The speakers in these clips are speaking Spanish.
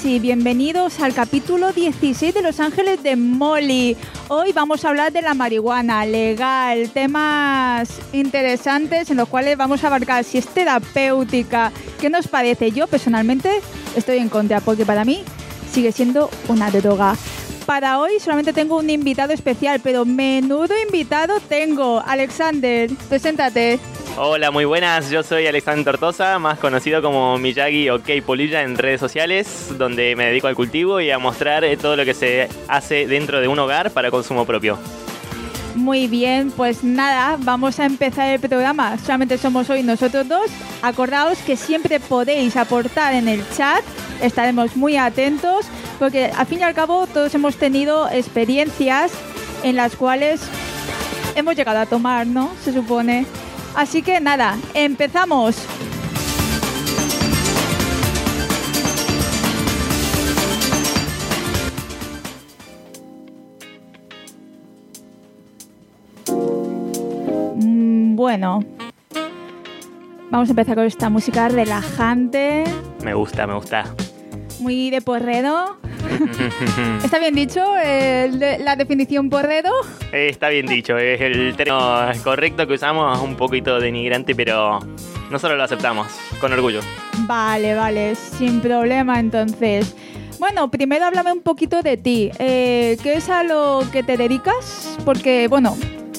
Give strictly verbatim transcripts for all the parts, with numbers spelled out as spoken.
y bienvenidos al capítulo dieciséis de Los Ángeles de Molly. Hoy vamos a hablar de la marihuana legal, temas interesantes en los cuales vamos a abarcar si es terapéutica. ¿Qué nos parece? Yo personalmente estoy en contra porque para mí sigue siendo una droga. Para hoy solamente tengo un invitado especial, pero menudo invitado tengo. Alexander, preséntate. Hola, muy buenas. Yo soy Alexander Tortosa, más conocido como Miyagi o K-Polilla en redes sociales, donde me dedico al cultivo y a mostrar todo lo que se hace dentro de un hogar para consumo propio. Muy bien, pues nada, vamos a empezar el programa. Solamente somos hoy nosotros dos. Acordaos que siempre podéis aportar en el chat. Estaremos muy atentos porque al fin y al cabo todos hemos tenido experiencias en las cuales hemos llegado a tomar, ¿no? Se supone. Así que nada, empezamos. Mm, bueno, vamos a empezar con esta música relajante. Me gusta, me gusta. Muy de porredo. ¿Está bien dicho el, la definición porredo? Eh, está bien dicho, es el término correcto que usamos, un poquito denigrante, pero nosotros lo aceptamos, con orgullo. Vale, vale, sin problema entonces. Bueno, primero háblame un poquito de ti. Eh, ¿Qué es a lo que te dedicas? Porque, bueno,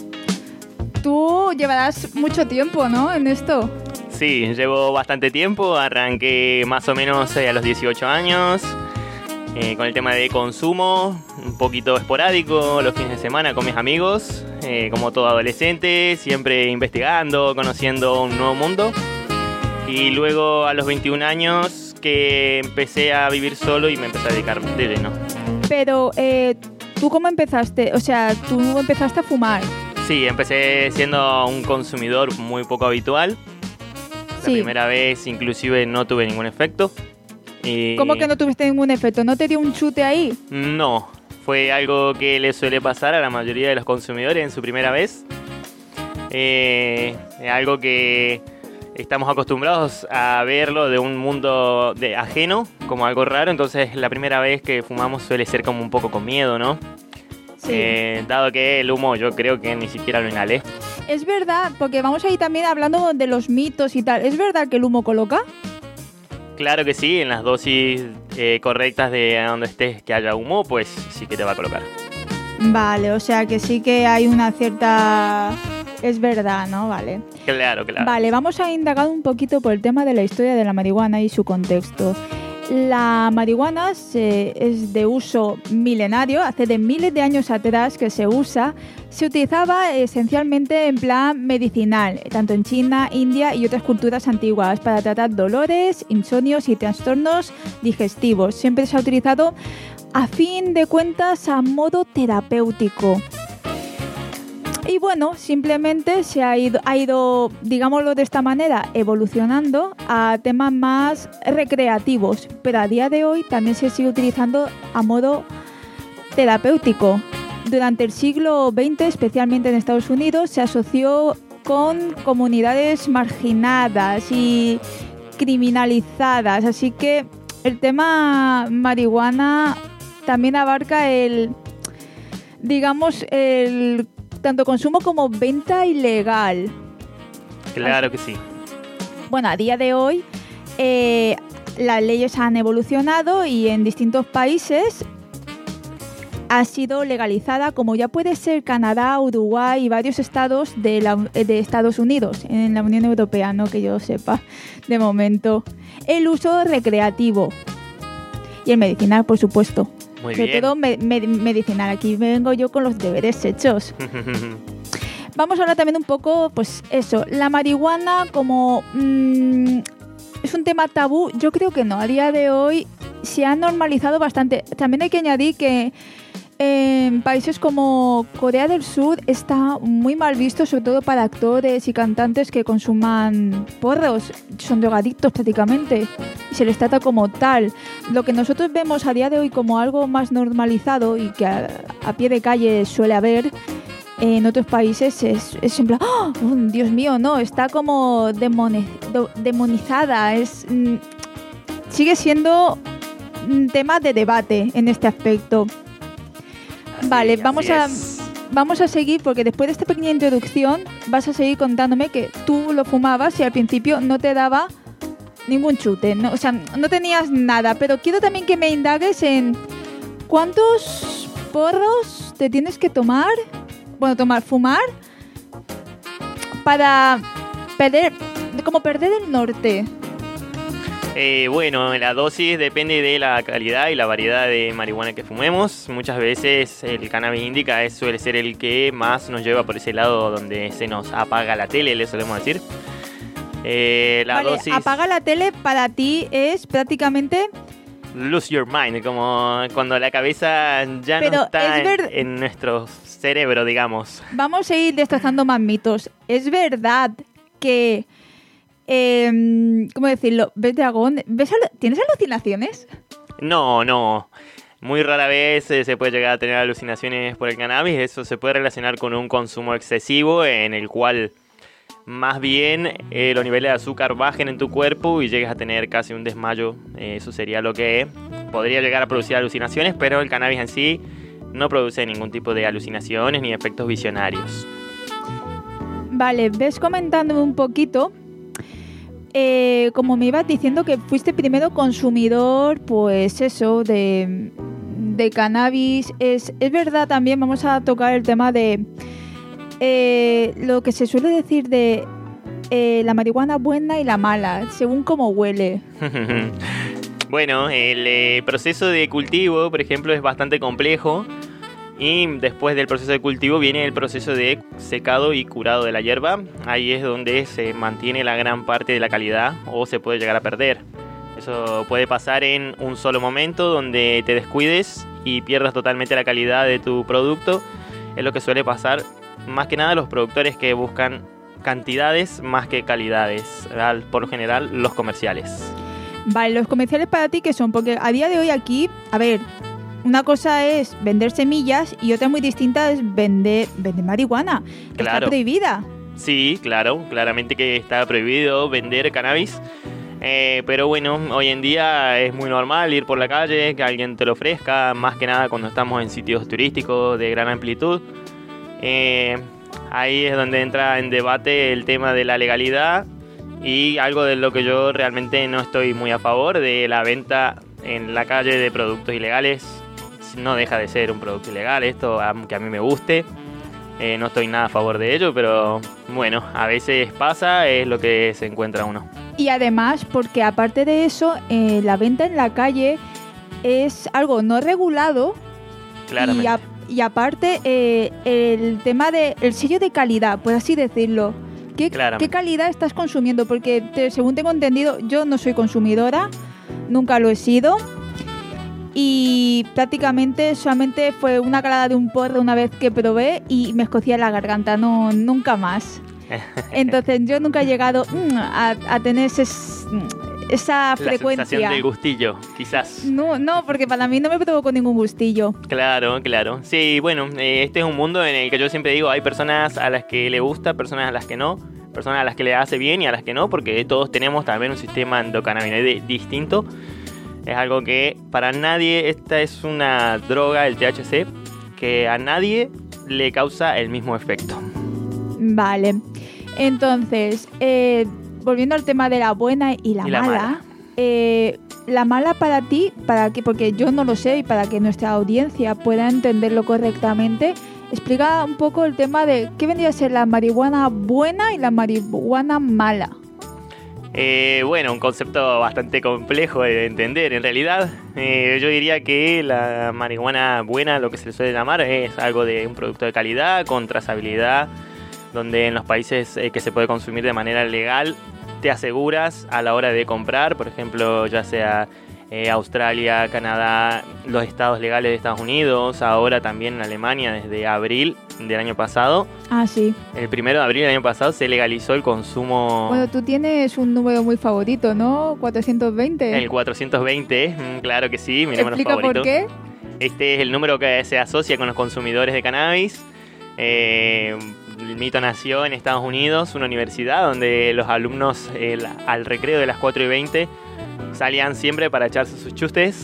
tú llevarás mucho tiempo, ¿no?, en esto. Sí, llevo bastante tiempo, arranqué más o menos a los dieciocho años. Eh, con el tema de consumo, un poquito esporádico, los fines de semana con mis amigos, eh, como todo adolescente, siempre investigando, conociendo un nuevo mundo. Y luego a los veintiún años que empecé a vivir solo y me empecé a dedicar de lleno. Pero, eh, ¿tú cómo empezaste? O sea, ¿tú empezaste a fumar? Sí, empecé siendo un consumidor muy poco habitual. La sí. primera vez inclusive no tuve ningún efecto. Y... ¿Cómo que no tuviste ningún efecto? ¿No te dio un chute ahí? No, fue algo que le suele pasar a la mayoría de los consumidores en su primera vez. Eh, algo que estamos acostumbrados a verlo de un mundo de ajeno, como algo raro. Entonces la primera vez que fumamos suele ser como un poco con miedo, ¿no? Sí. Eh, dado que el humo yo creo que ni siquiera lo inhalé. Es verdad, porque vamos a ir también hablando de los mitos y tal. ¿Es verdad que el humo coloca? Claro que sí, en las dosis eh, correctas de a donde estés que haya humo, pues sí que te va a colocar. Vale, o sea que sí que hay una cierta... Es verdad, ¿no? Vale. Claro, claro. Vale, vamos a indagar un poquito por el tema de la historia de la marihuana y su contexto. La marihuana se, es de uso milenario, hace de miles de años atrás que se usa. Se utilizaba esencialmente en plan medicinal, tanto en China, India y otras culturas antiguas, para tratar dolores, insomnios y trastornos digestivos. Siempre se ha utilizado a fin de cuentas a modo terapéutico. Y bueno, simplemente se ha ido, ha ido, digámoslo de esta manera, evolucionando a temas más recreativos. Pero a día de hoy también se sigue utilizando a modo terapéutico. Durante el siglo veinte, especialmente en Estados Unidos, se asoció con comunidades marginadas y criminalizadas. Así que el tema marihuana también abarca el, digamos, el... tanto consumo como venta ilegal. Claro que sí. Bueno, a día de hoy eh, las leyes han evolucionado y en distintos países ha sido legalizada, como ya puede ser Canadá, Uruguay y varios estados de, la, de Estados Unidos, en la Unión Europea, no que yo sepa de momento. El uso recreativo y el medicinal, por supuesto. Muy Sobre bien. todo me, me, medicinal. Aquí vengo yo con los deberes hechos. Vamos a hablar también un poco, pues eso, la marihuana como... Mmm, es un tema tabú. Yo creo que no. A día de hoy se ha normalizado bastante. También hay que añadir que en países como Corea del Sur está muy mal visto, sobre todo para actores y cantantes que consuman porros. Son drogadictos prácticamente y se les trata como tal. Lo que nosotros vemos a día de hoy como algo más normalizado y que a, a pie de calle suele haber, en otros países es, es en plan, ¡oh, Dios mío, no! Está como demone, do, demonizada. Es, mm, sigue siendo mm, tema de debate en este aspecto. Así, Vale, así vamos a, es. vamos a seguir porque después de esta pequeña introducción vas a seguir contándome que tú lo fumabas y al principio no te daba ningún chute, no, o sea, no tenías nada, pero quiero también que me indagues en cuántos porros te tienes que tomar, bueno, tomar, fumar para perder, como perder el norte. Eh, bueno, la dosis depende de la calidad y la variedad de marihuana que fumemos. Muchas veces el cannabis indica es, suele ser el que más nos lleva por ese lado donde se nos apaga la tele, le solemos decir. Eh, la Vale, dosis... apaga la tele para ti es prácticamente... Lose your mind, como cuando la cabeza ya Pero no está es ver- en, en nuestro cerebro, digamos. Vamos a ir destrozando más mitos. Es verdad que... Eh, ¿Cómo decirlo? ¿Ves dragón? ¿Ves alu- ¿Tienes alucinaciones? No, no. Muy rara vez eh, se puede llegar a tener alucinaciones por el cannabis. Eso se puede relacionar con un consumo excesivo en el cual más bien eh, los niveles de azúcar bajen en tu cuerpo y llegues a tener casi un desmayo. Eh, eso sería lo que podría llegar a producir alucinaciones, pero el cannabis en sí no produce ningún tipo de alucinaciones ni efectos visionarios. Vale, ves comentándome un poquito... Eh, como me ibas diciendo que fuiste primero consumidor, pues eso, de, de cannabis. Es, es verdad también, vamos a tocar el tema de eh, lo que se suele decir de eh, la marihuana buena y la mala, según cómo huele. Bueno, el eh, proceso de cultivo, por ejemplo, es bastante complejo. Y después del proceso de cultivo viene el proceso de secado y curado de la hierba. Ahí es donde se mantiene la gran parte de la calidad o se puede llegar a perder. Eso puede pasar en un solo momento donde te descuides y pierdas totalmente la calidad de tu producto. Es lo que suele pasar más que nada a los productores que buscan cantidades más que calidades. Por lo general, los comerciales. Vale, los comerciales para ti, ¿qué son? Porque a día de hoy aquí, a ver... Una cosa es vender semillas y otra muy distinta es vender, vender marihuana, que Claro. está prohibida. Sí, claro, claramente que está prohibido vender cannabis. Eh, pero bueno, hoy en día es muy normal ir por la calle, que alguien te lo ofrezca, más que nada cuando estamos en sitios turísticos de gran amplitud. Eh, ahí es donde entra en debate el tema de la legalidad y algo de lo que yo realmente no estoy muy a favor, de la venta en la calle de productos ilegales. No deja de ser un producto ilegal esto, aunque a mí me guste. Eh, no estoy nada a favor de ello, pero bueno, a veces pasa, es lo que se encuentra uno. Y además, porque aparte de eso, eh, la venta en la calle es algo no regulado. Claramente. Y, a- y aparte, eh, el tema del sello de calidad, por así decirlo. ¿Qué, Claramente. ¿Qué calidad estás consumiendo? Porque te- según tengo entendido, yo no soy consumidora, nunca lo he sido. Y prácticamente solamente fue una calada de un porro una vez que probé y me escocía la garganta, no, nunca más. Entonces yo nunca he llegado mm, a, a tener ese, esa La frecuencia. sensación del gustillo, quizás. No, no, porque para mí no me provocó ningún gustillo. Claro, claro. Sí, bueno, eh, este es un mundo en el que yo siempre digo, hay personas a las que le gusta, personas a las que no, personas a las que le hace bien y a las que no, porque todos tenemos también un sistema endocannabinoide distinto. Es algo que para nadie, esta es una droga, el T H C, que a nadie le causa el mismo efecto. Vale. Entonces, eh, volviendo al tema de la buena y la Y la mala, mala. eh, la mala para ti, para que, porque yo no lo sé y para que nuestra audiencia pueda entenderlo correctamente, explica un poco el tema de qué vendría a ser la marihuana buena y la marihuana mala. Eh, bueno, un concepto bastante complejo de entender. En realidad, eh, yo diría que la marihuana buena, lo que se le suele llamar, es algo de un producto de calidad, con trazabilidad, donde en los países eh, que se puede consumir de manera legal, te aseguras a la hora de comprar, por ejemplo, ya sea eh, Australia, Canadá, los estados legales de Estados Unidos, ahora también en Alemania desde abril del año pasado. Ah, sí. El primero de abril del año pasado se legalizó el consumo... Bueno, tú tienes un número muy favorito, ¿no? cuatrocientos veinte. El cuatrocientos veinte, mm, claro que sí, mi número Explica favorito. por qué. Este es el número que se asocia con los consumidores de cannabis. Eh, el mito nació en Estados Unidos, una universidad donde los alumnos el- al recreo de las cuatro y veinte salían siempre para echarse sus chustes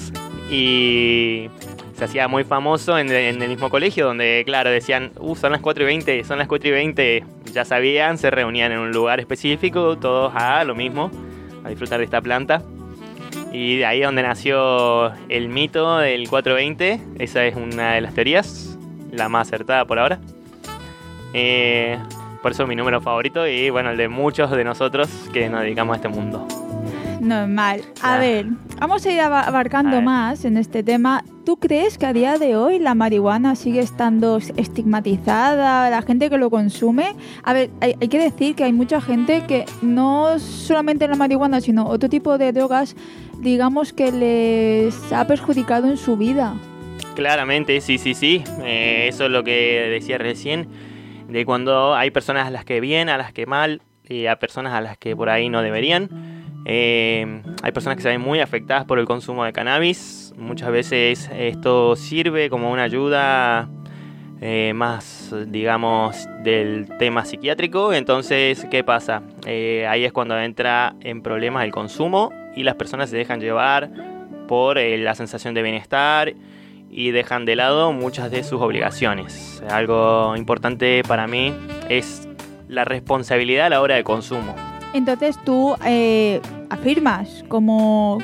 y se hacía muy famoso en, en el mismo colegio, donde, claro, decían, uh, son las cuatro y veinte, son las cuatro y veinte, ya sabían, se reunían en un lugar específico, todos a lo mismo, a disfrutar de esta planta. Y de ahí es donde nació el mito del cuatro veinte, esa es una de las teorías, la más acertada por ahora. Eh, por eso es mi número favorito y, bueno, el de muchos de nosotros que nos dedicamos a este mundo. Normal. A ah. ver, vamos a ir abarcando a más en este tema. ¿Tú crees que a día de hoy la marihuana sigue estando estigmatizada, la gente que lo consume? A ver, hay, hay que decir que hay mucha gente que no solamente la marihuana, sino otro tipo de drogas, digamos que les ha perjudicado en su vida. Claramente, sí, sí, sí. Eh, eso es lo que decía recién, de cuando hay personas a las que bien, a las que mal, y a personas a las que por ahí no deberían. Eh, hay personas que se ven muy afectadas por el consumo de cannabis. Muchas veces esto sirve como una ayuda eh, más, digamos, del tema psiquiátrico. Entonces, ¿qué pasa? Eh, ahí es cuando entra en problemas el consumo y las personas se dejan llevar por eh, la sensación de bienestar y dejan de lado muchas de sus obligaciones. Algo importante para mí es la responsabilidad a la hora de consumo. Entonces tú eh, afirmas como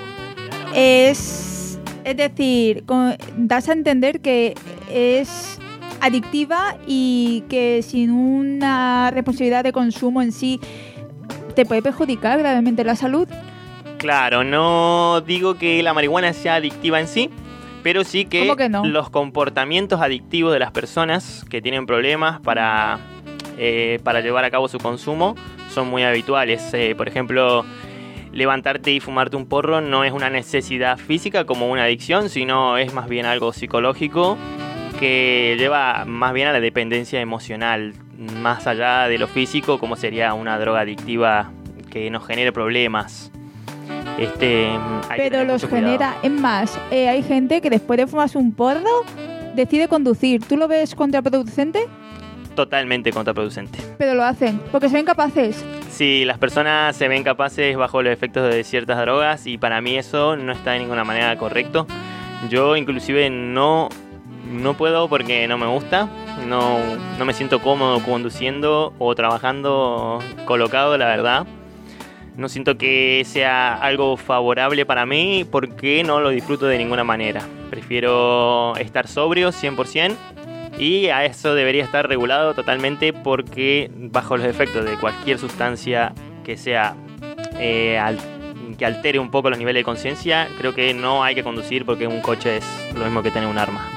es, es decir, como, das a entender que es adictiva y que sin una responsabilidad de consumo en sí te puede perjudicar gravemente la salud. Claro, no digo que la marihuana sea adictiva en sí, pero sí que, ¿Cómo que no? Los comportamientos adictivos de las personas que tienen problemas para, eh, para llevar a cabo su consumo son muy habituales. Eh, por ejemplo, levantarte y fumarte un porro no es una necesidad física como una adicción, sino es más bien algo psicológico que lleva más bien a la dependencia emocional, más allá de lo físico, como sería una droga adictiva que nos genere problemas. Este, Pero los genera, es más, eh, hay gente que después de fumarse un porro decide conducir. ¿Tú lo ves contraproducente? Totalmente contraproducente. Pero lo hacen, porque se ven capaces. Sí, las personas se ven capaces bajo los efectos de ciertas drogas y para mí eso no está de ninguna manera correcto. Yo inclusive no, no puedo porque no me gusta, no, no me siento cómodo conduciendo o trabajando colocado, la verdad. No siento que sea algo favorable para mí porque no lo disfruto de ninguna manera. Prefiero estar sobrio cien por ciento. Y a eso debería estar regulado totalmente porque bajo los efectos de cualquier sustancia que sea eh, al, que altere un poco los niveles de conciencia, creo que no hay que conducir porque un coche es lo mismo que tener un arma.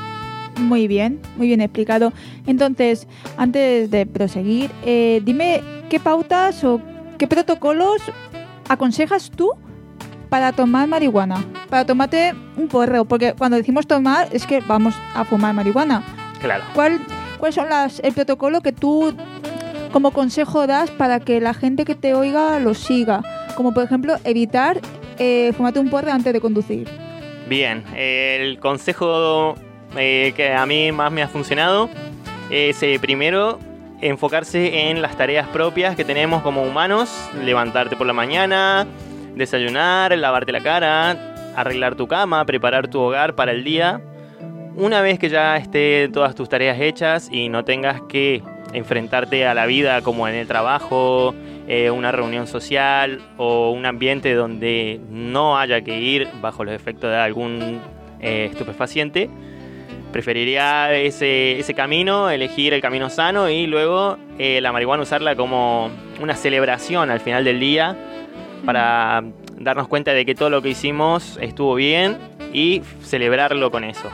Muy bien, muy bien explicado. Entonces, antes de proseguir, eh, dime qué pautas o qué protocolos aconsejas tú para tomar marihuana, para tomarte un porro, porque cuando decimos tomar es que vamos a fumar marihuana. Claro. ¿Cuál, ¿Cuál son las, el protocolo que tú como consejo das para que la gente que te oiga lo siga? Como por ejemplo evitar eh, fumarte un porro antes de conducir. Bien, el consejo eh, que a mí más me ha funcionado es eh, primero enfocarse en las tareas propias que tenemos como humanos, levantarte por la mañana, desayunar, lavarte la cara, arreglar tu cama, preparar tu hogar para el día. Una vez que ya estén todas tus tareas hechas y no tengas que enfrentarte a la vida como en el trabajo, eh, una reunión social o un ambiente donde no haya que ir bajo los efectos de algún eh, estupefaciente, preferiría ese, ese camino, elegir el camino sano y luego eh, la marihuana usarla como una celebración al final del día para darnos cuenta de que todo lo que hicimos estuvo bien y celebrarlo con eso.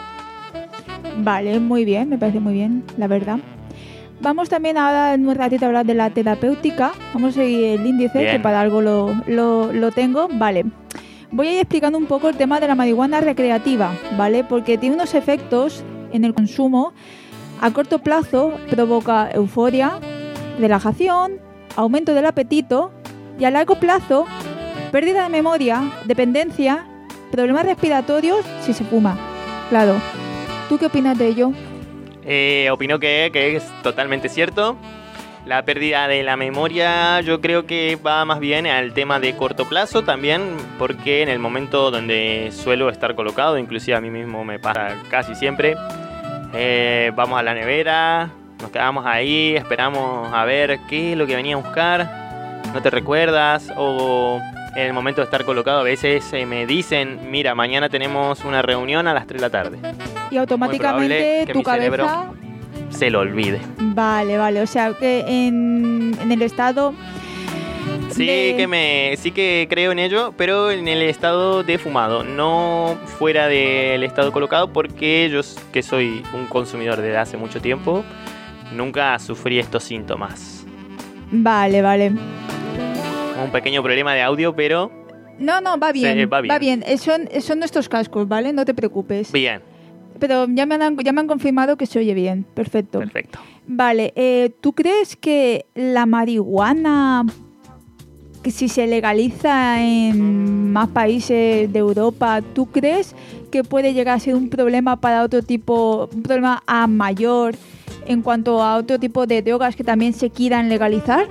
Vale, muy bien, me parece muy bien, la verdad. Vamos también ahora en un ratito a hablar de la terapéutica. Vamos a seguir el índice, bien, que para algo lo, lo, lo tengo. Vale, voy a ir explicando un poco el tema de la marihuana recreativa, ¿vale? Porque tiene unos efectos en el consumo. A corto plazo provoca euforia, relajación, aumento del apetito y a largo plazo pérdida de memoria, dependencia, problemas respiratorios si se fuma. Claro. ¿Tú qué opinas de ello? Eh, opino que, que es totalmente cierto. La pérdida de la memoria yo creo que va más bien al tema de corto plazo también, porque en el momento donde suelo estar colocado, inclusive a mí mismo me pasa casi siempre, eh, vamos a la nevera, nos quedamos ahí, esperamos a ver qué es lo que venía a buscar, no te recuerdas, o en el momento de estar colocado a veces eh, me dicen, mira, mañana tenemos una reunión a las tres de la tarde. Y automáticamente tu cabeza se lo olvide. Vale, vale, o sea que en, en el estado... Sí, de... que me, sí que creo en ello, pero en el estado de fumado, no fuera del estado colocado, porque yo que soy un consumidor desde hace mucho tiempo, nunca sufrí estos síntomas. Vale, vale. Un pequeño problema de audio, pero... No, no, va bien, se, va bien. Va bien. Son, son nuestros cascos, ¿vale? No te preocupes. Bien. Pero ya me han, ya me han confirmado que se oye bien. Perfecto. Perfecto. Vale, eh, ¿tú crees que la marihuana, que si se legaliza en más países de Europa, ¿tú crees que puede llegar a ser un problema para otro tipo, un problema a mayor en cuanto a otro tipo de drogas que también se quieran legalizar?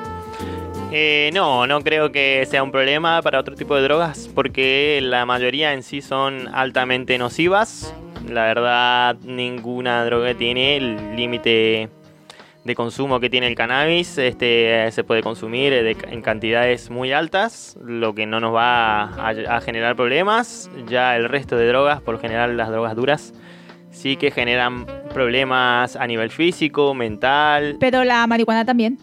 Eh, no, no creo que sea un problema para otro tipo de drogas, porque la mayoría en sí son altamente nocivas. La verdad, ninguna droga tiene el límite de consumo que tiene el cannabis. Este se puede consumir de, en cantidades muy altas, lo que no nos va a, a generar problemas. Ya el resto de drogas, por lo general las drogas duras, sí que generan problemas a nivel físico, mental. Pero la marihuana también.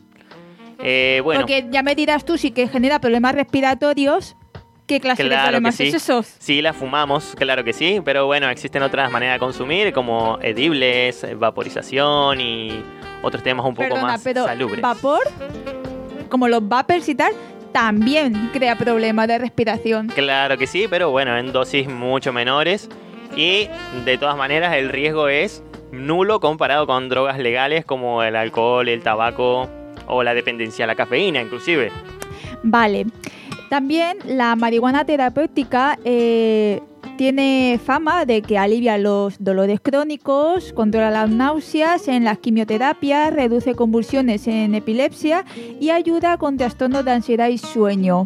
Eh, bueno. Porque ya me dirás tú, si que genera problemas respiratorios. ¿Qué clase claro de problemas sí. es eso? Sí, la fumamos, claro que sí, pero bueno, existen otras maneras de consumir, como edibles, vaporización y otros temas un poco Perdona, más pero salubres. Vapor, como los vapers y tal, también crea problemas de respiración. Claro que sí, pero bueno, en dosis mucho menores, y de todas maneras el riesgo es nulo comparado con drogas legales como el alcohol, el tabaco o la dependencia a la cafeína inclusive. Vale. También la marihuana terapéutica eh, tiene fama de que alivia los dolores crónicos, controla las náuseas en las quimioterapias, reduce convulsiones en epilepsia y ayuda con trastornos de ansiedad y sueño.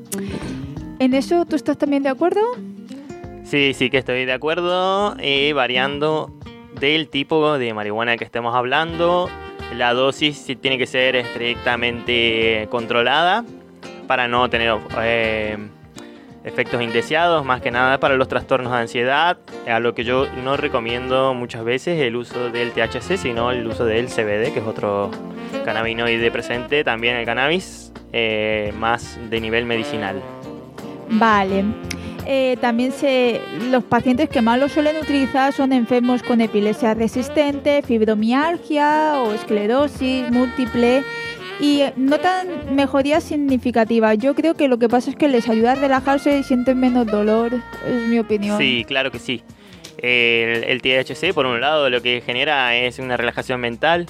¿En eso tú estás también de acuerdo? Sí, sí que estoy de acuerdo, eh, variando del tipo de marihuana que estemos hablando. La dosis sí tiene que ser estrictamente controlada para no tener eh, efectos indeseados, más que nada para los trastornos de ansiedad, a lo que yo no recomiendo muchas veces el uso del T H C, sino el uso del C B D, que es otro cannabinoide presente también en el cannabis, eh, más de nivel medicinal. Vale. Eh, también se, los pacientes que más lo suelen utilizar son enfermos con epilepsia resistente, fibromialgia o esclerosis múltiple y notan mejoría significativa. Yo creo que lo que pasa es que les ayuda a relajarse y sienten menos dolor, es mi opinión. Sí, claro que sí. El, el T H C, por un lado, lo que genera es una relajación mental,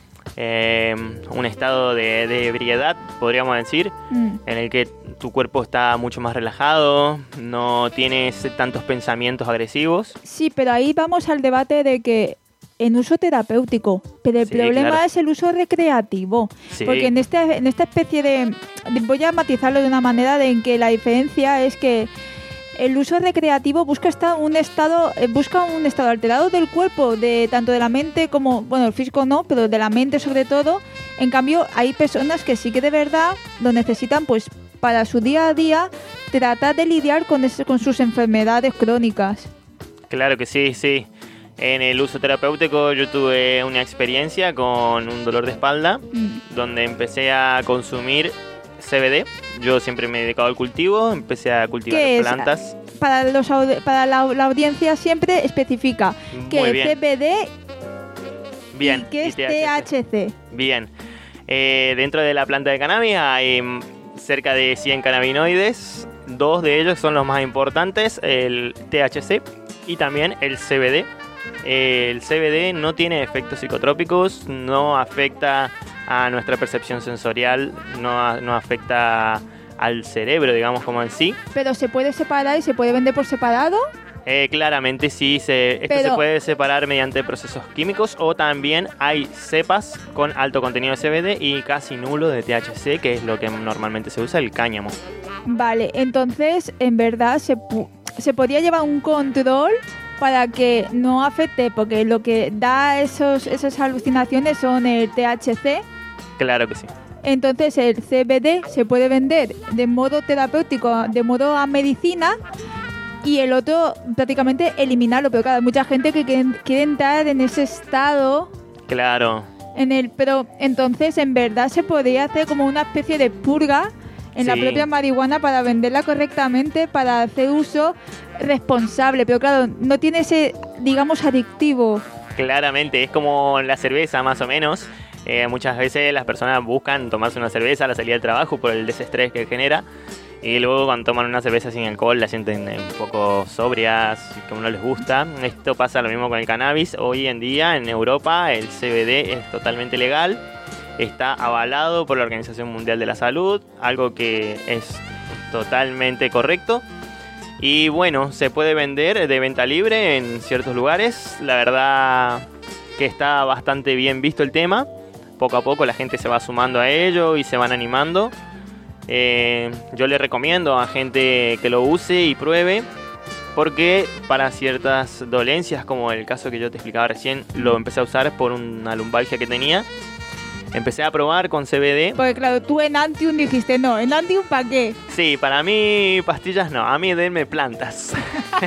eh, un estado de, de ebriedad, podríamos decir, mm. en el que tu cuerpo está mucho más relajado, no tienes tantos pensamientos agresivos. Sí, pero ahí vamos al debate de que en uso terapéutico, pero el sí, problema claro. es el uso recreativo, sí. porque en, este, en esta especie de, de... Voy a matizarlo de una manera de en que la diferencia es que el uso recreativo busca estar un estado busca un estado alterado del cuerpo, de tanto de la mente como, bueno, el físico no, pero de la mente sobre todo. En cambio, hay personas que sí que de verdad lo necesitan, pues, para su día a día, tratar de lidiar con, ese, con sus enfermedades crónicas. Claro que sí, sí. En el uso terapéutico yo tuve una experiencia con un dolor de espalda, mm. donde empecé a consumir C B D. Yo siempre me he dedicado al cultivo, empecé a cultivar plantas. Para, los, para la, la audiencia siempre especifica que es C B D bien, y que es T H C. Bien. Eh, dentro de la planta de cannabis hay cerca de cien cannabinoides. Dos de ellos son los más importantes, el T H C y también el C B D. El C B D no tiene efectos psicotrópicos, no afecta a nuestra percepción sensorial, no, no afecta al cerebro, digamos, como en sí. ¿Pero se puede separar y se puede vender por separado? Eh, claramente sí, se, esto Pero- se puede separar mediante procesos químicos o también hay cepas con alto contenido de C B D y casi nulo de T H C, que es lo que normalmente se usa, el cáñamo. Vale, entonces en verdad se, pu- se podría llevar un control para que no afecte, porque lo que da esos, esas alucinaciones son el T H C. Claro que sí. Entonces el C B D se puede vender de modo terapéutico, de modo a medicina, y el otro prácticamente eliminarlo. Pero claro, hay mucha gente que quiere, quiere entrar en ese estado, Claro, en el, pero entonces en verdad se podría hacer como una especie de purga en la Sí. propia marihuana para venderla correctamente, para hacer uso responsable. Pero claro, no tiene ese, digamos, adictivo. claramente, es como la cerveza más o menos. Eh, muchas veces las personas buscan tomarse una cerveza a la salida del trabajo por el desestrés que genera. Y luego cuando toman una cerveza sin alcohol la sienten eh, un poco sobrias, como no les gusta. Esto pasa lo mismo con el cannabis. Hoy en día en Europa el C B D es totalmente legal. Está avalado por la Organización Mundial de la Salud, algo que es totalmente correcto. Y bueno, se puede vender de venta libre en ciertos lugares. La verdad que está bastante bien visto el tema. Poco a poco la gente se va sumando a ello y se van animando. Eh, yo le recomiendo a gente que lo use y pruebe, porque para ciertas dolencias, como el caso que yo te explicaba recién, lo empecé a usar por una lumbalgia que tenía. Empecé a probar con C B D. Porque claro, tú en Antium dijiste, no, en Antium ¿para qué? Sí, para mí pastillas no, a mí denme plantas.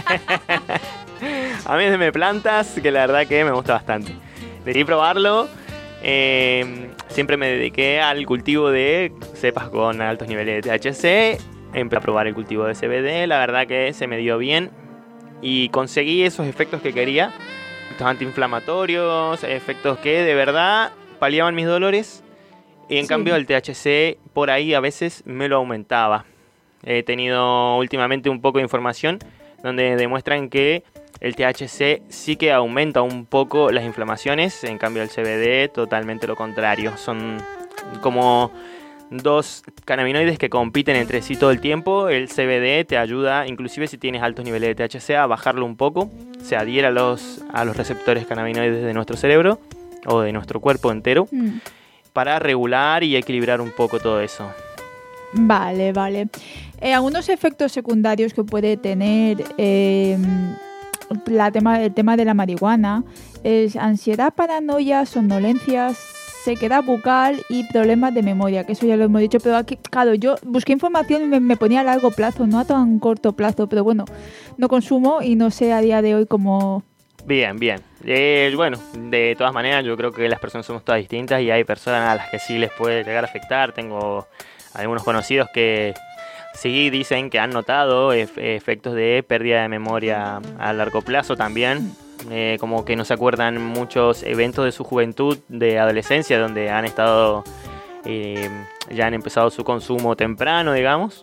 A mí denme plantas, que la verdad que me gusta bastante. Decidí probarlo. Eh, siempre me dediqué al cultivo de cepas con altos niveles de T H C. Empecé a probar el cultivo de C B D. La verdad que se me dio bien y conseguí esos efectos que quería. Estos antiinflamatorios, efectos que de verdad paliaban mis dolores. Y en Sí. cambio el T H C por ahí a veces me lo aumentaba. He tenido últimamente un poco de información donde demuestran que el T H C sí que aumenta un poco las inflamaciones, en cambio el C B D totalmente lo contrario. Son como dos cannabinoides que compiten entre sí todo el tiempo. El C B D te ayuda, inclusive si tienes altos niveles de T H C, a bajarlo un poco. Se adhiere a los, a los receptores cannabinoides de nuestro cerebro o de nuestro cuerpo entero Mm. para regular y equilibrar un poco todo eso. Vale, vale. Eh, algunos efectos secundarios que puede tener eh, la tema, el tema de la marihuana es ansiedad, paranoia, somnolencias, sequedad bucal y problemas de memoria, que eso ya lo hemos dicho, pero aquí, claro, yo busqué información y me, me ponía a largo plazo, no a tan corto plazo, pero bueno, no consumo y no sé a día de hoy cómo... Bien, bien. Eh, bueno, de todas maneras yo creo que las personas somos todas distintas y hay personas a las que sí les puede llegar a afectar. Tengo algunos conocidos que sí dicen que han notado ef- efectos de pérdida de memoria a largo plazo también. Eh, como que no se acuerdan muchos eventos de su juventud, de adolescencia, donde han estado, eh, ya han empezado su consumo temprano, digamos.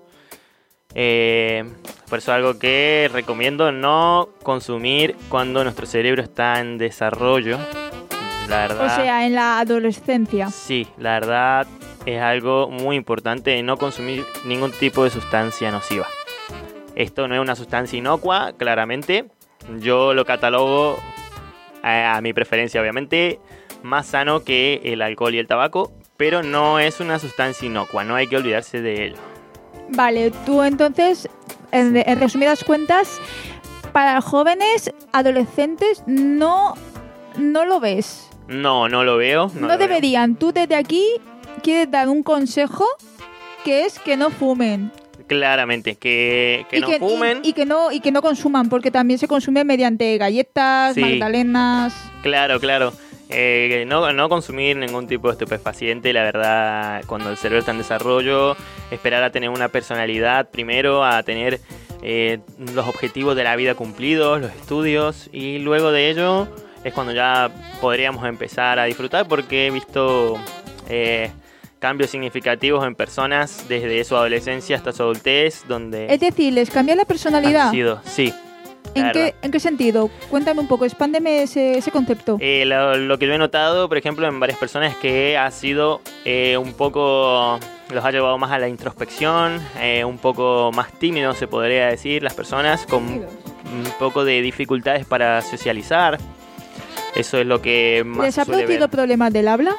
Eh, por eso algo que recomiendo no consumir cuando nuestro cerebro está en desarrollo. La verdad, O sea, en la adolescencia. sí, la verdad es algo muy importante, no consumir ningún tipo de sustancia nociva. Esto no es una sustancia inocua, claramente. Yo lo catalogo, a, a mi preferencia obviamente, más sano que el alcohol y el tabaco, pero no es una sustancia inocua, no hay que olvidarse de ello. Vale, tú entonces, en, en resumidas cuentas, para jóvenes, adolescentes, no, no lo ves. No, no lo veo. No, No, lo veo. deberían. Tú desde aquí quieres dar un consejo que es que no fumen. Claramente, que, que y no que, fumen. Y, y que no, y que no consuman, porque también se consume mediante galletas, Sí. magdalenas. Claro, claro. Eh, no, no consumir ningún tipo de estupefaciente, la verdad, cuando el cerebro está en desarrollo, esperar a tener una personalidad primero, a tener eh, los objetivos de la vida cumplidos, los estudios, y luego de ello es cuando ya podríamos empezar a disfrutar, porque he visto eh, cambios significativos en personas desde su adolescencia hasta su adultez, donde Es decir, les cambia la personalidad. han sido, sí. la ¿En qué, verdad. ¿En qué sentido? Cuéntame un poco, expándeme ese, ese concepto. Eh, lo, lo que yo he notado, por ejemplo, en varias personas es que ha sido eh, un poco, los ha llevado más a la introspección, eh, un poco más tímidos, se podría decir, las personas con un poco de dificultades para socializar. Eso es lo que más ¿Les ha suele producido ver. problemas del habla?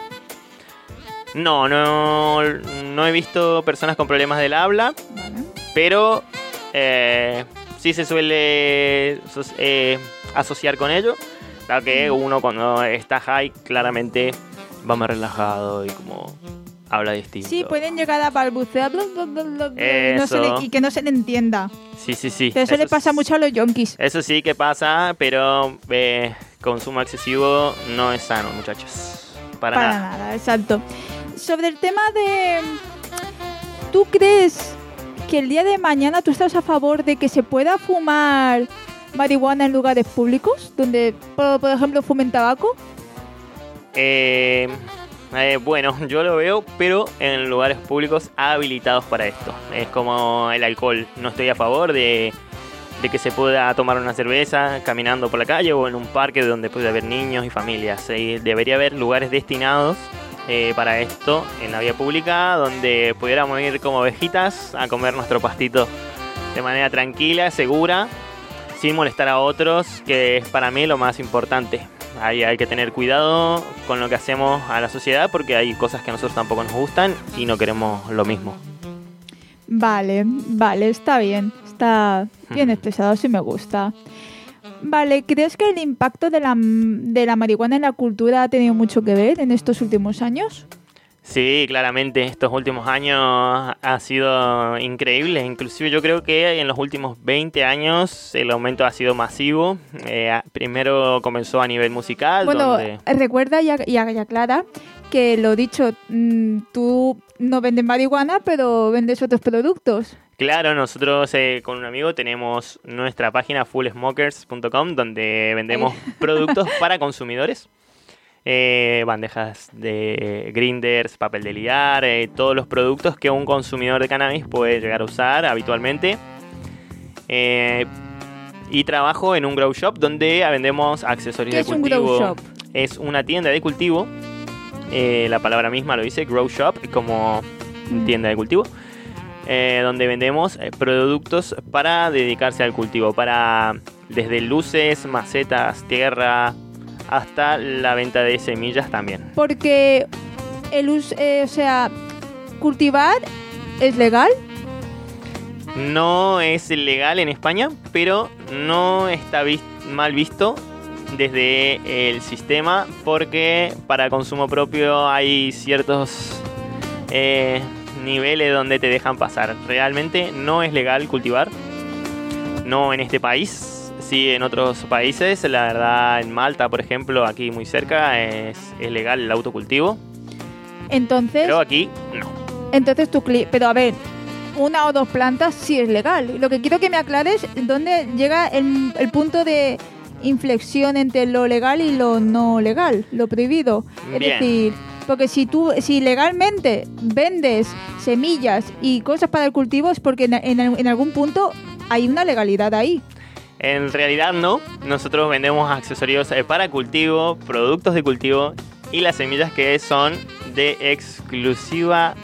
No, no, no he visto personas con problemas del habla, Vale. pero eh, sí se suele so- eh, asociar con ello. Claro que uno cuando está high claramente va más relajado y como habla distinto. Sí, pueden llegar a balbucear bla, bla, bla, bla, bla, y, no se Eso. le- y que no se le entienda. Sí, sí, sí. Pero eso, le es- pasa mucho a los yonkis. Eso sí que pasa, pero eh, consumo excesivo no es sano, muchachos. Para, Para nada. nada, exacto. Sobre el tema de... ¿Tú crees que el día de mañana tú estás a favor de que se pueda fumar marihuana en lugares públicos? Donde, por, por ejemplo, fumen tabaco. Eh, eh, bueno, yo lo veo, pero en lugares públicos habilitados para esto. Es como el alcohol. No estoy a favor de, de que se pueda tomar una cerveza caminando por la calle o en un parque donde puede haber niños y familias. Eh, debería haber lugares destinados eh, para esto en la vía pública, donde pudiéramos ir como ovejitas a comer nuestro pastito de manera tranquila, segura, sin molestar a otros, que es para mí lo más importante. Ahí hay que tener cuidado con lo que hacemos a la sociedad, porque hay cosas que a nosotros tampoco nos gustan y no queremos lo mismo. Vale, vale, está bien. Está bien expresado, sí me gusta. Vale, ¿crees que el impacto de la, de la marihuana en la cultura ha tenido mucho que ver en estos últimos años? Sí, claramente, estos últimos años ha sido increíble. Inclusive yo creo que en los últimos veinte años el aumento ha sido masivo. Eh, primero comenzó a nivel musical. Bueno, donde... recuerda y, y, y aclara que lo dicho, mmm, tú no vendes marihuana, pero vendes otros productos. Claro, nosotros eh, con un amigo tenemos nuestra página full smokers punto com, donde vendemos productos para consumidores. Eh, bandejas de grinders, papel de liar, eh, todos los productos que un consumidor de cannabis puede llegar a usar habitualmente. Eh, y trabajo en un grow shop donde vendemos accesorios ¿Qué de es un cultivo. grow shop? Es una tienda de cultivo. Eh, la palabra misma lo dice, grow shop, como tienda de cultivo. Eh, donde vendemos eh, productos para dedicarse al cultivo, para desde luces, macetas, tierra, hasta la venta de semillas también. Porque el us eh, o sea, cultivar es legal. No es legal en España, pero no está vis- mal visto desde el sistema, porque para consumo propio hay ciertos eh, niveles donde te dejan pasar. Realmente no es legal cultivar, no en este país, sí en otros países. La verdad, en Malta, por ejemplo, aquí muy cerca, es, es legal el autocultivo, Entonces, pero aquí no. entonces tu cli pero a ver, una o dos plantas sí es legal. Lo que quiero que me aclares es dónde llega el, el punto de inflexión entre lo legal y lo no legal, lo prohibido. Es Bien. decir, porque si tú, si legalmente vendes semillas y cosas para el cultivo es porque en, en, en algún punto hay una legalidad ahí. En realidad no, nosotros vendemos accesorios eh, para cultivo, productos de cultivo y las semillas que son de exclusiva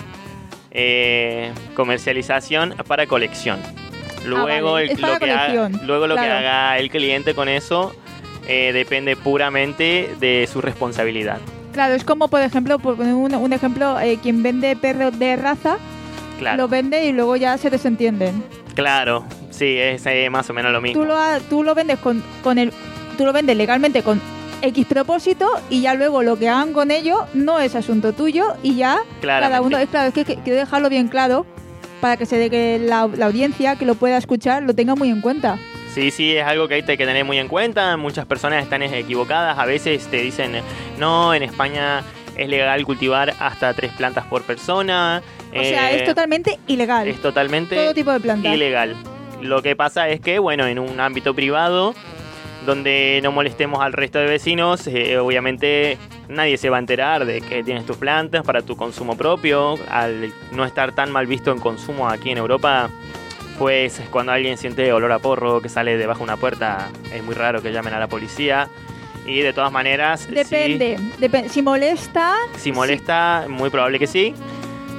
eh, comercialización para colección. Luego, vale, el- es para lo, que haga, colección, luego lo que claro. haga el cliente con eso eh, depende puramente de su responsabilidad. Claro, es como, por ejemplo, por poner un, un ejemplo, eh, quien vende perros de raza, Claro, lo vende y luego ya se desentienden. claro, sí, es eh, más o menos lo mismo. Tú lo, ha- tú lo vendes con, con el, tú lo vendes legalmente con X propósito y ya luego lo que hagan con ello no es asunto tuyo y ya cada Claramente. uno, es claro, es que, que quiero dejarlo bien claro para que se de que la, la audiencia que lo pueda escuchar lo tenga muy en cuenta. Sí, sí, es algo que hay que tener muy en cuenta. Muchas personas están equivocadas. A veces te dicen, no, en España es legal cultivar hasta tres plantas por persona. O sea, Eh, es totalmente ilegal. es totalmente todo tipo de plantas. ilegal. Lo que pasa es que, bueno, en un ámbito privado, donde no molestemos al resto de vecinos, eh, obviamente nadie se va a enterar de que tienes tus plantas para tu consumo propio. Al no estar tan mal visto en consumo aquí en Europa, pues cuando alguien siente olor a porro que sale debajo de una puerta, es muy raro que llamen a la policía. Y de todas maneras, Depende. depe- si molesta, si, si molesta, muy probable que sí.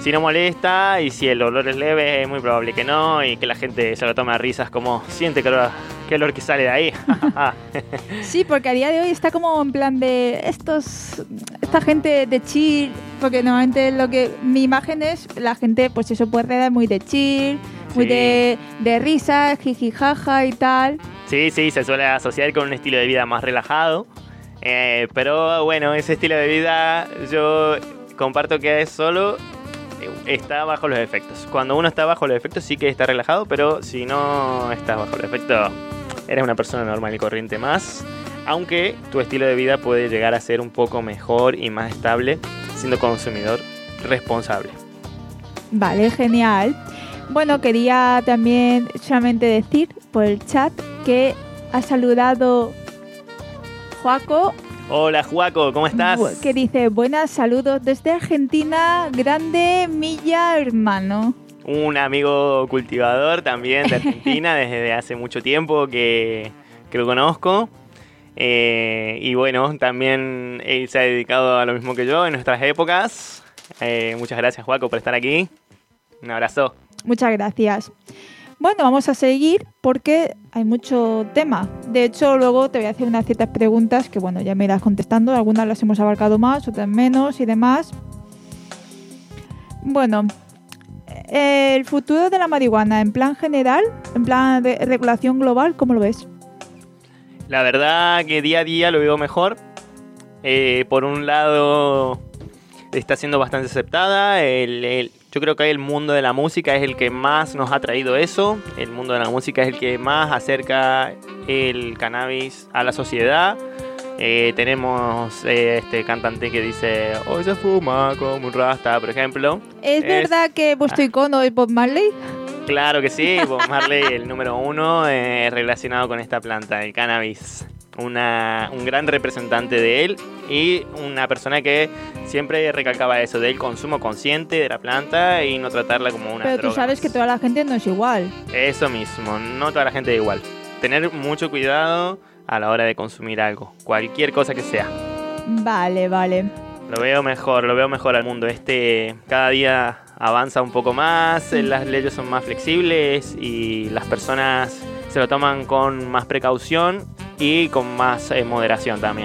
si no molesta y si el olor es leve, es muy probable que no, y que la gente se lo tome a risas como, siente que olor, qué olor que sale de ahí. Sí, porque a día de hoy está como en plan de estos, esta gente de chill, porque normalmente lo que mi imagen es, la gente pues eso puede dar muy de chill, muy Sí. de, de risas, jijijaja y tal. Sí, sí, se suele asociar con un estilo de vida más relajado, eh, pero bueno, ese estilo de vida yo comparto que es solo... está bajo los efectos. Cuando uno está bajo los efectos sí que está relajado, pero si no estás bajo los efectos, eres una persona normal y corriente más. Aunque tu estilo de vida puede llegar a ser un poco mejor y más estable siendo consumidor responsable. Vale, genial. Bueno, quería también solamente decir por el chat que ha saludado Joaco, Hola Juaco, ¿cómo estás? que dice, buenas, saludos desde Argentina, grande Milla hermano. Un amigo cultivador también de Argentina desde hace mucho tiempo que, que lo conozco. Eh, y bueno, también él se ha dedicado a lo mismo que yo en nuestras épocas. Eh, muchas gracias Juaco por estar aquí. Un abrazo. Muchas gracias. Bueno, vamos a seguir porque hay mucho tema. De hecho, luego te voy a hacer unas ciertas preguntas que, bueno, ya me irás contestando. Algunas las hemos abarcado más, otras menos y demás. Bueno, el futuro de la marihuana en plan general, en plan de regulación global, ¿cómo lo ves? La verdad que día a día lo veo mejor. Eh, por un lado, está siendo bastante aceptada. El, el, yo creo que el mundo de la música es el que más nos ha traído eso. El mundo de la música es el que más acerca el cannabis a la sociedad. Eh, tenemos eh, este cantante que dice hoy se fuma como un rasta, por ejemplo. ¿Es, es verdad que vuestro ah, icono es Bob Marley? Claro que sí, Bob Marley, el número uno eh, relacionado con esta planta, el cannabis. Una, un gran representante de él y una persona que siempre recalcaba eso, del consumo consciente de la planta y no tratarla como una Pero droga. tú sabes que toda la gente no es igual. Eso mismo, no toda la gente es igual. Tener mucho cuidado a la hora de consumir algo, cualquier cosa que sea. Vale, vale. Lo veo mejor, lo veo mejor al mundo. Este cada día avanza un poco más, las leyes son más flexibles y las personas se lo toman con más precaución y con más eh, moderación también.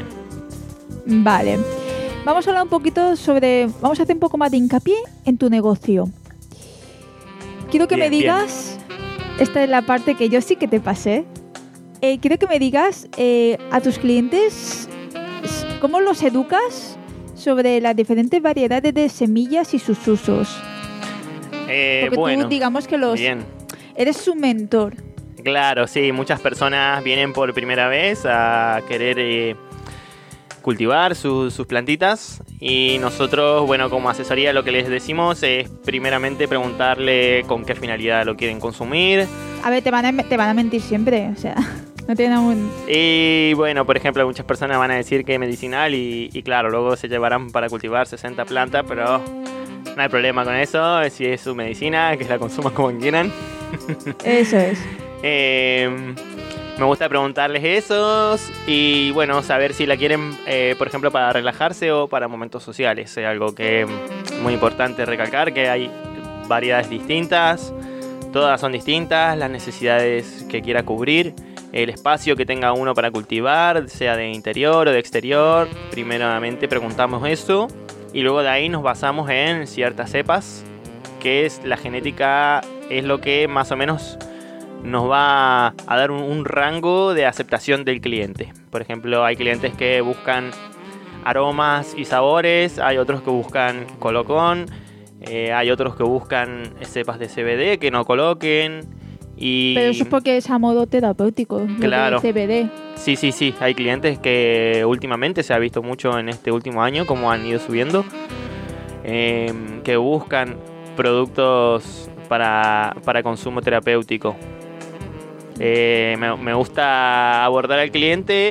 Vale. Vamos a hablar un poquito sobre... Vamos a hacer un poco más de hincapié en tu negocio. Quiero que Bien, me digas... Bien. Esta es la parte que yo sí que te pasé. Eh, quiero que me digas eh, a tus clientes cómo los educas sobre las diferentes variedades de semillas y sus usos. Eh, Porque bueno, tú digamos que los... Bien. Eres su mentor. Claro, sí, muchas personas vienen por primera vez a querer eh, cultivar su, sus plantitas y nosotros, bueno, como asesoría lo que les decimos es primeramente preguntarle con qué finalidad lo quieren consumir. A ver, te van a, te van a mentir siempre, o sea, no tienen un... Y bueno, por ejemplo, muchas personas van a decir que es medicinal y, y claro, luego se llevarán para cultivar sesenta plantas, pero no hay problema con eso, si es su medicina, que la consuman como quieran. Eso es. Eh, me gusta preguntarles esos y bueno, saber si la quieren, eh, por ejemplo, para relajarse o para momentos sociales. Es algo que es muy importante recalcar, que hay variedades distintas, todas son distintas, las necesidades que quiera cubrir, el espacio que tenga uno para cultivar, sea de interior o de exterior. Primeramente preguntamos eso y luego de ahí nos basamos en ciertas cepas, que es la genética, es lo que más o menos nos va a dar un, un rango de aceptación del cliente. Por ejemplo, hay clientes que buscan aromas y sabores, hay otros que buscan colocón, eh, hay otros que buscan cepas de C B D que no coloquen. Y pero eso es porque es a modo terapéutico, claro, lo de C B D. Sí, sí, sí. Hay clientes que últimamente se ha visto mucho en este último año, como han ido subiendo, eh, que buscan productos para, para consumo terapéutico. Eh, me, me gusta abordar al cliente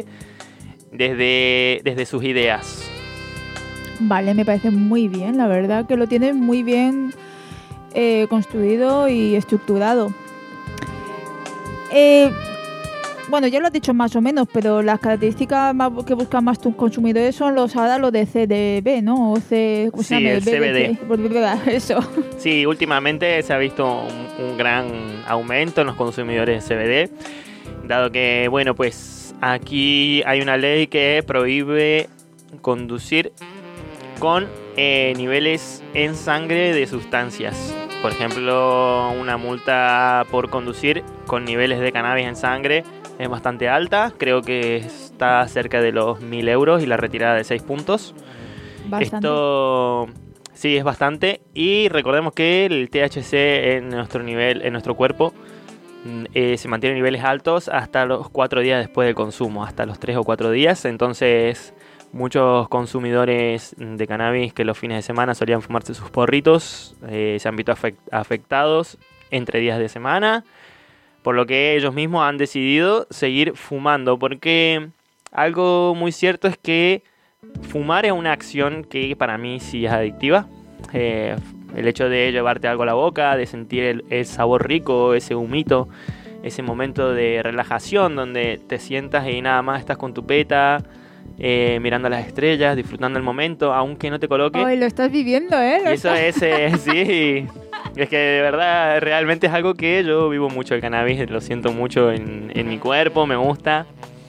desde, desde sus ideas. Vale, me parece muy bien, la verdad que lo tienes muy bien eh, construido y estructurado. Eh, bueno, ya lo has dicho más o menos, pero las características más que buscan más tus consumidores son los ahora los de C D B, ¿no? O C, ¿cómo se Sí, llama? el C B D. Eso. Sí, últimamente se ha visto un, un gran aumento en los consumidores de C B D, dado que, bueno, pues aquí hay una ley que prohíbe conducir con eh, niveles en sangre de sustancias. Por ejemplo, una multa por conducir con niveles de cannabis en sangre es bastante alta. Creo que está cerca de los mil euros y la retirada de seis puntos. Bastante. Esto sí es bastante. Y recordemos que el T H C en nuestro nivel, en nuestro cuerpo, eh, se mantiene en niveles altos hasta los cuatro días después del consumo, hasta los tres o cuatro días. Entonces, muchos consumidores de cannabis que los fines de semana solían fumarse sus porritos eh, se han visto afect- afectados entre días de semana, por lo que ellos mismos han decidido seguir fumando, porque algo muy cierto es que fumar es una acción que para mí sí es adictiva. Eh, el hecho de llevarte algo a la boca, de sentir el, el sabor rico, ese humito, ese momento de relajación donde te sientas y nada más estás con tu peta, Eh, mirando las estrellas, disfrutando el momento, aunque no te coloque. Ay, lo estás viviendo, ¿eh? Lo Y eso estás... es, eh, sí. Es que de verdad, realmente es algo que yo vivo mucho el cannabis, lo siento mucho en, en mi cuerpo, me gusta.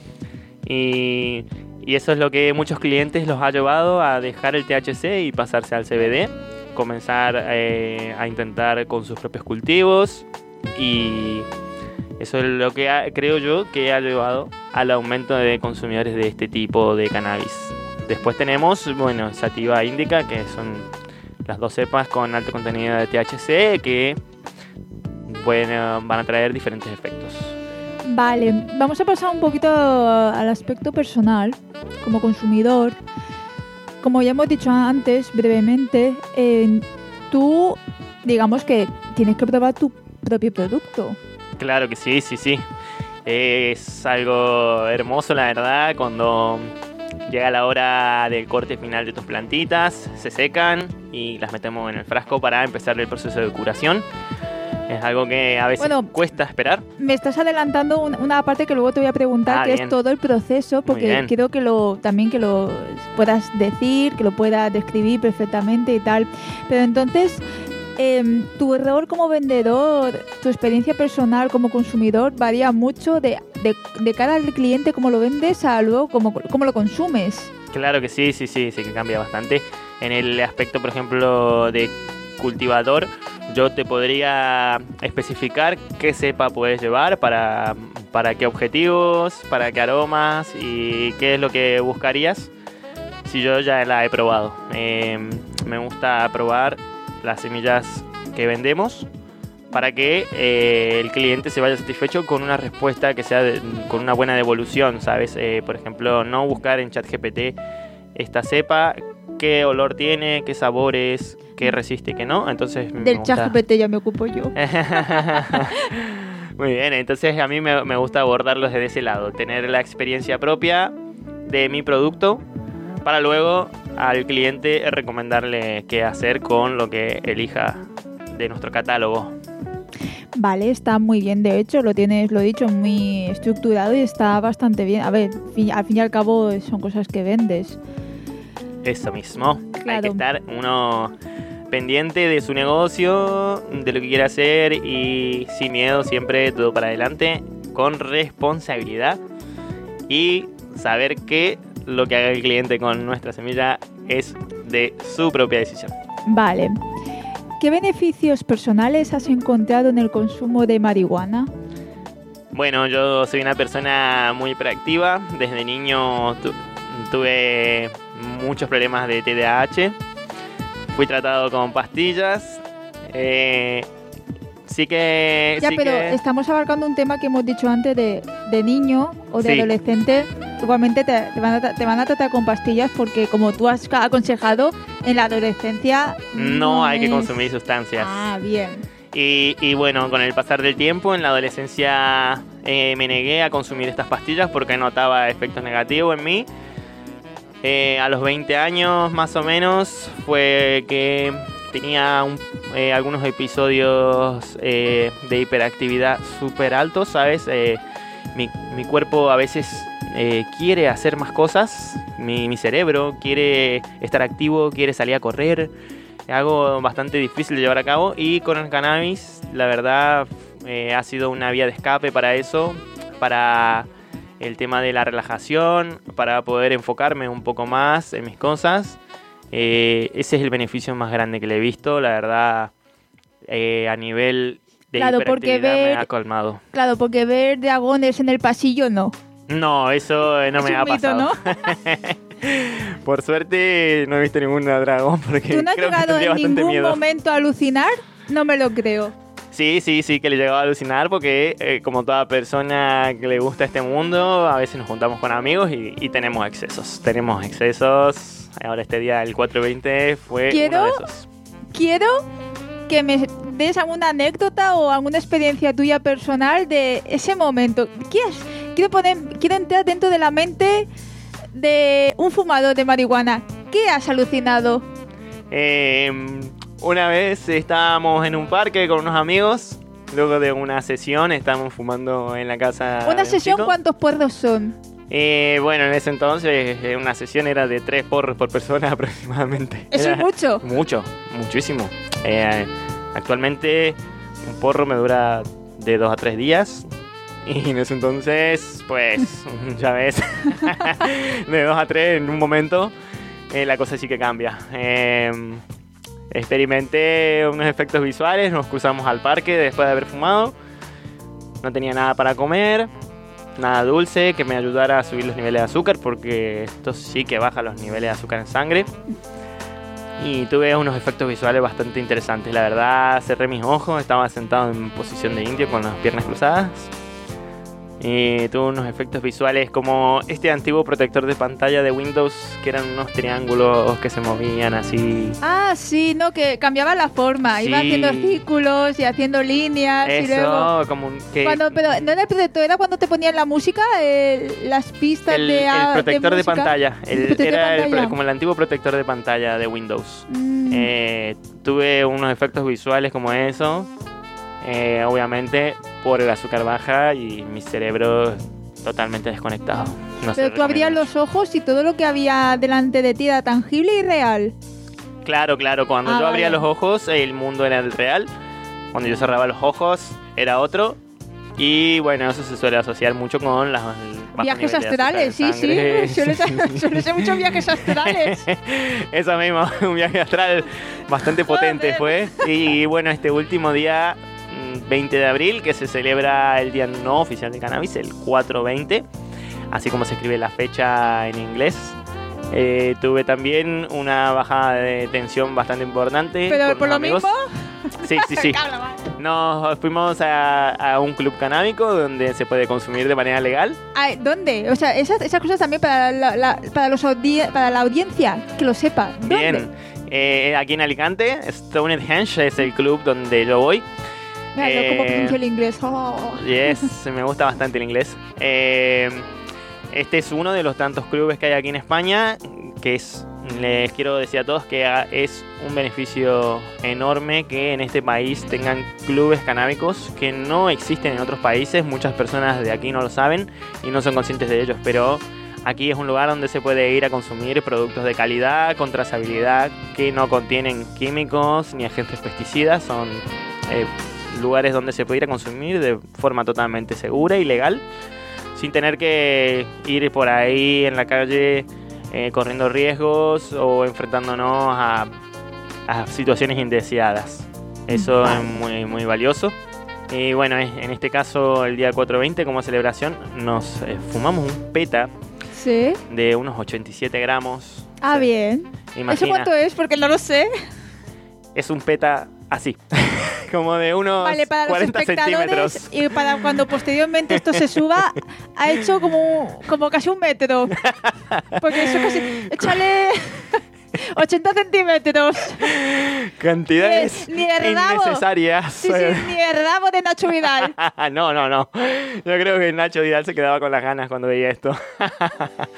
Y, y eso es lo que muchos clientes los ha llevado a dejar el T H C y pasarse al C B D, comenzar eh, a intentar con sus propios cultivos, y eso es lo que ha, creo yo que ha llevado al aumento de consumidores de este tipo de cannabis. Después tenemos, bueno, Sativa Indica, que son las dos cepas con alto contenido de T H C que bueno, van a traer diferentes efectos. Vale, vamos a pasar un poquito al aspecto personal, como consumidor. Como ya hemos dicho antes, brevemente, eh, tú, digamos que tienes que probar tu propio producto. Claro que sí, sí, sí. Es algo hermoso, la verdad, cuando llega la hora del corte final de tus plantitas, se secan y las metemos en el frasco para empezar el proceso de curación. Es algo que a veces bueno, cuesta esperar. Me estás adelantando un, una parte que luego te voy a preguntar, Ah, que bien. es todo el proceso, porque quiero que lo también que lo puedas decir, que lo puedas describir perfectamente y tal. Pero entonces, eh, tu rol como vendedor, tu experiencia personal como consumidor varía mucho de, de, de cara al cliente, cómo lo vendes, a luego cómo, cómo lo consumes. Claro que sí, sí, sí, sí que cambia bastante. En el aspecto, por ejemplo, de cultivador, yo te podría especificar qué cepa puedes llevar, para, para qué objetivos, para qué aromas y qué es lo que buscarías si yo ya la he probado. Eh, me gusta probar las semillas que vendemos para que eh, el cliente se vaya satisfecho con una respuesta que sea de, con una buena devolución, ¿sabes? Eh, por ejemplo, no buscar en ChatGPT esta cepa, qué olor tiene, qué sabores, qué resiste, qué no. Entonces del ChatGPT ya me ocupo yo. Muy bien, entonces a mí me, me gusta abordarlos desde ese lado, tener la experiencia propia de mi producto para luego al cliente recomendarle qué hacer con lo que elija de nuestro catálogo. Vale, está muy bien, de hecho, lo tienes, lo he dicho, muy estructurado y está bastante bien. A ver, fi- al fin y al cabo son cosas que vendes. Eso mismo, Claro. hay que estar uno pendiente de su negocio, de lo que quiere hacer y sin miedo, siempre todo para adelante, con responsabilidad y saber que lo que haga el cliente con nuestra semilla es de su propia decisión. Vale. ¿Qué beneficios personales has encontrado en el consumo de marihuana? Bueno, yo soy una persona muy hiperactiva. Desde niño tu- tuve muchos problemas de T D A H. Fui tratado con pastillas. Eh, sí que... Ya, sí pero que... estamos abarcando un tema que hemos dicho antes de, de niño o de Sí. adolescente. Igualmente te, te, van a, tra- te van a tratar con pastillas porque, como tú has ca- aconsejado, en la adolescencia No hay que es- consumir sustancias. Ah, bien. Y, y bueno, con el pasar del tiempo, en la adolescencia eh, me negué a consumir estas pastillas porque notaba efectos negativos en mí. Eh, a los veinte años más o menos fue que tenía un- eh, algunos episodios eh, de hiperactividad súper altos, ¿sabes? Eh, mi, mi cuerpo a veces eh, quiere hacer más cosas, mi, mi cerebro quiere estar activo, quiere salir a correr. Es algo bastante difícil de llevar a cabo y con el cannabis, la verdad, eh, ha sido una vía de escape para eso, para el tema de la relajación, para poder enfocarme un poco más en mis cosas. Eh, ese es el beneficio más grande que le he visto, la verdad, eh, a nivel de claro, porque hiperactividad ver, me ha calmado. Claro, porque ver dragones en el pasillo no. No, eso no es me un ha mito, pasado. ¿no? Por suerte no he visto ningún dragón porque ¿Tú no has creo que llegado tendría en bastante ningún miedo. momento a alucinar? No me lo creo. Sí, sí, sí, que le llegaba a alucinar porque eh, como toda persona que le gusta este mundo, a veces nos juntamos con amigos y, y tenemos excesos. Tenemos excesos. Ahora este día, el cuatro veinte, fue Quiero, uno de esos. Quiero que me des alguna anécdota o alguna experiencia tuya personal de ese momento. Quiero, quiero, poner, quiero entrar dentro de la mente de un fumador de marihuana. ¿Qué has alucinado? Eh, una vez estábamos en un parque con unos amigos. Luego de una sesión estábamos fumando en la casa. ¿Una de un sesión chico. cuántos porros son? Eh, bueno, en ese entonces eh, una sesión era de tres porros por persona aproximadamente. ¿Eso Era es mucho? Mucho, muchísimo. Eh, actualmente un porro me dura de dos a tres días. Y en ese entonces, pues, ya ves, de dos a tres en un momento, eh, la cosa sí que cambia. Eh, experimenté unos efectos visuales, nos cruzamos al parque después de haber fumado. No tenía nada para comer, nada dulce que me ayudara a subir los niveles de azúcar, porque esto sí que baja los niveles de azúcar en sangre. Y tuve unos efectos visuales bastante interesantes. La verdad, cerré mis ojos, estaba sentado en posición de indio con las piernas cruzadas. Y tuve unos efectos visuales como este antiguo protector de pantalla de Windows, que eran unos triángulos que se movían así. Ah, sí, no, que cambiaba la forma. Sí. Iba haciendo círculos y haciendo líneas. Eso, y luego... como un, que Cuando, pero no era el protector, era cuando te ponían la música, el- las pistas el, de el protector de, música. pantalla. El, protector de era el pantalla. pro- como el antiguo protector de pantalla de Windows. Mm. Eh, tuve unos efectos visuales como eso. Eh, obviamente por el azúcar baja y mi cerebro totalmente desconectado. No se Pero tú abrías recomienda los ojos y todo lo que había delante de ti era tangible y real. mucho. Claro, claro. Cuando Ah, yo abría vale. los ojos, el mundo era el real. Cuando yo cerraba los ojos, era otro. Y bueno, eso se suele asociar mucho con las bajos Viajes niveles de azúcar en astrales, sí, sangre. sí. Suele ser, suele ser muchos viajes astrales. Eso mismo, un viaje astral bastante potente fue. Y bueno, este último día, mm, veinte de abril, que se celebra el día no oficial de cannabis, el cuatro veinte, así como se escribe la fecha en inglés. Eh, tuve también una bajada de tensión bastante importante. Pero con por unos lo amigos. mismo... Sí, sí, sí. Nos fuimos a, a un club canábico donde se puede consumir de manera legal. Ay, ¿dónde? O sea, esas, esas cosas también para la, la- para, los audi- para la audiencia, que lo sepa. ¿Dónde? Bien, eh, aquí en Alicante, Stonehenge es el club donde yo voy. Mira, yo como Eh, pronuncio el inglés. Oh. Yes, me gusta bastante el inglés. Eh, este es uno de los tantos clubes que hay aquí en España, que es, les quiero decir a todos que es un beneficio enorme que en este país tengan clubes canábicos que no existen en otros países. Muchas personas de aquí no lo saben y no son conscientes de ellos, pero aquí es un lugar donde se puede ir a consumir productos de calidad, con trazabilidad, que no contienen químicos ni agentes pesticidas. Son eh, lugares donde se puede ir a consumir de forma totalmente segura y legal, sin tener que ir por ahí en la calle eh, corriendo riesgos o enfrentándonos a, a situaciones indeseadas. Eso Vale. es muy, muy valioso. Y bueno, en este caso, el día cuatro veinte, como celebración, nos eh, fumamos un peta Sí. de unos ochenta y siete gramos. Ah, Sí. bien. Imagina, ¿Eso cuánto es? Porque no lo sé. es un peta así, como de unos Vale, para los cuarenta espectadores centímetros. y para cuando posteriormente esto se suba, ha hecho como, como casi un metro. Porque eso casi... Échale ochenta centímetros. Cantidades Ni el rabo. innecesarias. Sí, sí, ni el rabo de Nacho Vidal. No, no, no. Yo creo que Nacho Vidal se quedaba con las ganas cuando veía esto.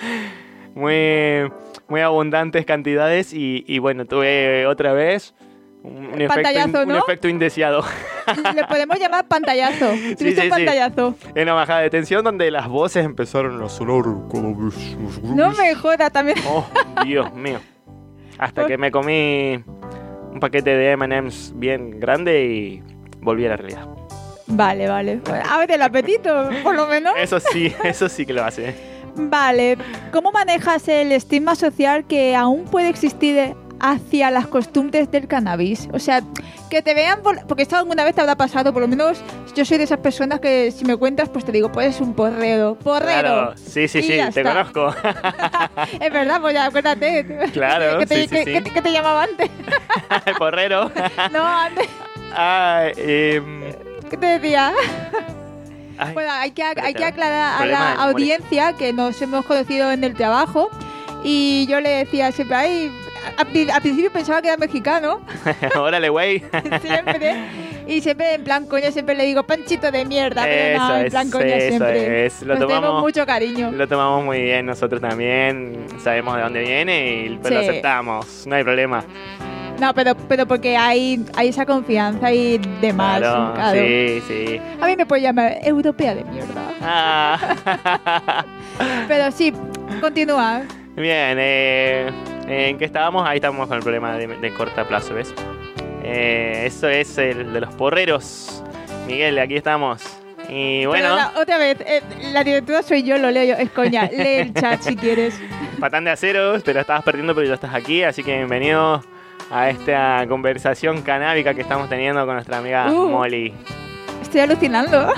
Muy, muy abundantes cantidades y, y bueno, tuve otra vez Un, un Pantallazo, efecto, ¿no? Un efecto indeseado. Le podemos llamar pantallazo. Sí, ¿Tuviste sí, un sí. pantallazo? En una bajada de tensión donde las voces empezaron a sonar como... No me jodas también. Oh, Dios mío. Hasta Por- que me comí un paquete de eme and eme's bien grande y volví a la realidad. Vale, vale. Abre el apetito, por lo menos. Eso sí, eso sí que lo hace. Vale. ¿Cómo manejas el estigma social que aún puede existir hacia las costumbres del cannabis? O sea, que te vean, por- porque esto alguna vez te habrá pasado, por lo menos yo soy de esas personas que si me cuentas, pues te digo, pues es un porrero, porrero. Claro, sí, sí, Y sí, ya te está. conozco. Es verdad, pues ya, acuérdate. Claro, que te, sí, sí, que, sí. que te- que te llamaba antes. El porrero. No, antes. Ah, em, ¿Qué te decía? ay, Bueno, hay que, hay que espérate, aclarar a problema la de memoria. audiencia que nos hemos conocido en el trabajo y yo le decía siempre, ay, a- a- al principio pensaba que era mexicano, órale, güey. siempre, y siempre en plan coña, siempre le digo panchito de mierda, pero no, Eso en es, plan coña eso siempre. es. Lo Nos tenemos tomamos- mucho cariño. Lo tomamos muy bien nosotros también. Sabemos de dónde viene y pues, lo Sí. aceptamos. No hay problema. No, pero, pero porque hay, hay esa confianza y demás. Claro, claro. sí, sí. A mí me puede llamar europea de mierda. Ah. Pero sí, continúa. Bien, eh, ¿en qué estábamos? Ahí estamos con el problema de, de corto plazo, ¿ves? Eh, eso es el de los porreros. Miguel, aquí estamos. Y bueno, Pero la- otra vez, eh, la directora soy yo, lo leo yo. Es coña, lee el chat si quieres. Patán de Acero, te lo estabas perdiendo, pero ya estás aquí, así que bienvenido a esta conversación canábica que estamos teniendo con nuestra amiga Uh. Molly. Estoy alucinando.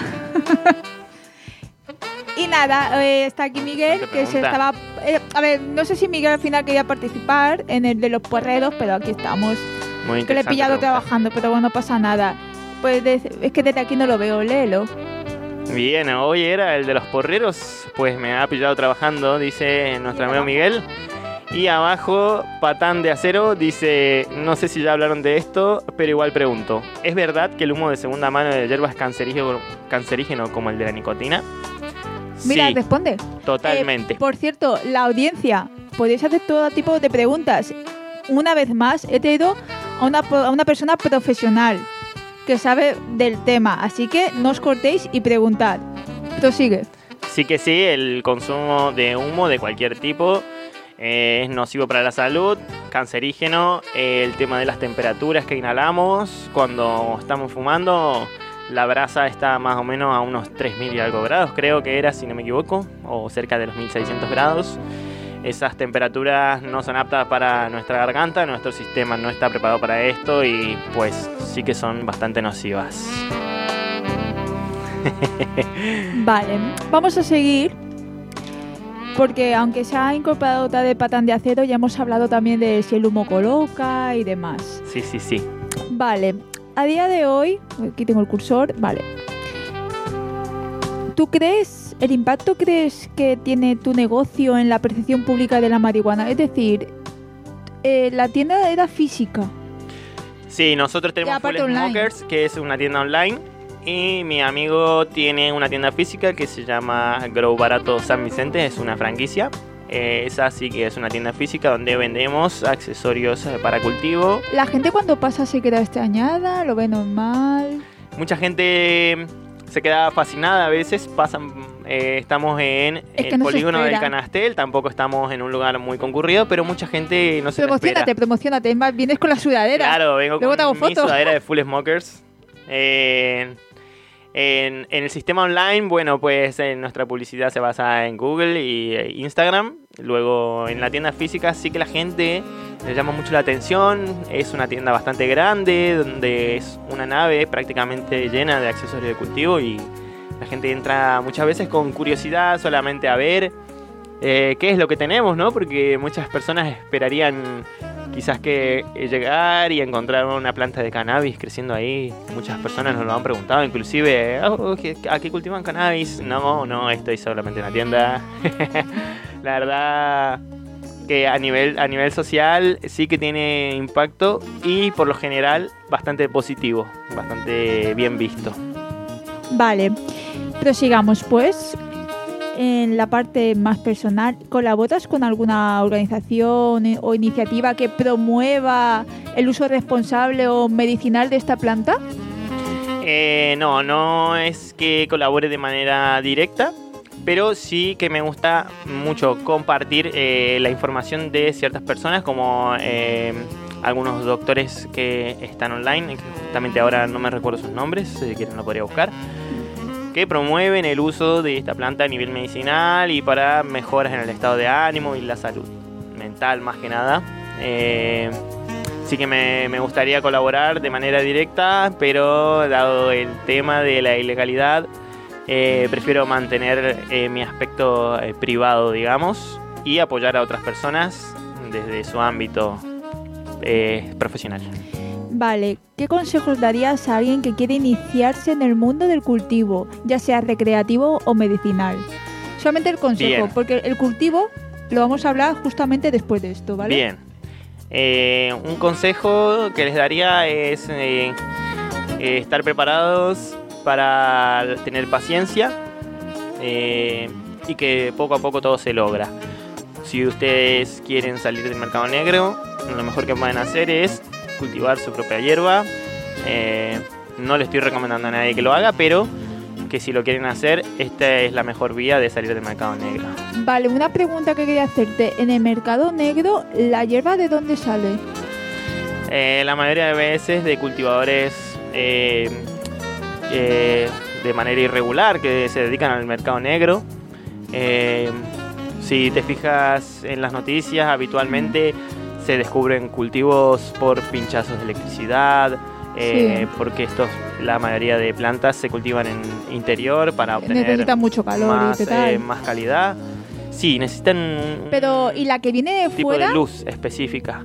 Y nada, eh, está aquí Miguel, Te que se pregunta. estaba... eh, a ver, no sé si Miguel al final quería participar en el de los porreros, pero aquí estamos. Muy Que le he interesante pillado pregunta. trabajando, pero bueno, no pasa nada. Pues de- es que desde aquí no lo veo, léelo. Bien, hoy era el de los porreros, pues me ha pillado trabajando, dice nuestro amigo Miguel. Y abajo, Patán de Acero dice, no sé si ya hablaron de esto, pero igual pregunto, ¿es verdad que el humo de segunda mano de hierba es cancerígeno, cancerígeno como el de la nicotina? Mira, Sí, responde. totalmente. Eh, por cierto, la audiencia, podéis hacer todo tipo de preguntas. Una vez más, he traído a una, a una persona profesional que sabe del tema, así que no os cortéis y preguntad. Prosigue. Sí que sí, el consumo de humo de cualquier tipo eh, es nocivo para la salud, cancerígeno, eh, el tema de las temperaturas que inhalamos cuando estamos fumando, la brasa está más o menos a unos tres mil y algo grados, creo que era, si no me equivoco, o cerca de los mil seiscientos grados. Esas temperaturas no son aptas para nuestra garganta, nuestro sistema no está preparado para esto y pues sí que son bastante nocivas. Vale, vamos a seguir. Porque aunque se ha incorporado otra de Patán de Acero, ya hemos hablado también de si el humo coloca y demás. Sí, sí, sí. Vale, a día de hoy, aquí tengo el cursor, vale. ¿Tú crees, el impacto crees que tiene tu negocio en la percepción pública de la marihuana? Es decir, eh, la tienda era física. Sí, nosotros tenemos aparte Full online. Smokers, que es una tienda online. Y mi amigo tiene una tienda física que se llama Grow Barato San Vicente, es una franquicia. Eh, esa sí que es una tienda física donde vendemos accesorios eh, para cultivo. La gente cuando pasa se queda extrañada, lo ve normal. Mucha gente se queda fascinada a veces. Pasan, eh, estamos en Es que el no se polígono del espera. Canastel, tampoco estamos en un lugar muy concurrido, pero mucha gente no se lo espera. Promocionate, promocionate. Es más, vienes con la sudadera. Claro, vengo Luego te hago con mi foto. sudadera de Full Smokers. Eh, en, en el sistema online, bueno, pues eh, nuestra publicidad se basa en Google y eh, Instagram. Luego en la tienda física sí que la gente le llama mucho la atención. Es una tienda bastante grande, donde es una nave prácticamente llena de accesorios de cultivo y la gente entra muchas veces con curiosidad solamente a ver eh, qué es lo que tenemos, ¿no? Porque muchas personas esperarían quizás que eh, llegar y encontrar una planta de cannabis creciendo ahí. Muchas personas nos lo han preguntado, inclusive, oh, ¿qué- ¿a qué cultivan cannabis? No, no, estoy solamente en la tienda. La verdad que a nivel, a nivel social sí que tiene impacto y por lo general bastante positivo, bastante bien visto. Vale, prosigamos pues. en la parte más personal, ¿colaboras con alguna organización o iniciativa que promueva el uso responsable o medicinal de esta planta? Eh, no, no es que colabore de manera directa, pero sí que me gusta mucho compartir eh, la información de ciertas personas, como eh, algunos doctores que están online, que justamente ahora no me recuerdo sus nombres, si quieren lo podría buscar, que promueven el uso de esta planta a nivel medicinal y para mejoras en el estado de ánimo y la salud mental más que nada. Eh, sí que me, me gustaría colaborar de manera directa, pero dado el tema de la ilegalidad, eh, prefiero mantener eh, mi aspecto eh, privado, digamos, y apoyar a otras personas desde su ámbito eh, profesional. Vale, ¿qué consejos darías a alguien que quiere iniciarse en el mundo del cultivo, ya sea recreativo o medicinal? Solamente el consejo, Bien. Porque el cultivo lo vamos a hablar justamente después de esto, ¿vale? Bien. Eh, un consejo que les daría es eh, eh, estar preparados para tener paciencia eh, y que poco a poco todo se logra. Si ustedes quieren salir del mercado negro, lo mejor que pueden hacer es cultivar su propia hierba. Eh, no le estoy recomendando a nadie que lo haga, pero que si lo quieren hacer, esta es la mejor vía de salir del mercado negro. Vale, una pregunta que quería hacerte. En el mercado negro, ¿la hierba de dónde sale? Eh, la mayoría de veces de cultivadores eh, eh, de manera irregular que se dedican al mercado negro. Eh, si te fijas en las noticias, habitualmente se descubren cultivos por pinchazos de electricidad, eh, sí. porque estos, la mayoría de plantas se cultivan en interior para obtener necesitan mucho calor más, y tal. Eh, más calidad. Sí, necesitan un Pero, ¿y la que viene de tipo fuera? de luz específica.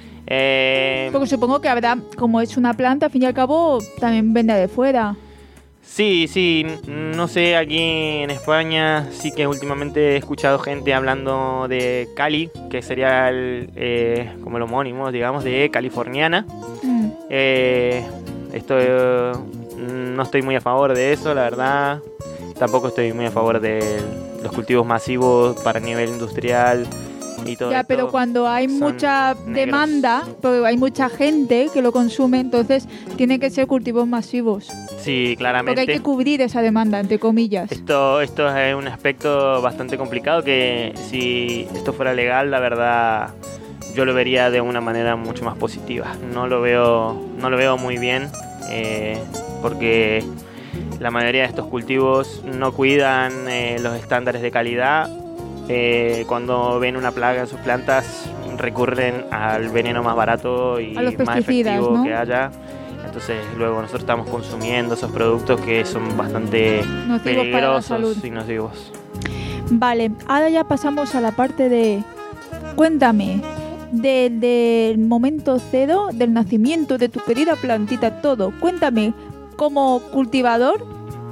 Eh, Porque supongo que habrá, como es una planta, al fin y al cabo, también vende de fuera. Sí, sí, no sé, aquí en España sí que últimamente he escuchado gente hablando de Cali, que sería el, eh, como el homónimo, digamos, de californiana. Mm. Eh, esto, eh, no estoy muy a favor de eso, la verdad. Tampoco estoy muy a favor de los cultivos masivos para nivel industrial y todo. Ya, pero cuando hay mucha negros. demanda, porque hay mucha gente que lo consume, entonces tienen que ser cultivos masivos. Sí, claramente. Porque hay que cubrir esa demanda, entre comillas. Esto, esto es un aspecto bastante complicado que si esto fuera legal, la verdad, yo lo vería de una manera mucho más positiva. No lo veo, no lo veo muy bien, eh, porque la mayoría de estos cultivos no cuidan eh, los estándares de calidad. Eh, cuando ven una plaga en sus plantas, recurren al veneno más barato y más efectivo, ¿no?, que haya. Entonces luego nosotros estamos consumiendo esos productos que son bastante nocivos, peligrosos y nocivos. Vale, ahora ya pasamos a la parte de... Cuéntame, del de momento cero, del nacimiento de tu querida plantita, todo. Cuéntame, como cultivador,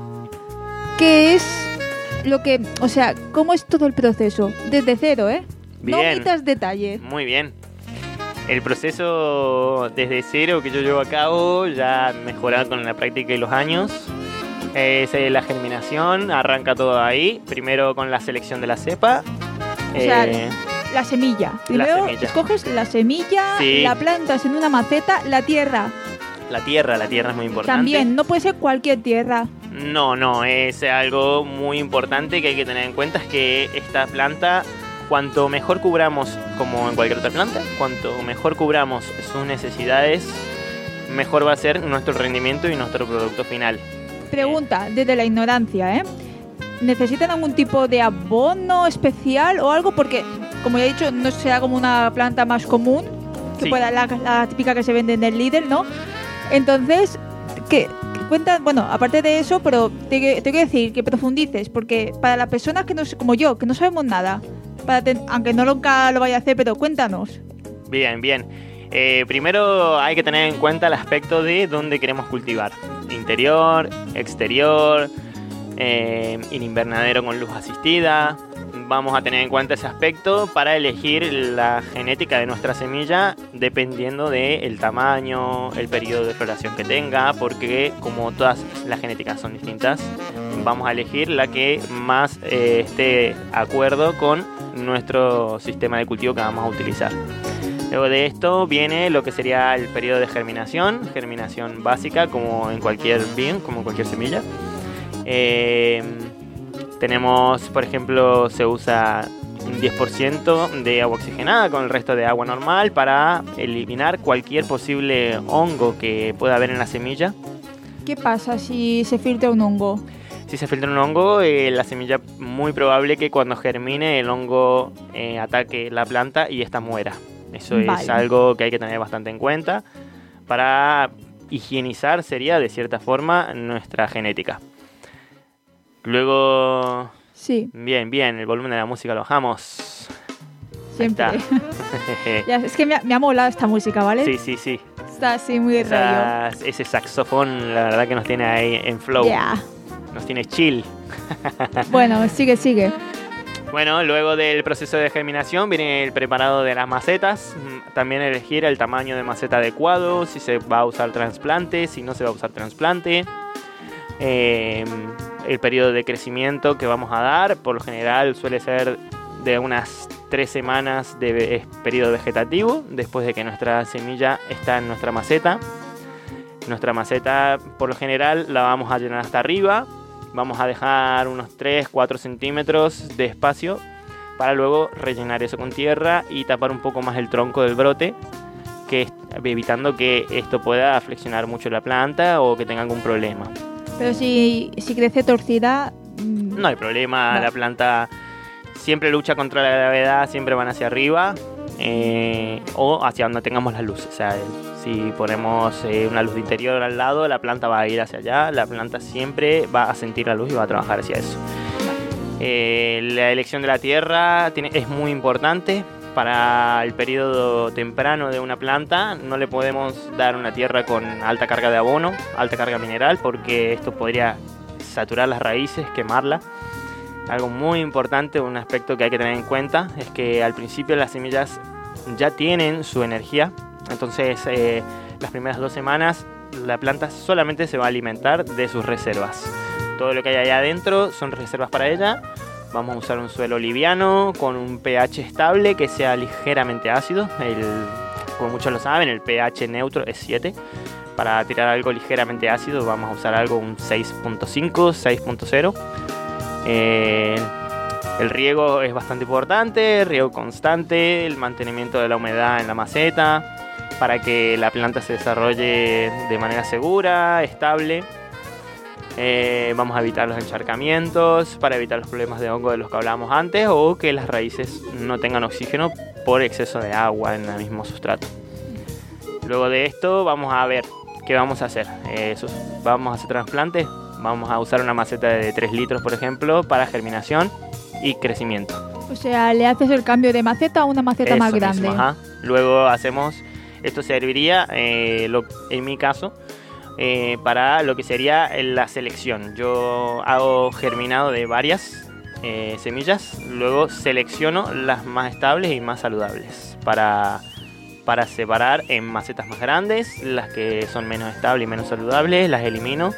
¿qué es lo que... O sea, cómo es todo el proceso? Desde cero, ¿eh? Bien. No quitas detalle. Muy bien. El proceso desde cero que yo llevo a cabo, ya mejorado con la práctica y los años, es la germinación. Arranca todo ahí, primero con la selección de la cepa. O sea, eh, la semilla. Primero la semilla. Escoges la semilla, sí. La plantas en una maceta, la tierra. La tierra, la tierra es muy importante. También, no puede ser cualquier tierra. No, no, es algo muy importante que hay que tener en cuenta, es que esta planta... Cuanto mejor cubramos, como en cualquier otra planta, cuanto mejor cubramos sus necesidades, mejor va a ser nuestro rendimiento y nuestro producto final. Pregunta, desde la ignorancia, ¿eh? ¿Necesitan algún tipo de abono especial o algo? Porque, como ya he dicho, no sea como una planta más común, que sí. pueda la, la típica que se vende en el Lidl, ¿no? Entonces, ¿qué? Cuenta, bueno, aparte de eso, pero te, te quiero decir que profundices, porque para las personas que no, como yo, que no sabemos nada, para ten, aunque no nunca lo vaya a hacer, pero cuéntanos. Bien, bien. Eh, primero hay que tener en cuenta el aspecto de dónde queremos cultivar. Interior, exterior, eh, en invernadero con luz asistida. vamos a tener en cuenta ese aspecto para elegir la genética de nuestra semilla dependiendo del tamaño, el periodo de floración que tenga, porque como todas las genéticas son distintas, vamos a elegir la que más eh, esté de acuerdo con nuestro sistema de cultivo que vamos a utilizar. Luego de esto viene lo que sería el periodo de germinación, germinación básica como en cualquier bien, como en cualquier semilla. Eh, tenemos, por ejemplo, se usa un diez por ciento de agua oxigenada con el resto de agua normal para eliminar cualquier posible hongo que pueda haber en la semilla. ¿Qué pasa si se filtra un hongo? Si se filtra un hongo, eh, la semilla muy probable que cuando germine el hongo eh, ataque la planta y esta muera. Eso vale. Es algo que hay que tener bastante en cuenta para higienizar, sería de cierta forma, nuestra genética. Luego... Sí. Bien, bien, el volumen de la música lo bajamos. Siempre. Ya, es que me ha, me ha molado esta música, ¿vale? Sí, sí, sí. Está así muy Esa, rollo. Ese saxofón, la verdad que nos tiene ahí en flow. Yeah. Nos tiene chill. Bueno, sigue, sigue. Bueno, luego del proceso de germinación viene el preparado de las macetas. También elegir el tamaño de maceta adecuado, si se va a usar trasplante, si no se va a usar trasplante. Eh, el periodo de crecimiento que vamos a dar, por lo general suele ser de unas tres semanas de periodo vegetativo, después de que nuestra semilla está en nuestra maceta. Nuestra maceta, por lo general, la vamos a llenar hasta arriba. Vamos a dejar unos tres a cuatro centímetros de espacio para luego rellenar eso con tierra y tapar un poco más el tronco del brote, que evitando que esto pueda flexionar mucho la planta o que tenga algún problema. Pero si, si crece torcida... Mmm... No hay problema, no. La planta siempre lucha contra la gravedad, siempre van hacia arriba eh, o hacia donde tengamos la luz. O sea, si ponemos eh, una luz de interior al lado, la planta va a ir hacia allá, la planta siempre va a sentir la luz y va a trabajar hacia eso. Eh, la elección de la tierra tiene, es muy importante. Para el periodo temprano de una planta no le podemos dar una tierra con alta carga de abono, alta carga mineral, porque esto podría saturar las raíces, quemarla. Algo muy importante, un aspecto que hay que tener en cuenta, es que al principio las semillas ya tienen su energía. Entonces eh, las primeras dos semanas la planta solamente se va a alimentar de sus reservas. Todo lo que hay allá adentro son reservas para ella. Vamos a usar un suelo liviano con un pH estable que sea ligeramente ácido. El, como muchos lo saben, el pH neutro es siete. Para tirar algo ligeramente ácido vamos a usar algo un seis punto cinco, seis punto cero. Eh, el riego es bastante importante, riego constante, el mantenimiento de la humedad en la maceta para que la planta se desarrolle de manera segura, estable. Eh, vamos a evitar los encharcamientos para evitar los problemas de hongo de los que hablábamos antes o que las raíces no tengan oxígeno por exceso de agua en el mismo sustrato. Luego de esto vamos a ver qué vamos a hacer. Eh, vamos a hacer trasplantes. Vamos a usar una maceta de tres litros, por ejemplo, para germinación y crecimiento. O sea, le haces el cambio de maceta a una maceta Eso más grande. Mismo, ajá. Luego hacemos, esto serviría, eh, lo, en mi caso, Eh, para lo que sería la selección. Yo hago germinado de varias eh, semillas, luego selecciono las más estables y más saludables para, para separar en macetas más grandes. Las que son menos estables y menos saludables las elimino.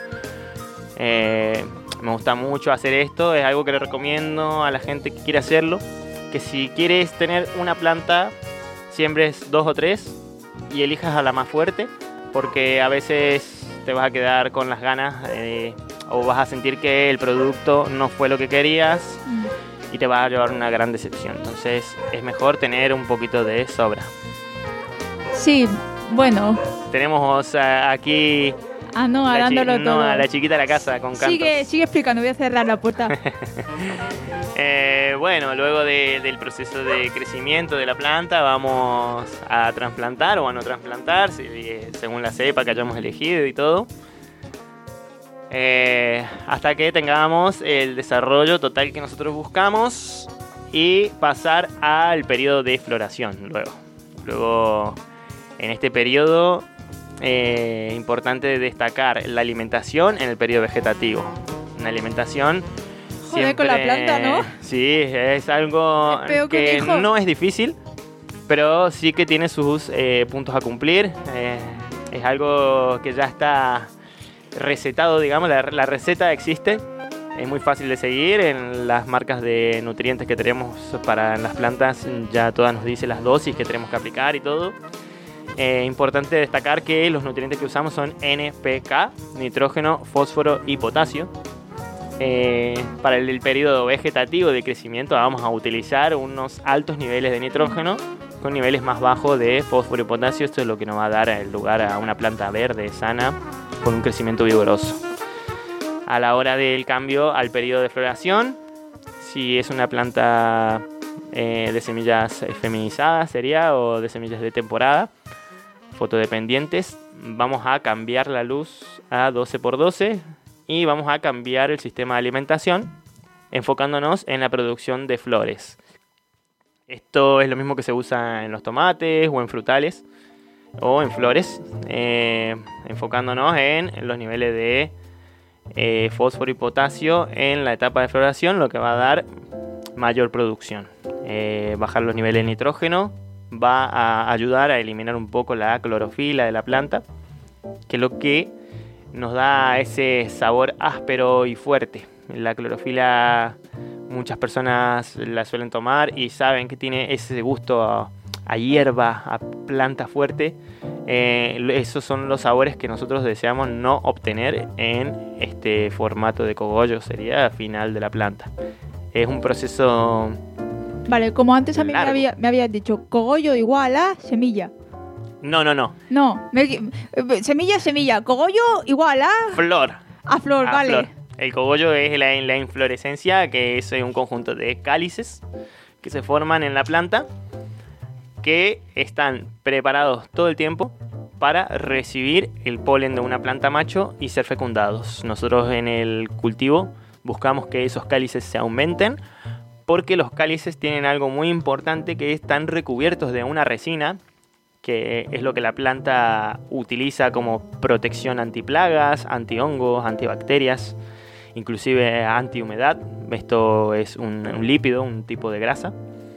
Eh, me gusta mucho hacer esto, es algo que le recomiendo a la gente que quiere hacerlo, que si quieres tener una planta siembres dos o tres y elijas a la más fuerte, porque a veces te vas a quedar con las ganas eh, o vas a sentir que el producto no fue lo que querías y te vas a llevar una gran decepción. Entonces es mejor tener un poquito de sobra. Sí, bueno. Tenemos uh, aquí ah, no, a dándolo chi- todo. No, a la chiquita de la casa con cantos. Sigue, sigue explicando, voy a cerrar la puerta. eh, bueno, luego de, del proceso de crecimiento de la planta vamos a trasplantar o a no trasplantar, si, según la cepa que hayamos elegido y todo. Eh, hasta que tengamos el desarrollo total que nosotros buscamos y pasar al periodo de floración luego. Luego, en este periodo, eh, importante destacar la alimentación en el periodo vegetativo. Una alimentación Joder, con la planta, ¿no? Sí, es algo Es peor que que un hijo. no es difícil, pero sí que tiene sus eh, puntos a cumplir. Eh, es algo que ya está recetado, digamos, la, la receta existe. Es muy fácil de seguir. En las marcas de nutrientes que tenemos para las plantas ya todas nos dice las dosis que tenemos que aplicar y todo. Eh, importante destacar que los nutrientes que usamos son N P K, nitrógeno, fósforo y potasio. Eh, para el, el periodo vegetativo de crecimiento vamos a utilizar unos altos niveles de nitrógeno con niveles más bajos de fósforo y potasio. Esto es lo que nos va a dar el lugar a una planta verde, sana, con un crecimiento vigoroso. A la hora del cambio al periodo de floración, si es una planta eh, de semillas feminizadas sería, o de semillas de temporada, fotodependientes, vamos a cambiar la luz a doce por doce y vamos a cambiar el sistema de alimentación enfocándonos en la producción de flores. Esto es lo mismo que se usa en los tomates o en frutales o en flores, eh, enfocándonos en los niveles de eh, fósforo y potasio en la etapa de floración, lo que va a dar mayor producción. Eh, bajar los niveles de nitrógeno va a ayudar a eliminar un poco la clorofila de la planta, que es lo que nos da ese sabor áspero y fuerte. La clorofila muchas personas la suelen tomar y saben que tiene ese gusto a, a hierba, a planta fuerte. Eh, esos son los sabores que nosotros deseamos no obtener en este formato de cogollo, sería final de la planta. Es un proceso... Vale, como antes a mí me, largo. había, me habías dicho, cogollo igual a semilla. No, no, no. No, me- eh, semilla, semilla. Cogollo igual a, Flor. a flor, A vale. flor. El cogollo es la, la inflorescencia, que es un conjunto de cálices que se forman en la planta, que están preparados todo el tiempo para recibir el polen de una planta macho y ser fecundados. Nosotros en el cultivo buscamos que esos cálices se aumenten, porque los cálices tienen algo muy importante, que están recubiertos de una resina, que es lo que la planta utiliza como protección antiplagas, antihongos, antibacterias, inclusive antihumedad. Esto es un, un lípido, un tipo de grasa.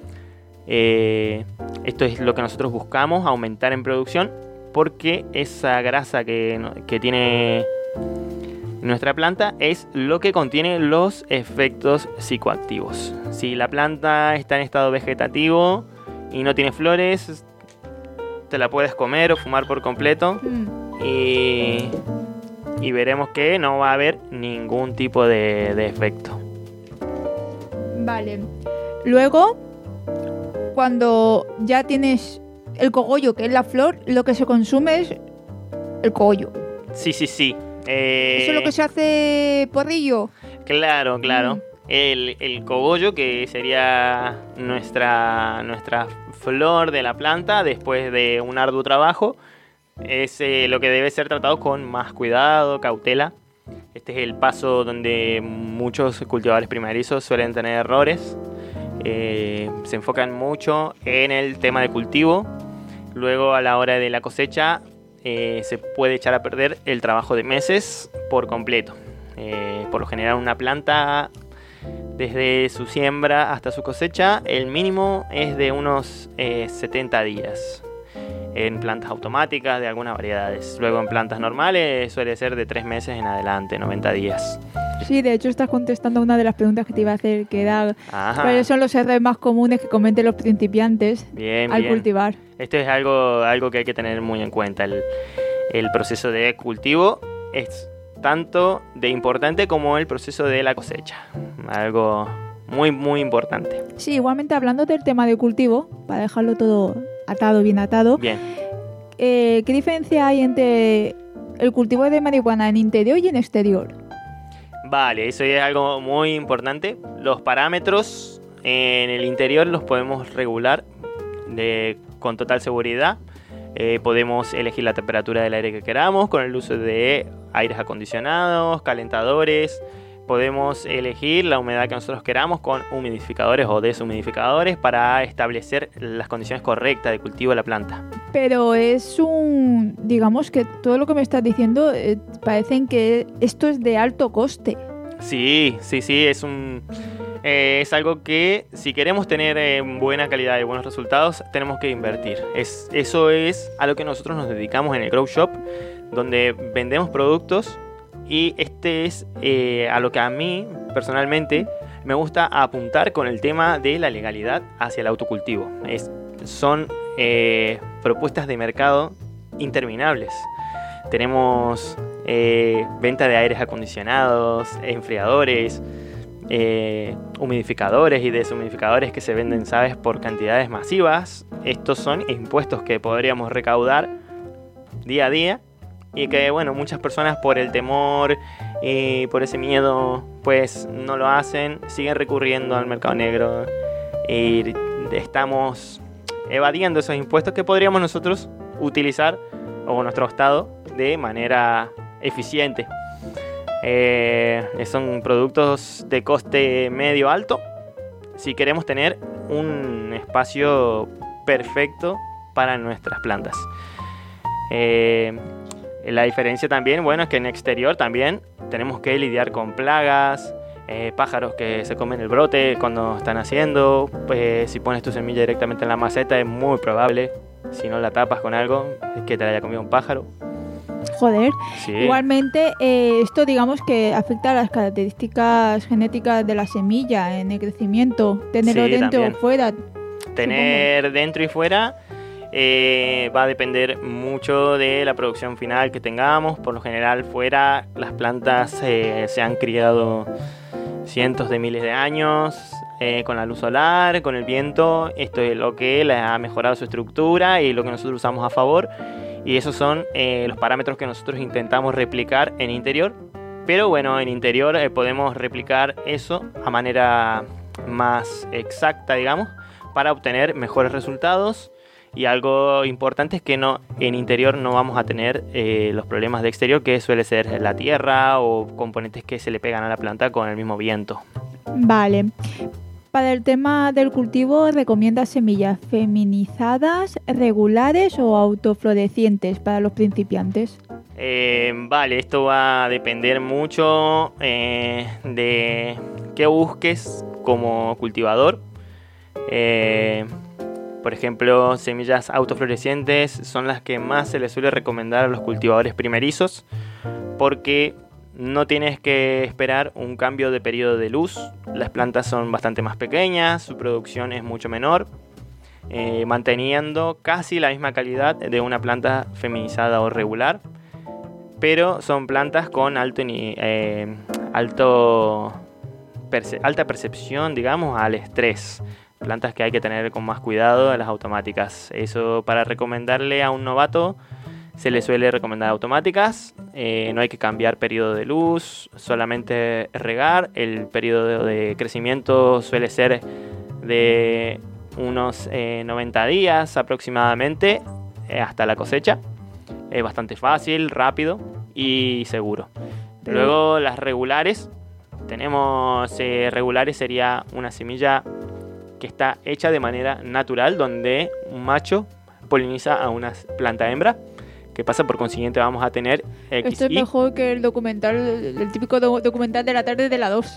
Eh, esto es lo que nosotros buscamos, aumentar en producción, porque esa grasa que, que tiene nuestra planta es lo que contiene los efectos psicoactivos. Si la planta está en estado vegetativo y no tiene flores, te la puedes comer o fumar por completo Mm. y, y veremos que no va a haber ningún tipo de, de efecto. Vale. Luego, cuando ya tienes el cogollo, que es la flor, lo que se consume es el cogollo. Sí, sí, sí. Eh, Eso es lo que se hace porrillo. Claro, claro. Mm. El, el cogollo, que sería nuestra, nuestra flor de la planta después de un arduo trabajo, es eh, lo que debe ser tratado con más cuidado, cautela. Este es el paso donde muchos cultivadores primarizos suelen tener errores. Eh, se enfocan mucho en el tema de cultivo. Luego, a la hora de la cosecha, eh, se puede echar a perder el trabajo de meses por completo. Eh, por lo general, una planta, desde su siembra hasta su cosecha, el mínimo es de unos eh, setenta días. En plantas automáticas de algunas variedades. Luego en plantas normales suele ser de tres meses en adelante, noventa días. Sí, de hecho estás contestando una de las preguntas que te iba a hacer, que era Ajá. cuáles son los errores más comunes que cometen los principiantes Bien, al bien. cultivar. Esto es algo, algo que hay que tener muy en cuenta. El, el proceso de cultivo es tanto de importante como el proceso de la cosecha. Algo muy, muy importante. Sí, igualmente hablando del tema de cultivo, para dejarlo todo atado, bien atado, Bien. eh, ¿qué diferencia hay entre el cultivo de marihuana en interior y en exterior? Vale, eso es algo muy importante. Los parámetros en el interior los podemos regular de, con total seguridad. Eh, podemos elegir la temperatura del aire que queramos con el uso de aires acondicionados, calentadores. Podemos elegir la humedad que nosotros queramos con humidificadores o deshumidificadores para establecer las condiciones correctas de cultivo de la planta. Pero es un... digamos que todo lo que me estás diciendo eh, parecen que esto es de alto coste. Sí, sí, sí, es un eh, es algo que si queremos tener eh, buena calidad y buenos resultados, tenemos que invertir. Es, eso es a lo que nosotros nos dedicamos en el Grow Shop, donde vendemos productos, y este es eh, a lo que a mí personalmente me gusta apuntar con el tema de la legalidad hacia el autocultivo. Es, son eh, propuestas de mercado interminables. Tenemos eh, venta de aires acondicionados, enfriadores, eh, humidificadores y deshumidificadores que se venden, ¿sabes?, por cantidades masivas. Estos son impuestos que podríamos recaudar día a día y que, bueno, muchas personas por el temor y por ese miedo, pues no lo hacen, siguen recurriendo al mercado negro y estamos evadiendo esos impuestos que podríamos nosotros utilizar, o nuestro estado, de manera eficiente. Eh, son productos de coste medio alto si queremos tener un espacio perfecto para nuestras plantas. Eh, la diferencia también, bueno, es que en exterior también tenemos que lidiar con plagas, eh, pájaros que se comen el brote cuando están haciendo. Pues si pones tu semilla directamente en la maceta es muy probable, si no la tapas con algo, que te la haya comido un pájaro. Joder. Sí. Igualmente, eh, esto digamos que afecta a las características genéticas de la semilla en el crecimiento. Tenerlo Sí, dentro también. o fuera. Tener supongo. dentro y fuera eh, va a depender mucho de la producción final que tengamos. Por lo general, fuera las plantas eh, se han criado cientos de miles de años eh, con la luz solar, con el viento. Esto es lo que les ha mejorado su estructura y lo que nosotros usamos a favor. Y esos son eh, los parámetros que nosotros intentamos replicar en interior. Pero bueno, en interior eh, podemos replicar eso a manera más exacta, digamos, para obtener mejores resultados. Y algo importante es que no, en interior no vamos a tener eh, los problemas de exterior, que suele ser la tierra o componentes que se le pegan a la planta con el mismo viento. Vale. Para el tema del cultivo, ¿recomiendas semillas feminizadas, regulares o autoflorecientes para los principiantes? Eh, vale, esto va a depender mucho eh, de qué busques como cultivador. Eh, por ejemplo, semillas autoflorecientes son las que más se les suele recomendar a los cultivadores primerizos, porque no tienes que esperar un cambio de periodo de luz. Las plantas son bastante más pequeñas, su producción es mucho menor, eh, manteniendo casi la misma calidad de una planta feminizada o regular, pero son plantas con alto, eh, alto perce- alta percepción, digamos, al estrés. Plantas que hay que tener con más cuidado de las automáticas. Eso, para recomendarle a un novato, se le suele recomendar automáticas. Eh, no hay que cambiar periodo de luz, solamente regar. El periodo de crecimiento suele ser de unos eh, noventa días aproximadamente, eh, hasta la cosecha. Es bastante fácil, rápido y seguro. Pero... Luego las regulares. Tenemos eh, regulares, sería una semilla que está hecha de manera natural, donde un macho poliniza a una planta hembra. ¿Qué pasa? Por consiguiente vamos a tener X Esto es Y. mejor que el documental, el típico do- documental de la tarde de la dos.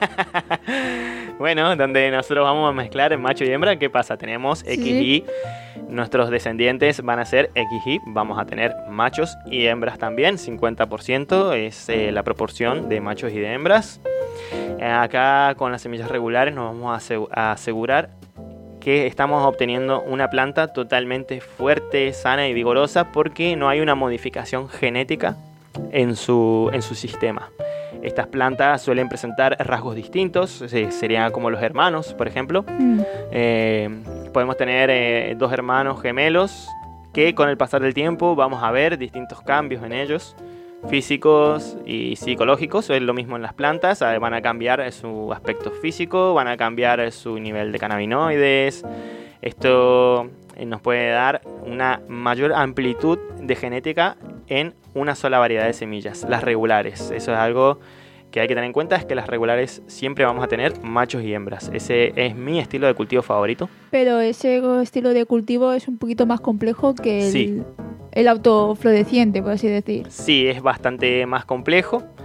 Bueno, donde nosotros vamos a mezclar macho y hembra. ¿Qué pasa? Tenemos Sí. X Y. Nuestros descendientes van a ser X Y. Vamos a tener machos y hembras también. cincuenta por ciento es eh, la proporción de machos y de hembras. Eh, acá con las semillas regulares nos vamos a, asegu- a asegurar que estamos obteniendo una planta totalmente fuerte, sana y vigorosa, porque no hay una modificación genética en su, en su sistema. Estas plantas suelen presentar rasgos distintos, eh, serían como los hermanos, por ejemplo. Mm. Eh, podemos tener eh, dos hermanos gemelos que con el pasar del tiempo vamos a ver distintos cambios en ellos, físicos y psicológicos. Es lo mismo en las plantas, eh, van a cambiar su aspecto físico, van a cambiar su nivel de cannabinoides. Esto eh, nos puede dar una mayor amplitud de genética en una sola variedad de semillas, las regulares. Eso es algo que hay que tener en cuenta, es que las regulares siempre vamos a tener machos y hembras. Ese es mi estilo de cultivo favorito. Pero ese estilo de cultivo es un poquito más complejo que el, Sí. el autofloreciente, por así decir. Sí, es bastante más complejo.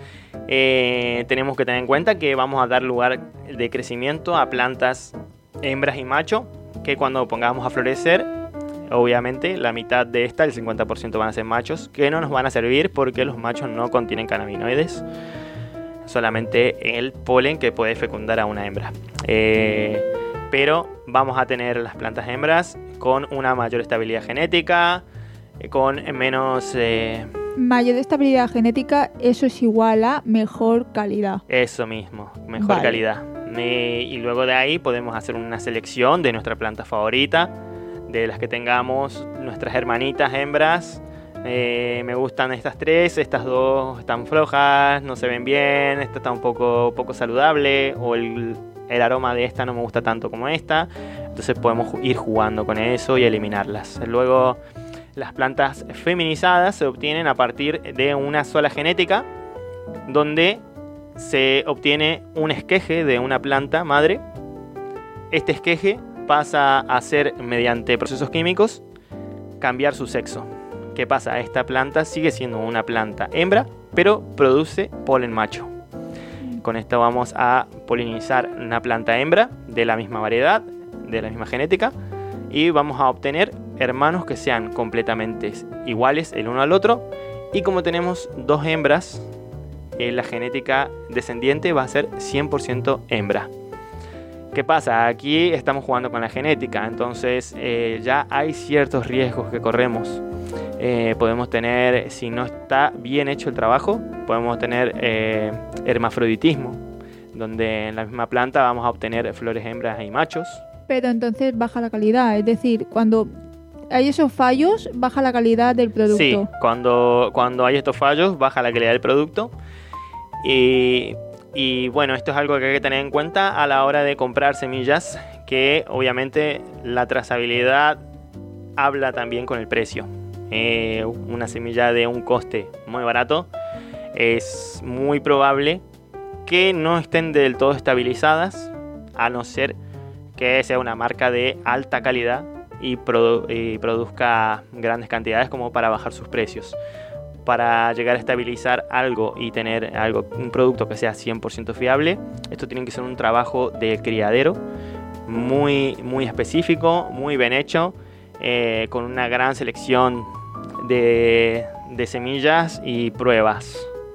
Eh, tenemos que tener en cuenta que vamos a dar lugar de crecimiento a plantas hembras y macho, que cuando pongamos a florecer, obviamente la mitad de esta, el cincuenta por ciento, van a ser machos, que no nos van a servir porque los machos no contienen cannabinoides, solamente el polen que puede fecundar a una hembra. Eh, pero vamos a tener las plantas hembras con una mayor estabilidad genética, con menos... Eh, Mayor estabilidad genética, eso es igual a mejor calidad. Eso mismo, mejor vale. calidad. Eh, y luego de ahí podemos hacer una selección de nuestra planta favorita, de las que tengamos nuestras hermanitas hembras. Eh, me gustan estas tres, estas dos están flojas, no se ven bien, esta está un poco, poco saludable, o el, el aroma de esta no me gusta tanto como esta. Entonces podemos ir jugando con eso y eliminarlas. Luego, las plantas feminizadas se obtienen a partir de una sola genética, donde se obtiene un esqueje de una planta madre. Este esqueje pasa a ser, mediante procesos químicos, cambiar su sexo. ¿Qué pasa? Esta planta sigue siendo una planta hembra, pero produce polen macho. Con esto vamos a polinizar una planta hembra de la misma variedad, de la misma genética, y vamos a obtener hermanos que sean completamente iguales el uno al otro. Y como tenemos dos hembras, eh, la genética descendiente va a ser cien por ciento hembra. ¿Qué pasa? Aquí estamos jugando con la genética, entonces eh, ya hay ciertos riesgos que corremos. Eh, podemos tener, si no está bien hecho el trabajo, podemos tener eh, hermafroditismo, donde en la misma planta vamos a obtener flores hembras y machos. Pero entonces baja la calidad, es decir, cuando hay esos fallos, baja la calidad del producto. Sí, cuando, cuando hay estos fallos, baja la calidad del producto. Y, y bueno, esto es algo que hay que tener en cuenta a la hora de comprar semillas, que obviamente la trazabilidad habla también con el precio. Eh, una semilla de un coste muy barato, es muy probable que no estén del todo estabilizadas, a no ser que sea una marca de alta calidad y, produ- y produzca grandes cantidades como para bajar sus precios. Para llegar a estabilizar algo y tener algo, un producto que sea cien por ciento fiable, esto tiene que ser un trabajo de criadero muy, muy específico, muy bien hecho, eh, con una gran selección de, de semillas y pruebas.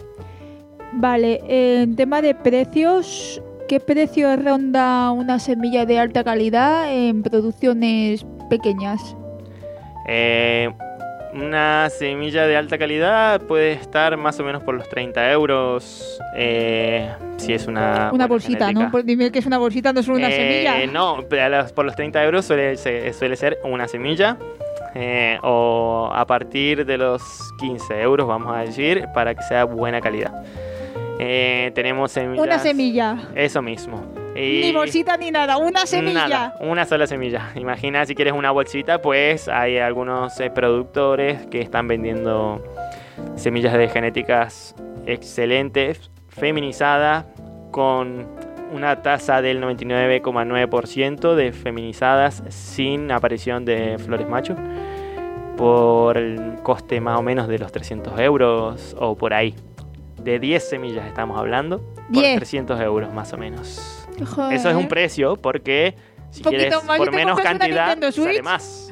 Vale, eh, en tema de precios, ¿qué precio ronda una semilla de alta calidad en producciones pequeñas? Eh, una semilla de alta calidad puede estar más o menos por los treinta euros, eh, si es una... Una bolsita, genética. ¿no? Pues dime que es una bolsita, no es una Eh, semilla. No, por los treinta euros suele, suele ser una semilla, eh, o a partir de los quince euros, vamos a decir, para que sea buena calidad. Eh, tenemos semillas... Una semilla. Eso mismo. Y Ni bolsita ni nada, una semilla. Nada, una sola semilla. Imagina si quieres una bolsita, pues hay algunos eh, productores que están vendiendo semillas de genéticas excelentes, feminizadas, con una tasa del noventa y nueve coma nueve por ciento de feminizadas sin aparición de flores macho, por el coste más o menos de los trescientos euros o por ahí. De diez semillas estamos hablando, por diez. trescientos euros más o menos. Joder. Eso es un precio porque si Poquito quieres más y por te menos compras una cantidad Nintendo sale Switch. más.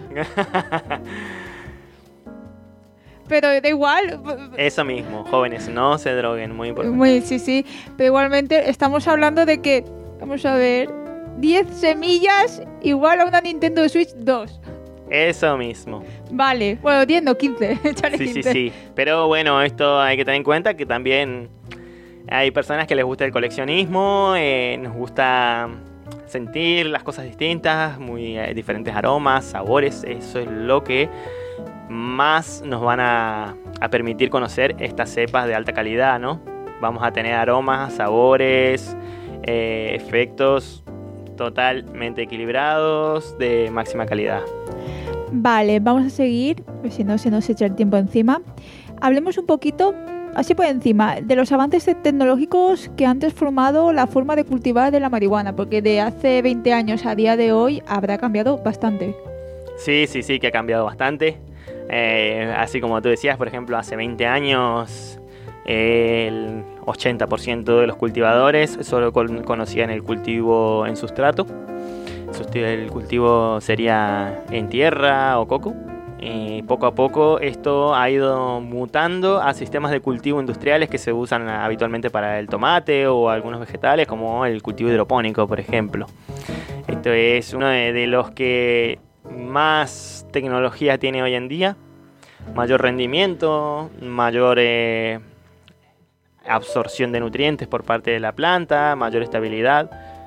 Pero da igual. Eso mismo, jóvenes, no se droguen, muy importante. Muy, sí, sí. Pero igualmente estamos hablando de que, vamos a ver, diez semillas igual a una Nintendo Switch dos. Eso mismo. Vale, bueno, diez no, quince. Échale Sí, sí, quince. sí. Pero bueno, esto hay que tener en cuenta que también hay personas que les gusta el coleccionismo, eh, nos gusta sentir las cosas distintas, muy eh, diferentes aromas, sabores. Eso es lo que más nos van a, a permitir conocer estas cepas de alta calidad, ¿no? Vamos a tener aromas, sabores, eh, efectos totalmente equilibrados, de máxima calidad. Vale, vamos a seguir, pues si no se nos echa el tiempo encima. Hablemos un poquito, así por encima, de los avances tecnológicos que han transformado la forma de cultivar de la marihuana, porque de hace veinte años a día de hoy habrá cambiado bastante. Sí, sí, sí, que ha cambiado bastante. Eh, así como tú decías, por ejemplo, hace veinte años eh, el, ochenta por ciento de los cultivadores solo con, conocían el cultivo en sustrato. El cultivo sería en tierra o coco. Y poco a poco esto ha ido mutando a sistemas de cultivo industriales que se usan habitualmente para el tomate o algunos vegetales, como el cultivo hidropónico, por ejemplo. Esto es uno de, de los que más tecnología tiene hoy en día. Mayor rendimiento, mayor eh, absorción de nutrientes por parte de la planta, mayor estabilidad.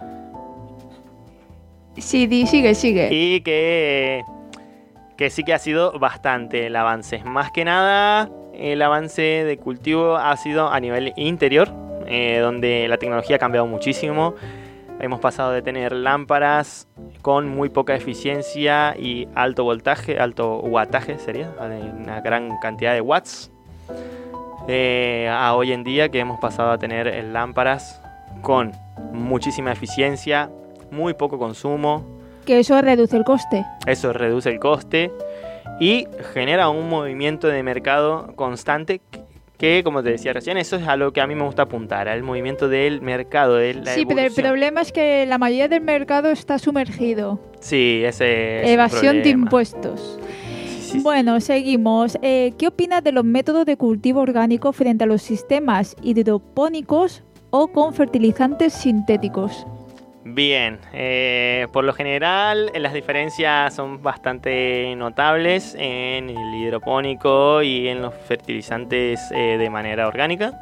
Sí, sigue, sigue. Y que... que sí que ha sido bastante el avance. Más que nada, el avance de cultivo ha sido a nivel interior, eh, donde la tecnología ha cambiado muchísimo. Hemos pasado de tener lámparas con muy poca eficiencia y alto voltaje, alto wattaje sería, una gran cantidad de watts, eh, a hoy en día que hemos pasado a tener lámparas con muchísima eficiencia, muy poco consumo. Que eso reduce el coste. Eso reduce el coste y genera un movimiento de mercado constante que, como te decía recién, eso es a lo que a mí me gusta apuntar, al movimiento del mercado, de la Sí, evolución. pero el problema es que la mayoría del mercado está sumergido. Sí, ese es Evasión un de problema. impuestos. Sí, sí, bueno, seguimos. Eh, ¿Qué opinas de los métodos de cultivo orgánico frente a los sistemas hidropónicos o con fertilizantes sintéticos? Bien, eh, por lo general las diferencias son bastante notables en el hidropónico y en los fertilizantes eh, de manera orgánica.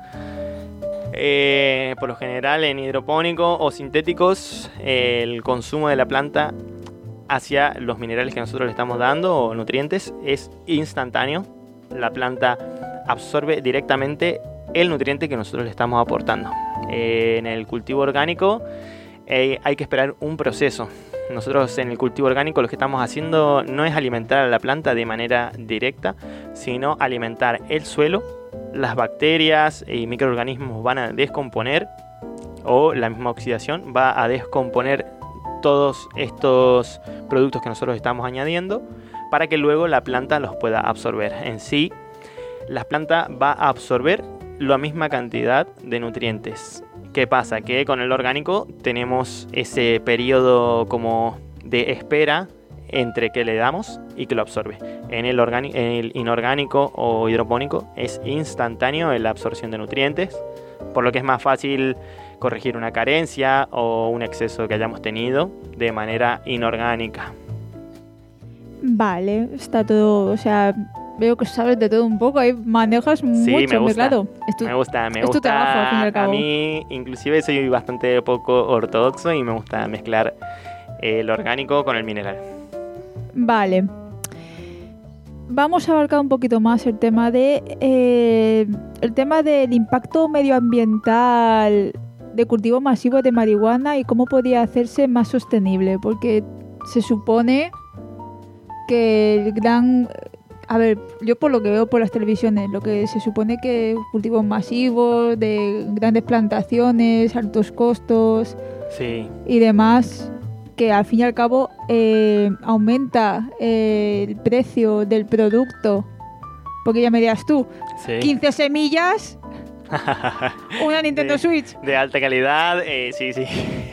Eh, por lo general en hidropónico o sintéticos eh, el consumo de la planta hacia los minerales que nosotros le estamos dando o nutrientes es instantáneo. La planta absorbe directamente el nutriente que nosotros le estamos aportando. Eh, en el cultivo orgánico Eh, hay que esperar un proceso. Nosotros en el cultivo orgánico lo que estamos haciendo no es alimentar a la planta de manera directa, sino alimentar el suelo. Las bacterias y microorganismos van a descomponer, o la misma oxidación va a descomponer todos estos productos que nosotros estamos añadiendo para que luego la planta los pueda absorber. En sí, la planta va a absorber la misma cantidad de nutrientes. ¿Qué pasa? Que con el orgánico tenemos ese periodo como de espera entre que le damos y que lo absorbe. En el, organi- en el inorgánico o hidropónico es instantáneo la absorción de nutrientes, por lo que es más fácil corregir una carencia o un exceso que hayamos tenido de manera inorgánica. Vale, está todo, o sea, veo que sabes de todo un poco, ahí manejas Sí, mucho, me gusta, claro. Es tu, me gusta, me es tu gusta. trabajo, al fin y al cabo. A mí, inclusive, soy bastante poco ortodoxo y me gusta mezclar el orgánico con el mineral. Vale. Vamos a abarcar un poquito más el tema de eh, el tema del impacto medioambiental de cultivo masivo de marihuana y cómo podría hacerse más sostenible, porque se supone que el gran... A ver, yo por lo que veo por las televisiones, lo que se supone que cultivos masivos, de grandes plantaciones, altos costos Sí. y demás, que al fin y al cabo eh, aumenta eh, el precio del producto. Porque ya me dirás tú, Sí. quince semillas, una Nintendo de, Switch. de alta calidad, eh, sí, sí.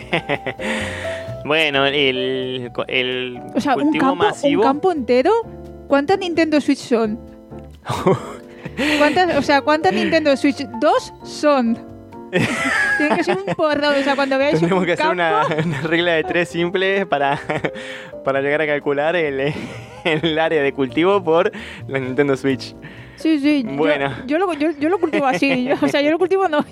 Bueno, el, el O sea, un cultivo campo, masivo... un campo entero. ¿Cuántas Nintendo Switch son? ¿Cuántas, o sea, ¿cuántas Nintendo Switch dos son? Tiene que ser un porrón. O sea, cuando veáis Tenemos un que hacer campo... una, una regla de tres simples para, para llegar a calcular el, el área de cultivo por la Nintendo Switch. Sí, sí. Bueno. Yo, yo, lo, yo, yo lo cultivo así. Yo, o sea, yo lo cultivo no.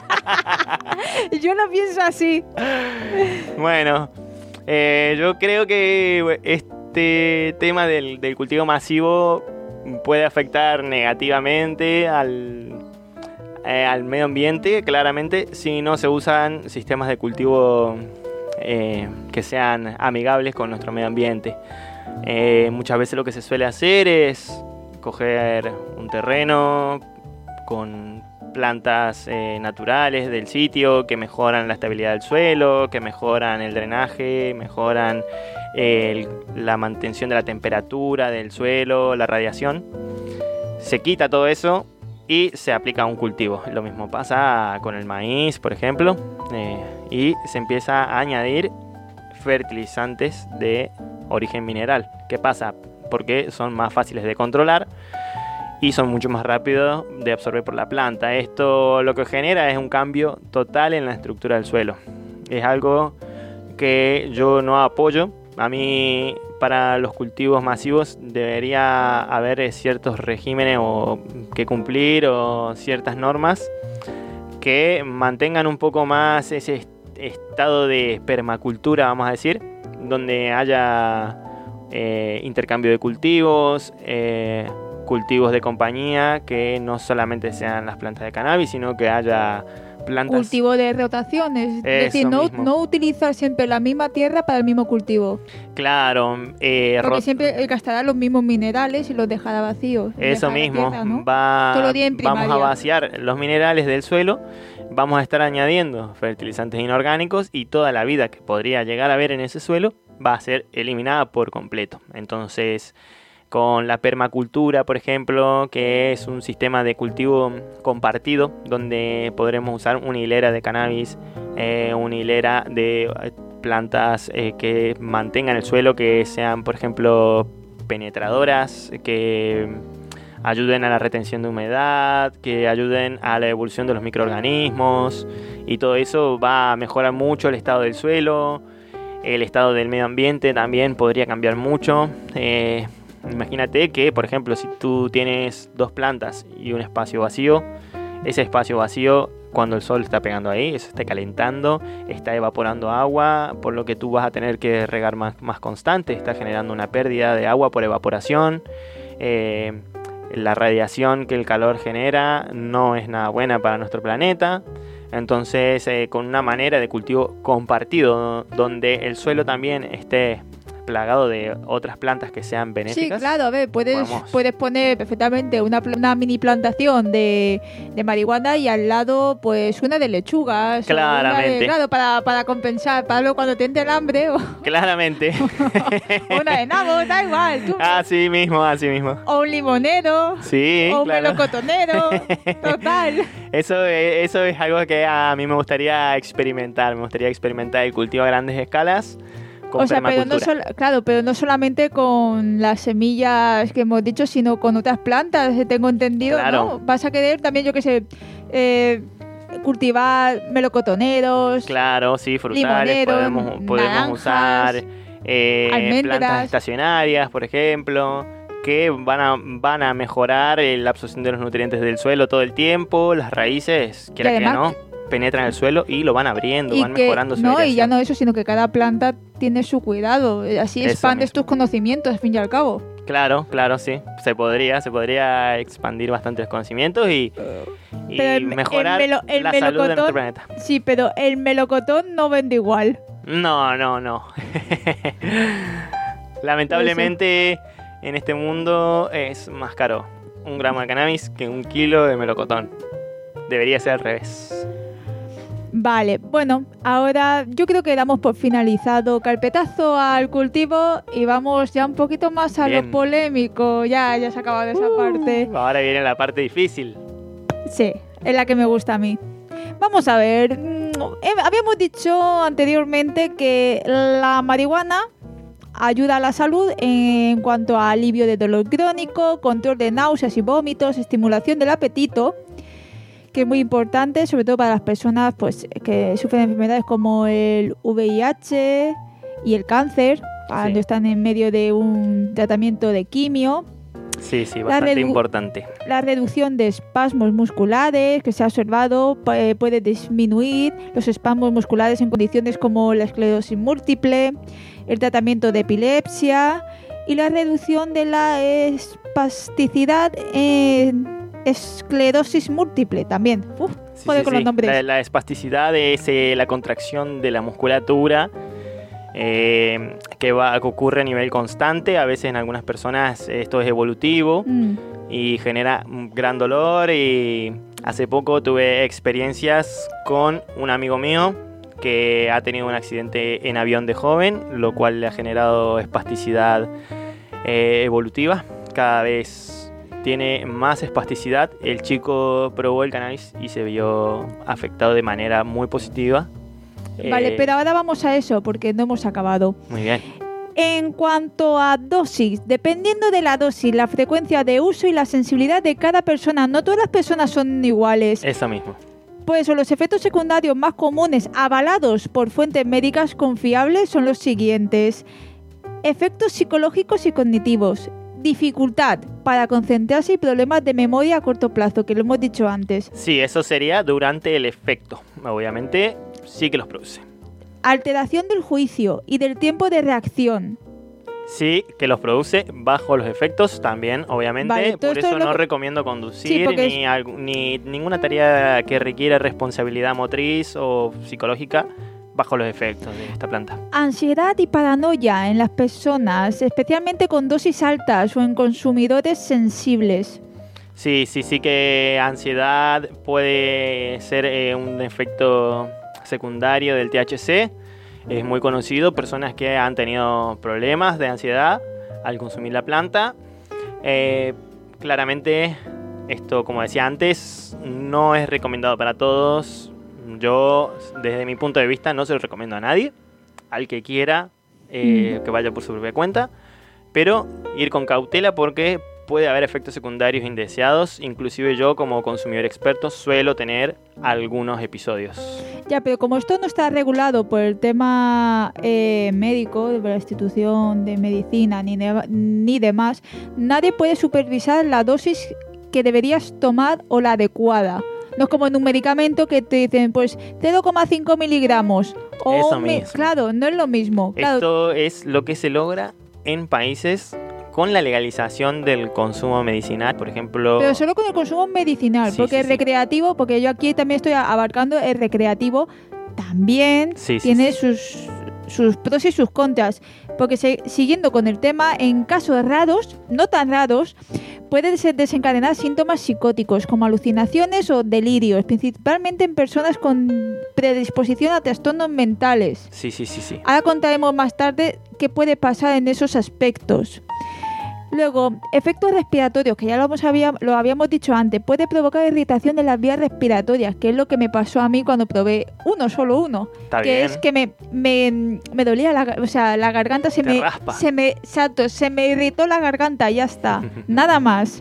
Yo lo pienso así. Bueno, eh, yo creo que este tema del, del cultivo masivo puede afectar negativamente al, eh, al medio ambiente, claramente, si no se usan sistemas de cultivo eh, que sean amigables con nuestro medio ambiente. Eh, muchas veces lo que se suele hacer es coger un terreno con plantas eh, naturales del sitio que mejoran la estabilidad del suelo, que mejoran el drenaje, mejoran eh, el, la mantención de la temperatura del suelo, la radiación. Se quita todo eso y se aplica a un cultivo. Lo mismo pasa con el maíz, por ejemplo, eh, y se empieza a añadir fertilizantes de origen mineral. ¿Qué pasa? Porque son más fáciles de controlar y son mucho más rápidos de absorber por la planta. Esto lo que genera es un cambio total en la estructura del suelo. Es algo que yo no apoyo. A mí, para los cultivos masivos debería haber ciertos regímenes o que cumplir o ciertas normas que mantengan un poco más ese estado de permacultura, vamos a decir, donde haya eh, intercambio de cultivos, eh, cultivos de compañía, que no solamente sean las plantas de cannabis, sino que haya plantas... Cultivo de rotaciones, es decir, no, no utilizar siempre la misma tierra para el mismo cultivo. Claro. Eh, Porque siempre gastará los mismos minerales y los dejará vacíos. Eso mismo, tierra, ¿no? va, Todo día en vamos a vaciar los minerales del suelo, vamos a estar añadiendo fertilizantes inorgánicos y toda la vida que podría llegar a haber en ese suelo va a ser eliminada por completo. Entonces, con la permacultura, por ejemplo, que es un sistema de cultivo compartido, donde podremos usar una hilera de cannabis, eh, una hilera de plantas eh, que mantengan el suelo, que sean, por ejemplo, penetradoras, que ayuden a la retención de humedad, que ayuden a la evolución de los microorganismos, y todo eso va a mejorar mucho el estado del suelo. El estado del medio ambiente también podría cambiar mucho. Eh, imagínate que, por ejemplo, si tú tienes dos plantas y un espacio vacío, ese espacio vacío, cuando el sol está pegando ahí, eso está calentando, está evaporando agua, por lo que tú vas a tener que regar más, más constante, está generando una pérdida de agua por evaporación. Eh, la radiación que el calor genera no es nada buena para nuestro planeta. Entonces, eh, con una manera de cultivo compartido, donde el suelo también esté plagado de otras plantas que sean benéficas. Sí, claro, a ver, puedes, puedes poner perfectamente una, una mini plantación de, de marihuana y al lado, pues, una de lechugas. Claramente. Una de, claro, para, para compensar, para luego cuando te entre el hambre. O, Claramente. una de nabo, da igual. Tú. Así mismo, así mismo. O un limonero. Sí, o un claro. melocotonero. Total. Eso, eso es algo que a mí me gustaría experimentar. Me gustaría experimentar el cultivo a grandes escalas. Con o sea, pero no sol, claro, pero no solamente con las semillas que hemos dicho, sino con otras plantas, tengo entendido, claro. ¿no? Vas a querer también, yo qué sé, eh, cultivar melocotoneros, claro, sí, frutales, podemos, podemos naranjas, usar eh, almendras, plantas estacionarias, por ejemplo, que van a, van a mejorar la absorción de los nutrientes del suelo todo el tiempo, las raíces, quiera que no, penetran el suelo y lo van abriendo, van que, mejorando su no, aireación. Y ya no eso, sino que cada planta tiene su cuidado. Así eso expandes mismo. tus conocimientos, al fin y al cabo. Claro, claro, sí. Se podría, se podría expandir bastante los conocimientos y, y el, mejorar el melo, el la salud de nuestro planeta. Sí, pero el melocotón no vende igual. No, no, no. Lamentablemente, eso. En este mundo es más caro un gramo de cannabis que un kilo de melocotón. Debería ser al revés. Vale, bueno, ahora yo creo que damos por finalizado carpetazo al cultivo y vamos ya un poquito más a Bien. Lo polémico. Ya, ya se ha acabado esa uh, parte. Ahora viene la parte difícil. Sí, es la que me gusta a mí. Vamos a ver, habíamos dicho anteriormente que la marihuana ayuda a la salud en cuanto a alivio de dolor crónico, control de náuseas y vómitos, estimulación del apetito, que es muy importante, sobre todo para las personas pues que sufren enfermedades como el V I H y el cáncer, cuando sí. están en medio de un tratamiento de quimio. Sí, sí, bastante la importante. La reducción de espasmos musculares que se ha observado eh, puede disminuir los espasmos musculares en condiciones como la esclerosis múltiple, el tratamiento de epilepsia y la reducción de la espasticidad en esclerosis múltiple también. Uf, sí, joder sí, con sí. los nombres. La, la espasticidad es eh, la contracción de la musculatura eh, que, va, que ocurre a nivel constante. A veces en algunas personas esto es evolutivo mm. y genera un gran dolor. Y hace poco tuve experiencias con un amigo mío que ha tenido un accidente en avión de joven, lo cual le ha generado espasticidad eh, evolutiva. Cada vez tiene más espasticidad. El chico probó el cannabis y se vio afectado de manera muy positiva. Vale, Eh, pero ahora vamos a eso porque no hemos acabado. Muy bien. En cuanto a dosis, dependiendo de la dosis, la frecuencia de uso y la sensibilidad de cada persona, no todas las personas son iguales. Eso mismo. Por eso, los efectos secundarios más comunes avalados por fuentes médicas confiables son los siguientes. Efectos psicológicos y cognitivos. Dificultad para concentrarse y problemas de memoria a corto plazo, que lo hemos dicho antes. Sí, eso sería durante el efecto. Obviamente, sí que los produce. Alteración del juicio y del tiempo de reacción. Sí, que los produce bajo los efectos también, obviamente. Vale, todo por esto eso es lo no que- recomiendo Sí, conducir porque ni, algu- ni ninguna tarea que requiera responsabilidad motriz o psicológica bajo los efectos de esta planta. Ansiedad y paranoia en las personas, especialmente con dosis altas o en consumidores sensibles. Sí, sí, sí que ansiedad puede ser eh, un efecto secundario del T H C. Es muy conocido, personas que han tenido problemas de ansiedad al consumir la planta. Eh, claramente, esto, como decía antes, no es recomendado para todos. Yo, desde mi punto de vista, no se lo recomiendo a nadie. Al que quiera, eh, Mm. que vaya por su propia cuenta. Pero ir con cautela porque puede haber efectos secundarios indeseados. Inclusive yo, como consumidor experto, suelo tener algunos episodios. Ya, pero como esto no está regulado por el tema eh, médico, de la institución de medicina ni, de- ni demás, nadie puede supervisar la dosis que deberías tomar o la adecuada. No es como en un medicamento que te dicen, pues cero coma cinco miligramos. O Eso mi- mismo. Claro, no es lo mismo. Claro, Esto es lo que se logra en países con la legalización del consumo medicinal, por ejemplo. pero solo con el consumo medicinal, Sí, porque sí, el sí. recreativo, porque yo aquí también estoy abarcando el recreativo, también Sí, sí, tiene sí. sus sus pros y sus contras, porque se- siguiendo con el tema, en casos raros, no tan raros, pueden ser desencadenar síntomas psicóticos como alucinaciones o delirios, principalmente en personas con predisposición a trastornos mentales. Sí, sí, sí, sí. Ahora contaremos más tarde qué puede pasar en esos aspectos. Luego, efectos respiratorios, que ya lo, hemos había- lo habíamos dicho antes, puede provocar irritación de las vías respiratorias, que es lo que me pasó a mí cuando probé uno, solo uno. Está que bien. es que me, me, me dolía la, gar- o sea, la garganta se Te me, raspa. se me, exacto, se me irritó la garganta, ya está, nada más.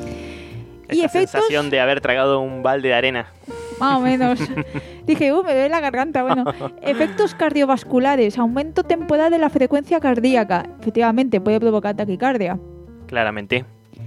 Y Esa efectos, sensación de haber tragado un balde de arena. más o menos. Dije, uh, me duele la garganta. Bueno, efectos cardiovasculares, aumento temporal de la frecuencia cardíaca. Efectivamente, puede provocar taquicardia. Claramente.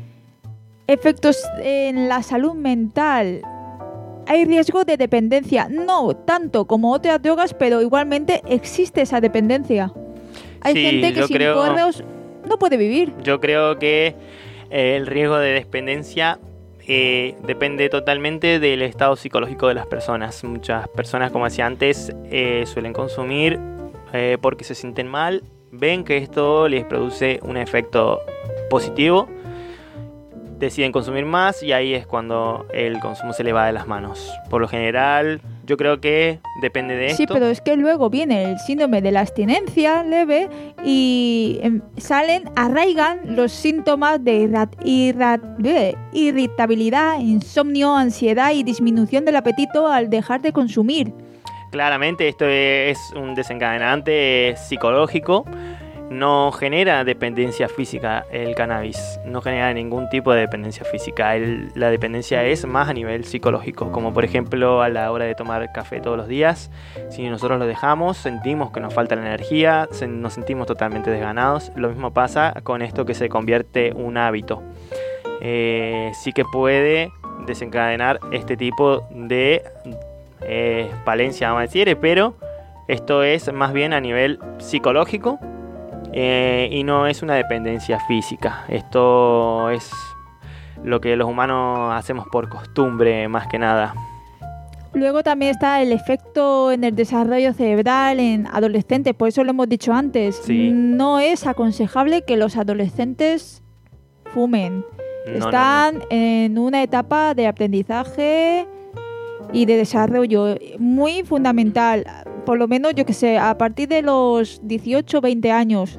Efectos en la salud mental. Hay riesgo de dependencia. No tanto como otras drogas, pero igualmente existe esa dependencia. Hay Sí, gente que yo sin creo- porros no puede vivir. Yo creo que eh, el riesgo de dependencia eh, depende totalmente del estado psicológico de las personas. Muchas personas, como decía antes, eh, suelen consumir eh, porque se sienten mal, ven que esto les produce un efecto positivo, deciden consumir más y ahí es cuando el consumo se le va de las manos. Por lo general, yo creo que depende de Sí, esto. pero es que luego viene el síndrome de la abstinencia leve y em, salen, arraigan los síntomas de irra- irra- bleh, irritabilidad, insomnio, ansiedad y disminución del apetito al dejar de consumir. Claramente esto es un desencadenante psicológico, no genera dependencia física el cannabis, no genera ningún tipo de dependencia física, el- la dependencia es más a nivel psicológico, como por ejemplo a la hora de tomar café todos los días, si nosotros lo dejamos sentimos que nos falta la energía, se- nos sentimos totalmente desganados, lo mismo pasa con esto que se convierte un hábito. Eh, sí que puede desencadenar este tipo de eh, falencia, vamos a decir, pero esto es más bien a nivel psicológico eh, y no es una dependencia física. Esto es lo que los humanos hacemos por costumbre más que nada. Luego también está el efecto en el desarrollo cerebral en adolescentes, por eso lo hemos dicho antes. Sí. No es aconsejable que los adolescentes fumen. No, no, Están en una etapa de aprendizaje y de desarrollo muy fundamental. Por lo menos, yo que sé, a partir de los dieciocho, veinte años. no.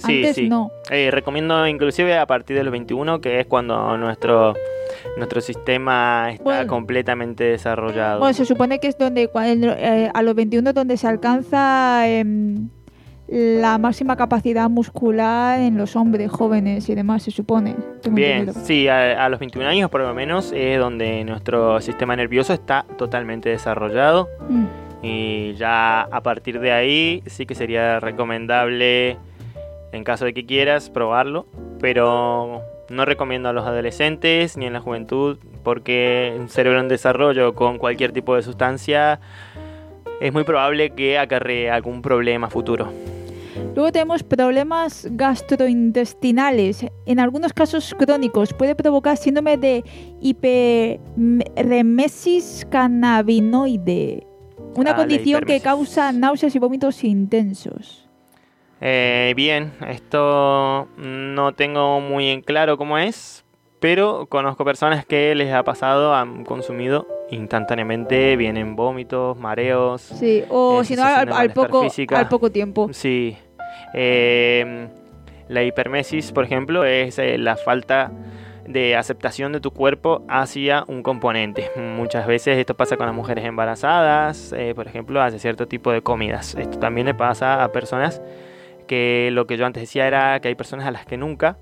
Sí, Antes sí. no. Eh, recomiendo inclusive a partir de los veintiuno, que es cuando nuestro nuestro sistema está Bueno. completamente desarrollado. Bueno, se supone que es donde cuando, eh, a los veintiuno es donde se alcanza em, la máxima capacidad muscular en los hombres jóvenes y demás, se supone. Tengo Bien, entendido. sí, a, a los veintiún años por lo menos es donde nuestro sistema nervioso está totalmente desarrollado. Mm. Y ya a partir de ahí sí que sería recomendable, en caso de que quieras, probarlo. Pero no recomiendo a los adolescentes ni en la juventud, porque un cerebro en desarrollo con cualquier tipo de sustancia es muy probable que acarree algún problema futuro. Luego tenemos problemas gastrointestinales. En algunos casos crónicos puede provocar síndrome de hiperemesis cannabinoide, una Ah, la condición que hipermesis. causa náuseas y vómitos intensos. Eh, bien, esto no tengo muy en claro cómo es, pero conozco personas que les ha pasado, han consumido instantáneamente, vienen vómitos, mareos. Sí, o Eh, si no, sensación al, de al malestar poco, física. al poco tiempo. Sí. Eh, la hipermesis, por ejemplo, es eh, la falta de aceptación de tu cuerpo hacia un componente. Muchas veces esto pasa con las mujeres embarazadas, eh, por ejemplo, hacia cierto tipo de comidas. Esto también le pasa a personas que lo que yo antes decía era que hay personas a las que nunca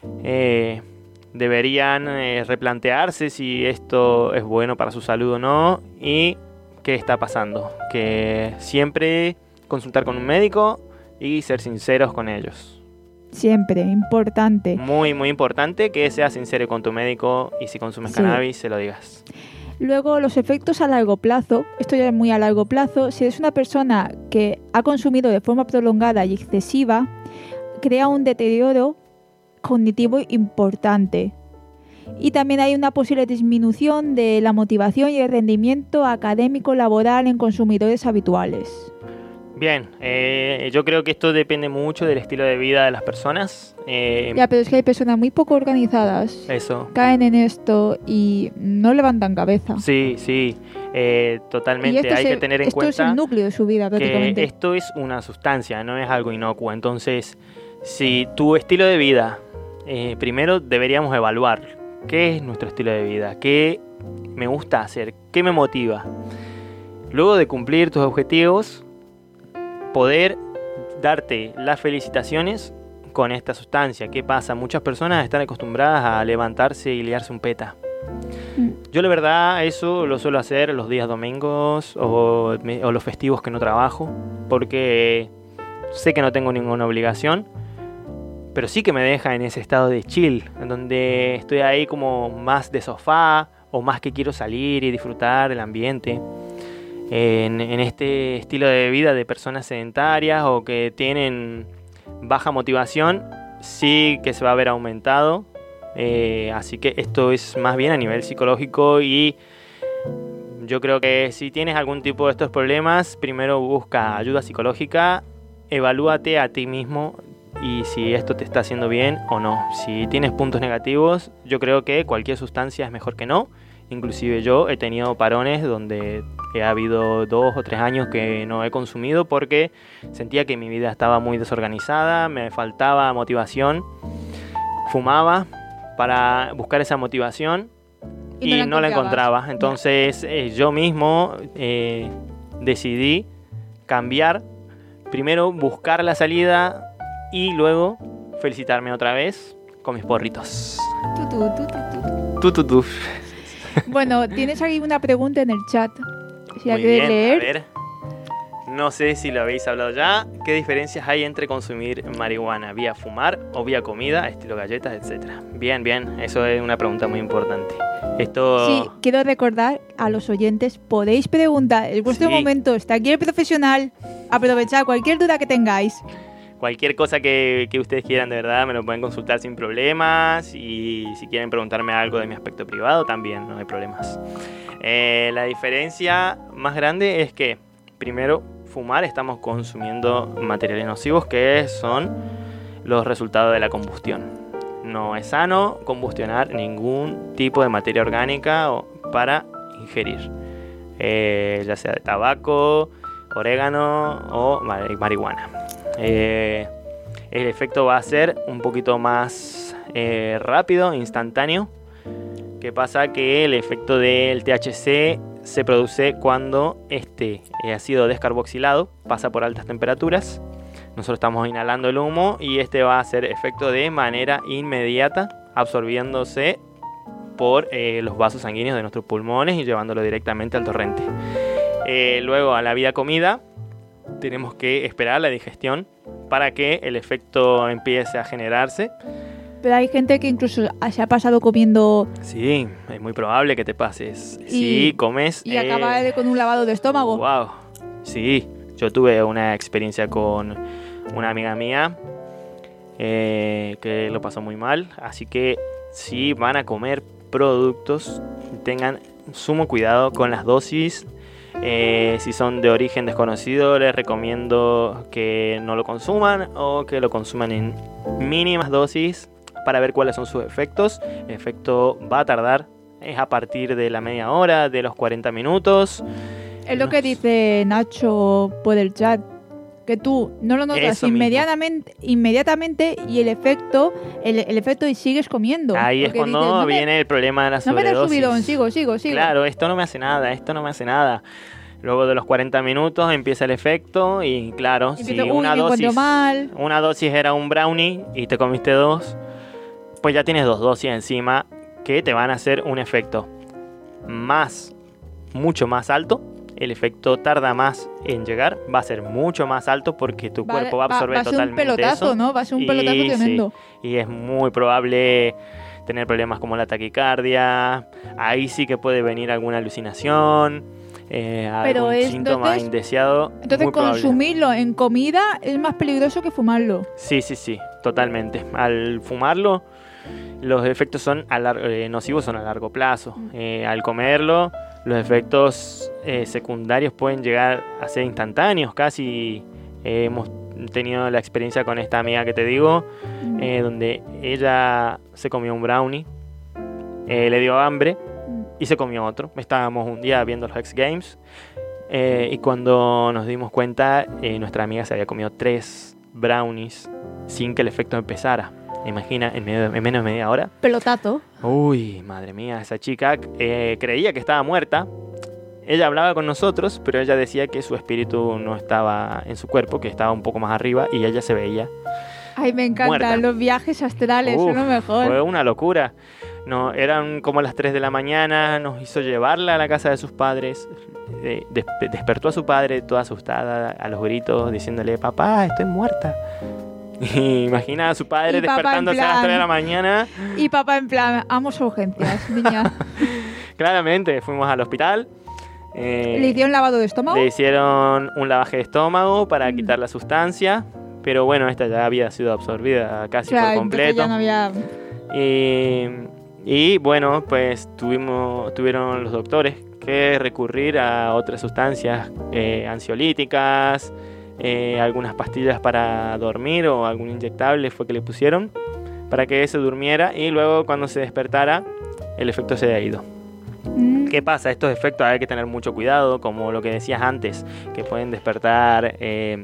eh, deberían eh, replantearse si esto es bueno para su salud o no y qué está pasando. Que siempre consultar con un médico y ser sinceros con ellos. Siempre, importante. Muy, muy importante que seas sincero con tu médico y si consumes Sí. cannabis se lo digas. Luego, los efectos a largo plazo. Esto ya es muy a largo plazo. Si eres una persona que ha consumido de forma prolongada y excesiva, crea un deterioro cognitivo importante. Y también hay una posible disminución de la motivación y el rendimiento académico laboral en consumidores habituales. Bien, eh, yo creo que esto depende mucho del estilo de vida de las personas. Eh, Ya, pero es que hay personas muy poco organizadas, Eso. caen en esto y no levantan cabeza. Sí, sí, eh, Y totalmente. esto Hay es que el- tener en esto es cuenta el núcleo de su vida que prácticamente. esto es una sustancia, no es algo inocuo. Entonces, si tu estilo de vida, eh, primero deberíamos evaluar qué es nuestro estilo de vida, qué me gusta hacer, qué me motiva. Luego de cumplir tus objetivos, poder darte las felicitaciones con esta sustancia. ¿Qué pasa? Muchas personas están acostumbradas a levantarse y liarse un peta. Mm. Yo la verdad eso lo suelo hacer los días domingos o, me- o los festivos que no trabajo, porque sé que no tengo ninguna obligación, pero sí que me deja en ese estado de chill, en donde estoy ahí como más de sofá o más que quiero salir y disfrutar del ambiente. En, en este estilo de vida de personas sedentarias o que tienen baja motivación, sí que se va a ver aumentado. Eh, así que esto es más bien a nivel psicológico y yo creo que si tienes algún tipo de estos problemas, primero busca ayuda psicológica, evalúate a ti mismo y si esto te está haciendo bien o no. Si tienes puntos negativos, yo creo que cualquier sustancia es mejor que no. Inclusive yo he tenido parones donde ha habido dos o tres años que no he consumido porque sentía que mi vida estaba muy desorganizada, me faltaba motivación, fumaba para buscar esa motivación y, Y no la no la encontrabas. encontraba. Entonces eh, yo mismo eh, decidí cambiar, primero buscar la salida y luego felicitarme otra vez con mis porritos. Tu, tu, tu, tu, tu. Tu, tu, tu. Bueno, tienes aquí una pregunta en el chat. Si la Muy quieres bien, leer. a ver. No sé si lo habéis hablado ya. ¿Qué diferencias hay entre consumir marihuana vía fumar o vía comida, estilo galletas, etcétera? Bien, bien. Eso es una pregunta muy importante. Esto... Sí, quiero recordar a los oyentes, podéis preguntar, es vuestro Sí. momento, está aquí el profesional, aprovechad cualquier duda que tengáis. Cualquier cosa que, que ustedes quieran, de verdad, me lo pueden consultar sin problemas. Y si quieren preguntarme algo de mi aspecto privado, también, no hay problemas. Eh, la diferencia más grande es que, primero, fumar estamos consumiendo materiales nocivos que son los resultados de la combustión. No es sano combustionar ningún tipo de materia orgánica o para ingerir, eh, ya sea de tabaco, orégano o marihuana. Eh, el efecto va a ser un poquito más eh, rápido, instantáneo. ¿Qué pasa? Que el efecto del T H C se produce cuando este ha sido descarboxilado, pasa por altas temperaturas. Nosotros estamos inhalando el humo y este va a hacer efecto de manera inmediata, absorbiéndose por eh, los vasos sanguíneos de nuestros pulmones y llevándolo directamente al torrente. Eh, luego, a la vida comida, tenemos que esperar la digestión para que el efecto empiece a generarse. Pero hay gente que incluso se ha pasado comiendo... Sí, es muy probable que te pases. Y, sí, comes... Y eh... acaba con un lavado de estómago. Wow, sí. Yo tuve una experiencia con una amiga mía eh, que lo pasó muy mal. Así que si van a comer productos, tengan sumo cuidado con las dosis. Eh, si son de origen desconocido, les recomiendo que no lo consuman o que lo consuman en mínimas dosis para ver cuáles son sus efectos. El efecto va a tardar, es a partir de la media hora, de los cuarenta minutos. Es lo que dice Nacho por el chat, que tú no lo notas inmediatamente, inmediatamente y el efecto el, el efecto y sigues comiendo. Ahí es cuando dices, no viene me, el problema de la sobredosis. No me lo he subido, sigo, sigo, sigo. Claro, esto no me hace nada, esto no me hace nada. Luego de los cuarenta minutos empieza el efecto y claro, y si empiezo, una uy, dosis mal. una dosis era un brownie y te comiste dos, pues ya tienes dos dosis encima que te van a hacer un efecto más, mucho más alto. El efecto tarda más en llegar, va a ser mucho más alto porque tu va, cuerpo va a absorber va, va totalmente eso. Va a ser un pelotazo, eso, ¿no? Va a ser un pelotazo y, tremendo. Sí, y es muy probable tener problemas como la taquicardia. Ahí sí que puede venir alguna alucinación, eh, Pero algún es, síntoma entonces, indeseado. Entonces muy consumirlo probable. En comida es más peligroso que fumarlo. Sí, sí, sí, totalmente. Al fumarlo, los efectos son a lar- eh, nocivos son a largo plazo. Eh, al comerlo, los efectos eh, secundarios pueden llegar a ser instantáneos. Casi eh, hemos tenido la experiencia con esta amiga que te digo, mm. eh, donde ella se comió un brownie, eh, le dio hambre mm. y se comió otro. Estábamos un día viendo los X Games eh, y cuando nos dimos cuenta, eh, nuestra amiga se había comido tres brownies sin que el efecto empezara. Imagina, en, medio, en menos de media hora. Pelotazo. Uy, madre mía, esa chica eh, creía que estaba muerta. Ella hablaba con nosotros, pero ella decía que su espíritu no estaba en su cuerpo, que estaba un poco más arriba y ella se veía. Ay, me encantan muerta. Los viajes astrales, Uf, son lo mejor. Fue una locura. No, eran como las tres de la mañana, nos hizo llevarla a la casa de sus padres. Eh, des- despertó a su padre toda asustada, a los gritos, diciéndole, papá, estoy muerta. Y imagina a su padre despertándose plan, a las tres de la mañana. Y papá en plan, vamos a urgencias, niña. Claramente, fuimos al hospital. Eh, ¿Le hicieron lavado de estómago? Le hicieron un lavaje de estómago para mm. quitar la sustancia. Pero bueno, esta ya había sido absorbida casi claro, por completo. Ya no había... y, y bueno, pues tuvimos, tuvieron los doctores que recurrir a otras sustancias eh, ansiolíticas. Eh, algunas pastillas para dormir o algún inyectable fue que le pusieron para que se durmiera y luego cuando se despertara el efecto se había ido. Mm. ¿Qué pasa? Estos efectos hay que tener mucho cuidado, como lo que decías antes, que pueden despertar eh,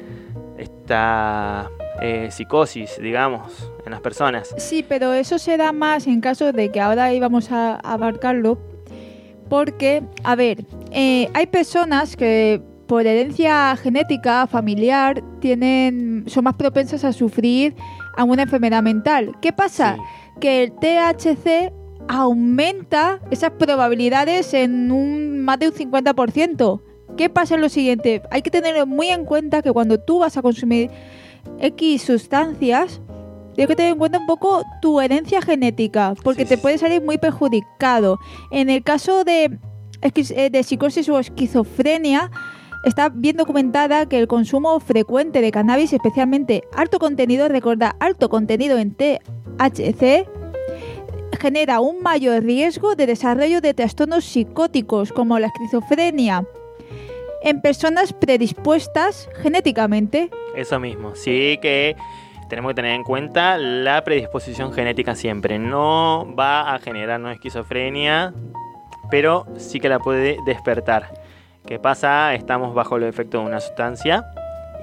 esta eh, psicosis, digamos, en las personas. Sí, pero eso se da más en caso de que ahora íbamos a abarcarlo, porque, a ver, eh, hay personas que por herencia genética, familiar, tienen, son más propensas a sufrir alguna enfermedad mental. ¿Qué pasa? Sí. Que el T H C aumenta esas probabilidades en un más de un cincuenta por ciento. ¿Qué pasa en lo siguiente? Hay que tener muy en cuenta que cuando tú vas a consumir X sustancias, tienes que tener en cuenta un poco tu herencia genética, porque sí, te puede salir muy perjudicado. En el caso de, de psicosis o esquizofrenia, está bien documentada que el consumo frecuente de cannabis, especialmente alto contenido, recuerda, alto contenido en T H C, genera un mayor riesgo de desarrollo de trastornos psicóticos como la esquizofrenia en personas predispuestas genéticamente. Eso mismo, sí que tenemos que tener en cuenta la predisposición genética siempre. No va a generarnos esquizofrenia, pero sí que la puede despertar. ¿Qué pasa? Estamos bajo el efecto de una sustancia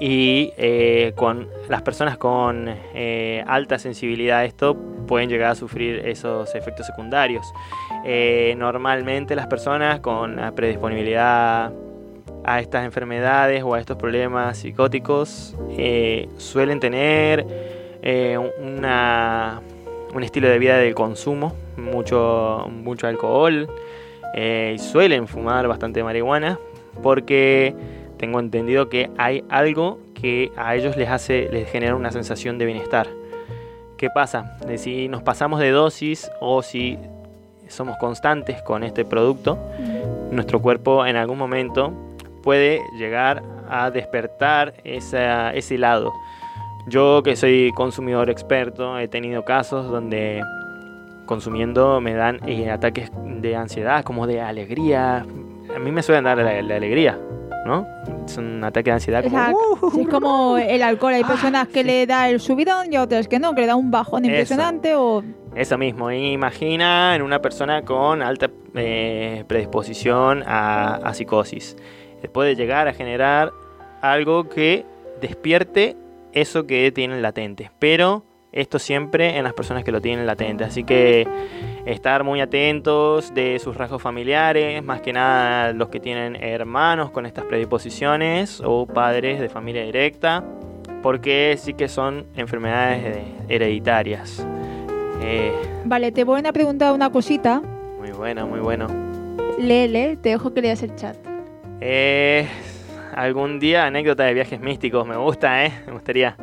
y eh, con las personas con eh, alta sensibilidad a esto pueden llegar a sufrir esos efectos secundarios. Eh, normalmente las personas con la predisponibilidad a estas enfermedades o a estos problemas psicóticos eh, suelen tener eh, una, un estilo de vida de consumo, mucho, mucho alcohol, eh, y suelen fumar bastante marihuana porque tengo entendido que hay algo que a ellos les hace, les genera una sensación de bienestar. ¿Qué pasa? De si nos pasamos de dosis o si somos constantes con este producto, nuestro cuerpo en algún momento puede llegar a despertar esa, ese lado. Yo, que soy consumidor experto, he tenido casos donde consumiendo me dan eh, ataques de ansiedad, como de alegría. A mí me suelen dar la, la alegría, ¿no? Es un ataque de ansiedad como... Exacto. Uh, Sí, es como el alcohol. Hay personas ah, que sí. le da el subidón y otras que no, que le da un bajón impresionante o... Eso mismo, imagina en una persona con alta eh, predisposición a, a psicosis. Puede llegar a generar algo que despierte eso que tienen latente, pero esto siempre en las personas que lo tienen latente, así que estar muy atentos de sus rasgos familiares, más que nada los que tienen hermanos con estas predisposiciones o padres de familia directa, porque sí que son enfermedades hereditarias. Eh, Vale, te voy a preguntar una cosita. muy bueno, muy bueno. Lele, te dejo que leas el chat. Eh, algún día anécdota de viajes místicos, me gusta, ¿eh? Me gustaría.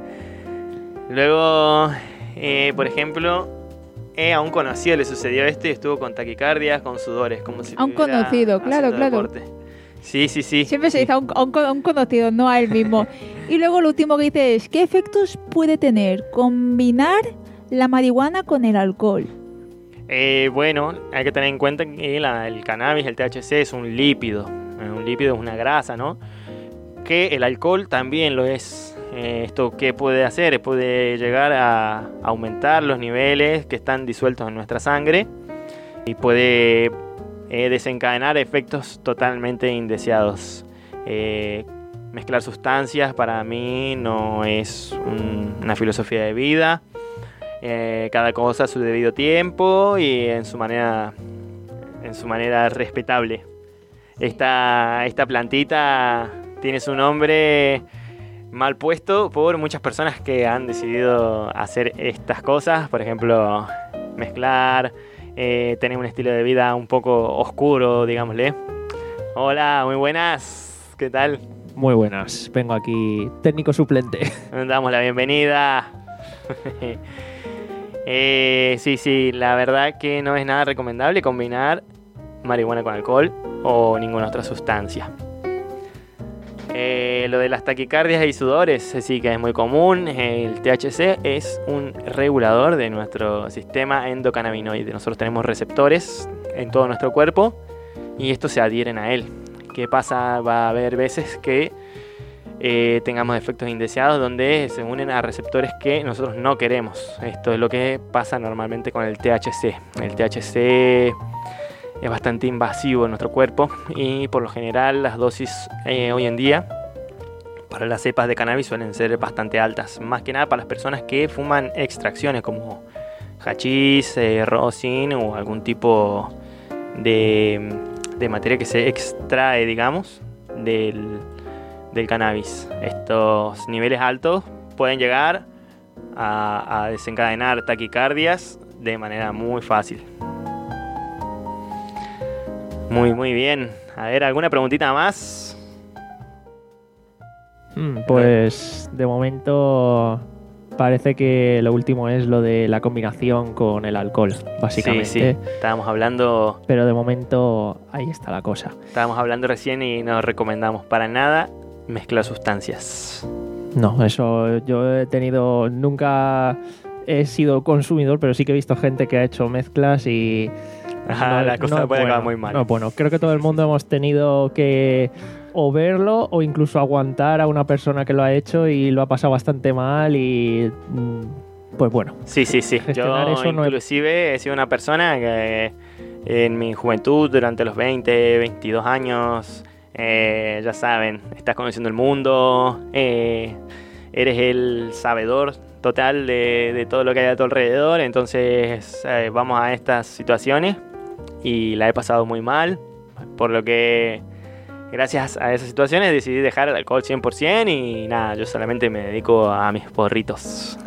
Luego, eh, por ejemplo, eh, a un conocido le sucedió esto y estuvo con taquicardias, con sudores, como si A un estuviera conocido, claro, haciendo claro. deporte. Sí, sí, sí. Siempre se sí. dice a un, a un co- a un conocido, no a él mismo. Y luego lo último que dice es, ¿qué efectos puede tener combinar la marihuana con el alcohol? Eh, bueno, hay que tener en cuenta que la- el cannabis, el T H C, es un lípido. Eh, Un lípido es una grasa, ¿no? Que el alcohol también lo es. Eh, ¿Esto qué puede hacer? Puede llegar a aumentar los niveles que están disueltos en nuestra sangre y puede eh, desencadenar efectos totalmente indeseados. Eh, mezclar sustancias para mí no es un- una filosofía de vida. Eh, cada cosa a su debido tiempo y en su manera, en su manera respetable. Esta, esta plantita tiene su nombre mal puesto por muchas personas que han decidido hacer estas cosas, por ejemplo, mezclar, eh, tener un estilo de vida un poco oscuro, digámosle. Hola, muy buenas, ¿qué tal? Muy buenas, vengo aquí técnico suplente. Nos damos la bienvenida. eh, sí, sí, la verdad que no es nada recomendable combinar marihuana con alcohol o ninguna otra sustancia. Eh, lo de las taquicardias y sudores eh, sí que es muy común. El T H C es un regulador de nuestro sistema endocannabinoide. Nosotros tenemos receptores en todo nuestro cuerpo y estos se adhieren a él. ¿Qué pasa? Va a haber veces que eh, tengamos efectos indeseados donde se unen a receptores que nosotros no queremos. Esto es lo que pasa normalmente con el T H C. El T H C es bastante invasivo en nuestro cuerpo y por lo general las dosis eh, hoy en día para las cepas de cannabis suelen ser bastante altas, más que nada para las personas que fuman extracciones como hachís, eh, rosin o algún tipo de, de materia que se extrae, digamos, del, del cannabis. Estos niveles altos pueden llegar a, a desencadenar taquicardias de manera muy fácil. Muy, muy bien. A ver, ¿alguna preguntita más? Mm, pues de momento parece que lo último es lo de la combinación con el alcohol, básicamente. Sí, sí. Estábamos hablando, Pero de momento ahí está la cosa. estábamos hablando recién y no recomendamos para nada mezclar sustancias. No, eso yo he tenido, nunca he sido consumidor, pero sí que he visto gente que ha hecho mezclas y... Ajá, no- la cosa no es puede acabar bueno, muy mal. No, bueno, creo que todo el mundo hemos tenido que o verlo o incluso aguantar a una persona que lo ha hecho y lo ha pasado bastante mal y mm, pues bueno. Sí, sí, sí. Gestionar Yo eso no es- inclusive he sido una persona que en mi juventud, durante los veinte, veintidós años, Eh, ya saben, estás conociendo el mundo, eh, eres el sabedor total de, de todo lo que hay a tu alrededor, entonces eh, vamos a estas situaciones y la he pasado muy mal, por lo que gracias a esas situaciones decidí dejar el alcohol cien por ciento y nada, yo solamente me dedico a mis porritos.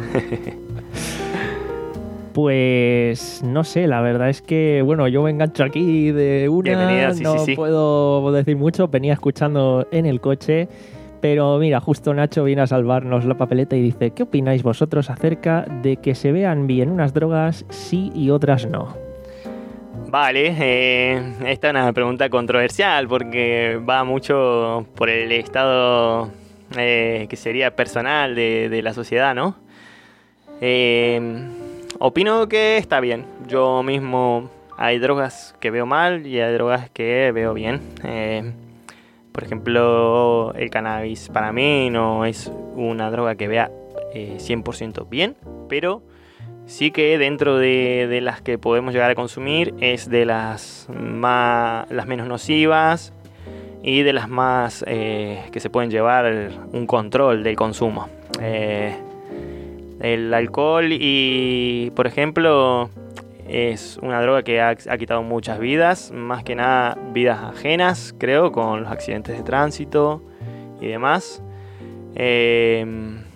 Pues no sé, la verdad es que, bueno, yo me engancho aquí de una, Bienvenido, sí, no sí, sí. puedo decir mucho, venía escuchando en el coche, pero mira, justo Nacho viene a salvarnos la papeleta y dice, ¿qué opináis vosotros acerca de que se vean bien unas drogas sí y otras no? Vale, eh, esta es una pregunta controversial porque va mucho por el estado eh, que sería personal de, de la sociedad, ¿no? Eh, opino que está bien. Yo mismo hay drogas que veo mal y hay drogas que veo bien. Eh, por ejemplo, el cannabis para mí no es una droga que vea eh, cien por ciento bien, pero sí que dentro de, de las que podemos llegar a consumir es de las, más, las menos nocivas y de las más eh, que se pueden llevar un control del consumo. Eh, el alcohol y, por ejemplo, es una droga que ha, ha quitado muchas vidas, más que nada vidas ajenas, creo, con los accidentes de tránsito y demás. Eh,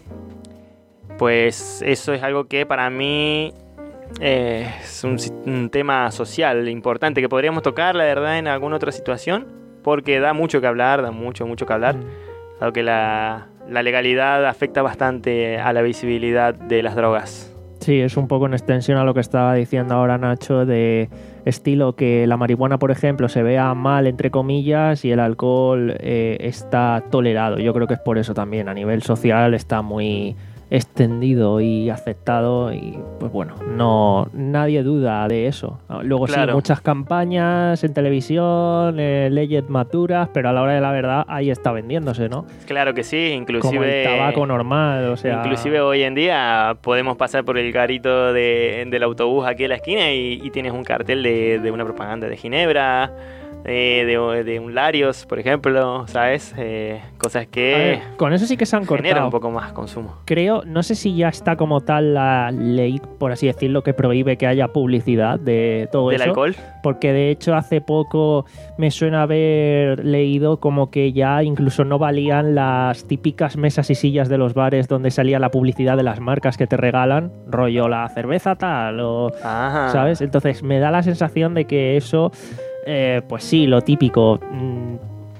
Pues eso es algo que para mí eh, es un, un tema social importante que podríamos tocar, la verdad, en alguna otra situación, porque da mucho que hablar, da mucho, mucho que hablar, dado que la, la legalidad afecta bastante a la visibilidad de las drogas. Sí, es un poco en extensión a lo que estaba diciendo ahora Nacho, de estilo que la marihuana, por ejemplo, se vea mal, entre comillas, y el alcohol eh, está tolerado. Yo creo que es por eso también, a nivel social está muy extendido y aceptado y pues bueno, no nadie duda de eso. Luego Claro. sí, muchas campañas en televisión, eh, leyes maduras, pero a la hora de la verdad ahí está vendiéndose, ¿no? Claro que sí, inclusive Como el tabaco normal, o sea... Inclusive hoy en día podemos pasar por el garito de, del autobús aquí a la esquina y, y tienes un cartel de, de una propaganda de Ginebra, de, de, de un Larios, por ejemplo, ¿sabes? Eh, cosas A que ver, con eso sí que se han generan cortado. un poco más consumo. Creo, no sé si ya está como tal la ley, por así decirlo, que prohíbe que haya publicidad de todo ¿Del eso. alcohol? Porque de hecho hace poco me suena haber leído como que ya incluso no valían las típicas mesas y sillas de los bares donde salía la publicidad de las marcas que te regalan, rollo la cerveza tal o... Ajá. ¿Sabes? Entonces me da la sensación de que eso, eh, pues sí, lo típico... Mmm,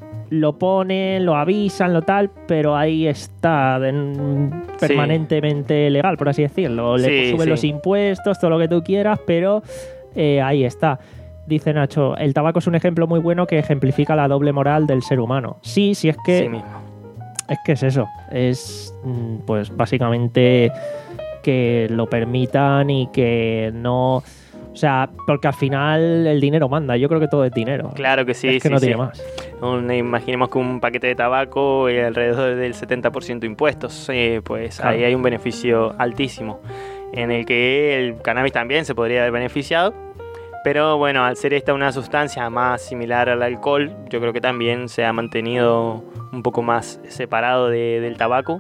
lo ponen, lo avisan, lo tal, pero ahí está de, permanentemente legal, por así decirlo. Le Sí, suben sí. los impuestos, todo lo que tú quieras, pero eh, ahí está. Dice Nacho, el tabaco es un ejemplo muy bueno que ejemplifica la doble moral del ser humano. Sí, sí es que... Sí mismo. Es que es eso. Es, mm, pues básicamente que lo permitan y que no... O sea, porque al final el dinero manda. Yo creo que todo es dinero. Claro que sí, Es que sí, no sí. tiene más. Un- imaginemos que un paquete de tabaco es alrededor del setenta por ciento de impuestos, eh, pues Claro. ahí hay un beneficio altísimo, en el que el cannabis también se podría haber beneficiado, pero bueno, al ser esta una sustancia más similar al alcohol, yo creo que también se ha mantenido un poco más separado de- del tabaco,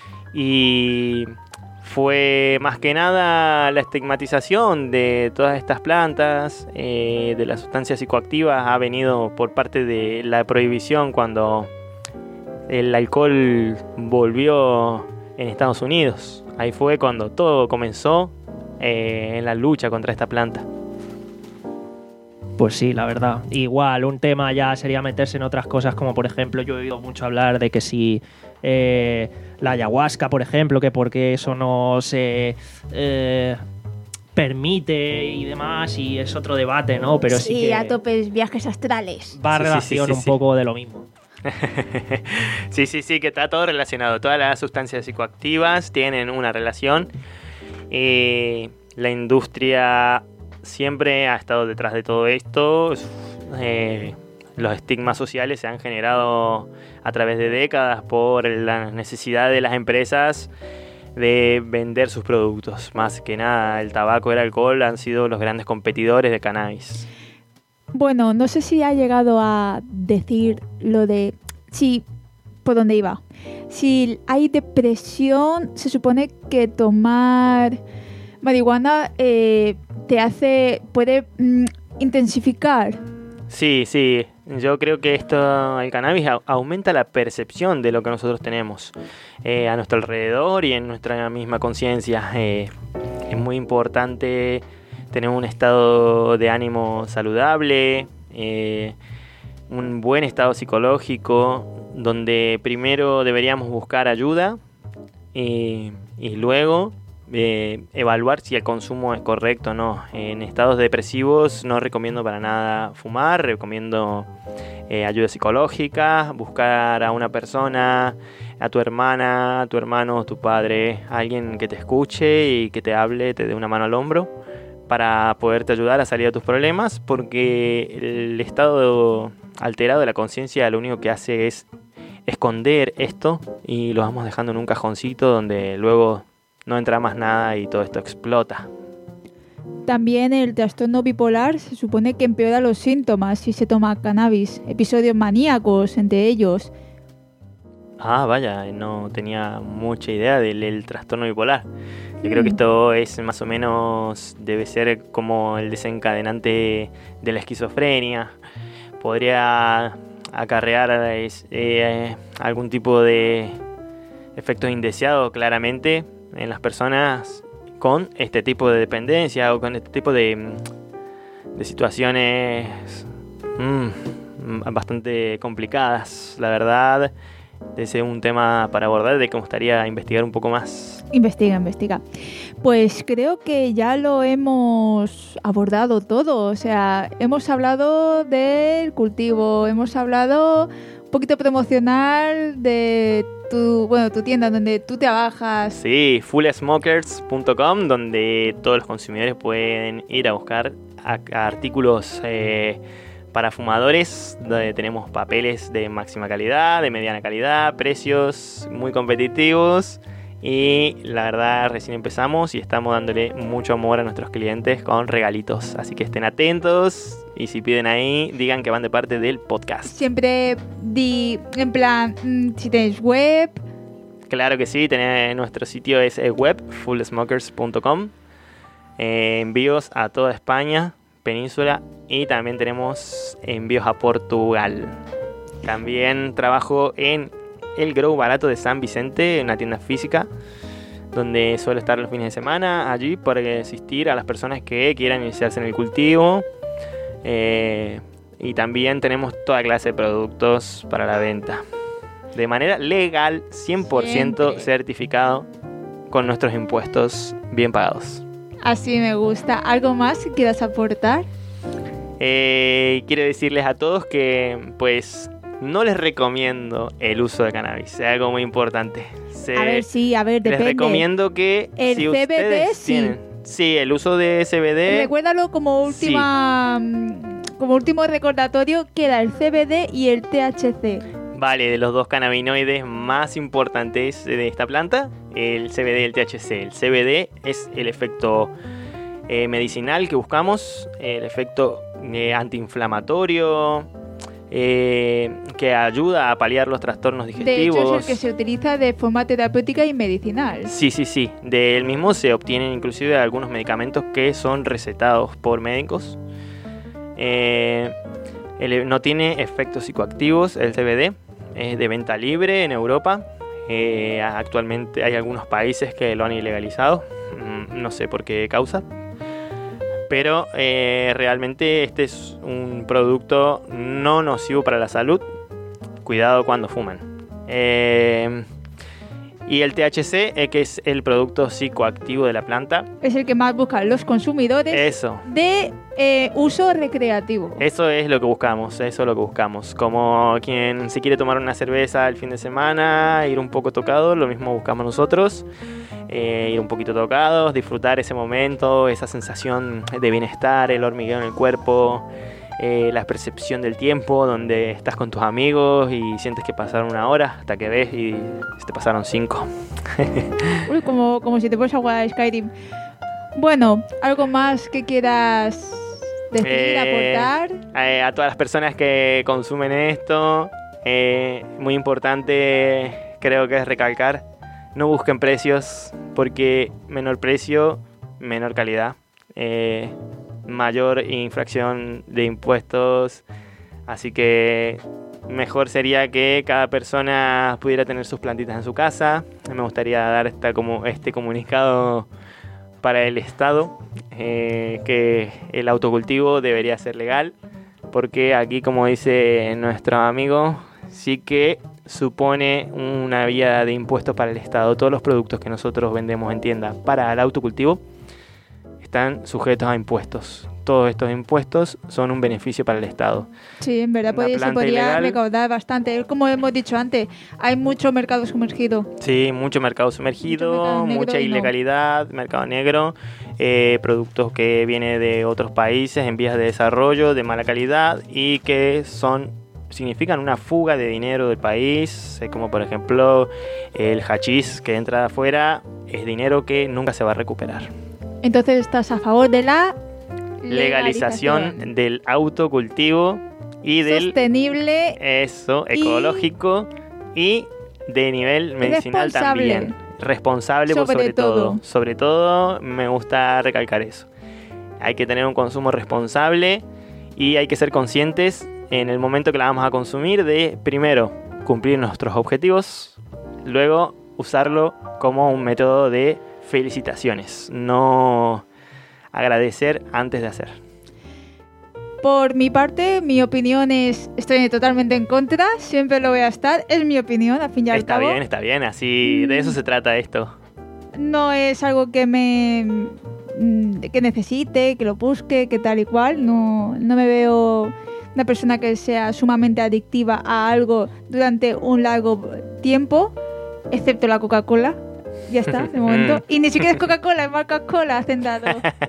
y fue más que nada la estigmatización de todas estas plantas, eh, de las sustancias psicoactivas, ha venido por parte de la prohibición cuando el alcohol volvió en Estados Unidos. Ahí fue cuando todo comenzó eh, en la lucha contra esta planta. Pues sí, la verdad. Igual, un tema ya sería meterse en otras cosas, como por ejemplo, yo he oído mucho hablar de que si eh, la ayahuasca, por ejemplo, que porque eso no se eh, permite y demás, y es otro debate, ¿no? Pero sí, sí, que a topes viajes astrales. va a Sí, sí, relación sí, sí, un sí. poco de lo mismo. Sí, sí, sí, que está todo relacionado. Todas las sustancias psicoactivas tienen una relación. Y la industria siempre ha estado detrás de todo esto. Eh, los estigmas sociales se han generado a través de décadas por la necesidad de las empresas de vender sus productos. Más que nada, el tabaco y el alcohol han sido los grandes competidores de cannabis. Bueno, no sé si ha llegado a decir lo de... Sí, por dónde iba. Si hay depresión, se supone que tomar marihuana eh, te hace... puede mm, intensificar. Sí, sí. Yo creo que esto, el cannabis a- aumenta la percepción de lo que nosotros tenemos eh, a nuestro alrededor y en nuestra misma conciencia. Eh, es muy importante tener un estado de ánimo saludable, eh, un buen estado psicológico, donde primero deberíamos buscar ayuda eh, y luego eh, evaluar si el consumo es correcto o no. En estados depresivos no recomiendo para nada fumar, recomiendo eh, ayuda psicológica, buscar a una persona, a tu hermana, a tu hermano, tu padre, alguien que te escuche y que te hable, te dé una mano al hombro para poderte ayudar a salir de tus problemas, porque el estado alterado de la conciencia lo único que hace es esconder esto y lo vamos dejando en un cajoncito donde luego no entra más nada y todo esto explota. También el trastorno bipolar se supone que empeora los síntomas si se toma cannabis, episodios maníacos entre ellos. Ah, vaya, no tenía mucha idea del, del trastorno bipolar. Yo creo que esto es más o menos, debe ser como el desencadenante de la esquizofrenia. Podría acarrear eh, algún tipo de efectos indeseados claramente en las personas con este tipo de dependencia o con este tipo de, de situaciones mmm, bastante complicadas, la verdad. Ese es un tema para abordar de que me gustaría investigar un poco más. Investiga, investiga. Pues creo que ya lo hemos abordado todo. O sea, hemos hablado del cultivo, hemos hablado un poquito promocional de tu, bueno, tu tienda donde tú trabajas. Sí, full smokers punto com, donde todos los consumidores pueden ir a buscar a, a artículos eh, para fumadores, donde tenemos papeles de máxima calidad, de mediana calidad, precios muy competitivos y la verdad recién empezamos y estamos dándole mucho amor a nuestros clientes con regalitos, así que estén atentos y si piden ahí digan que van de parte del podcast. Siempre di, en plan, mmm, si tenéis web. Claro que sí, tenés, nuestro sitio es web, full smokers punto com, eh, envíos a toda España, península, y también tenemos envíos a Portugal. También trabajo en el Grow Barato de San Vicente, una tienda física donde suelo estar los fines de semana allí para asistir a las personas que quieran iniciarse en el cultivo, eh, y también tenemos toda clase de productos para la venta de manera legal, cien por ciento Siempre. Certificado, con nuestros impuestos bien pagados. Así me gusta. ¿Algo más que quieras aportar? Eh, quiero decirles a todos que pues no les recomiendo el uso de cannabis, es algo muy importante. Se, a ver, sí, a ver, depende. Les recomiendo que el si C B D ustedes sí. tienen, sí, el uso de C B D. Recuérdalo como última, sí. como último recordatorio, queda el C B D y el T H C. Vale, de los dos cannabinoides más importantes de esta planta, el C B D y el T H C. El C B D es el efecto eh, medicinal que buscamos, el efecto eh, antiinflamatorio, eh, que ayuda a paliar los trastornos digestivos. De hecho, es el que se utiliza de forma terapéutica y medicinal. Sí, sí, sí. De él mismo se obtienen inclusive algunos medicamentos que son recetados por médicos. Eh, el, no tiene efectos psicoactivos el C B D. Es de venta libre en Europa. Eh, actualmente hay algunos países que lo han ilegalizado. No sé por qué causa. Pero eh, realmente este es un producto no nocivo para la salud. Cuidado cuando fuman. Eh, y el T H C, eh, que es el producto psicoactivo de la planta. Es el que más buscan los consumidores. Eso. De eh, uso recreativo. Eso es lo que buscamos, eso es lo que buscamos. Como quien se quiere tomar una cerveza el fin de semana, ir un poco tocado, lo mismo buscamos nosotros. Eh, ir un poquito tocados, disfrutar ese momento, esa sensación de bienestar, el hormigueo en el cuerpo, eh, la percepción del tiempo, donde estás con tus amigos y sientes que pasaron una hora hasta que ves y te pasaron cinco. Uy, como, como si te pones a jugar a Skyrim. Bueno, ¿algo más que quieras Decir, Eh, aportar. Eh, a todas las personas que consumen esto, eh, muy importante creo que es recalcar, no busquen precios porque menor precio, menor calidad, eh, mayor infracción de impuestos, así que mejor sería que cada persona pudiera tener sus plantitas en su casa. Me gustaría dar esta, como, este comunicado para el Estado, eh, que el autocultivo debería ser legal, porque aquí, como dice nuestro amigo, sí que supone una vía de impuestos para el Estado. Todos los productos que nosotros vendemos en tienda para el autocultivo están sujetos a impuestos. Todos estos impuestos son un beneficio para el Estado. Sí, en verdad Una podría- se planta podría ilegal. recaudar bastante. Como hemos dicho antes, hay mucho mercado sumergido. Sí, mucho mercado sumergido, Mucho mercado negro mucha y no. ilegalidad, mercado negro, eh, productos que vienen de otros países en vías de desarrollo, de mala calidad y que son significan una fuga de dinero del país, eh, como por ejemplo el hachís que entra de afuera, es dinero que nunca se va a recuperar. Entonces estás a favor de la Legalización del autocultivo y del sostenible. eso, y ecológico y de nivel medicinal responsable. también. Responsable por Sobre sobre todo. todo. Sobre todo me gusta recalcar eso. Hay que tener un consumo responsable y hay que ser conscientes en el momento que la vamos a consumir de, primero, cumplir nuestros objetivos, luego usarlo como un método de felicitaciones, no agradecer antes de hacer. Por mi parte, mi opinión es, estoy totalmente en contra, siempre lo voy a estar, es mi opinión, al fin y al Está cabo. bien, está bien, así de eso se trata esto. No es algo que me mm, que necesite, que lo busque, que tal y cual. No, no me veo una persona que sea sumamente adictiva a algo durante un largo tiempo, excepto la Coca-Cola. Ya está, de momento. Y ni siquiera es Coca-Cola, es marca Cola, hacendado.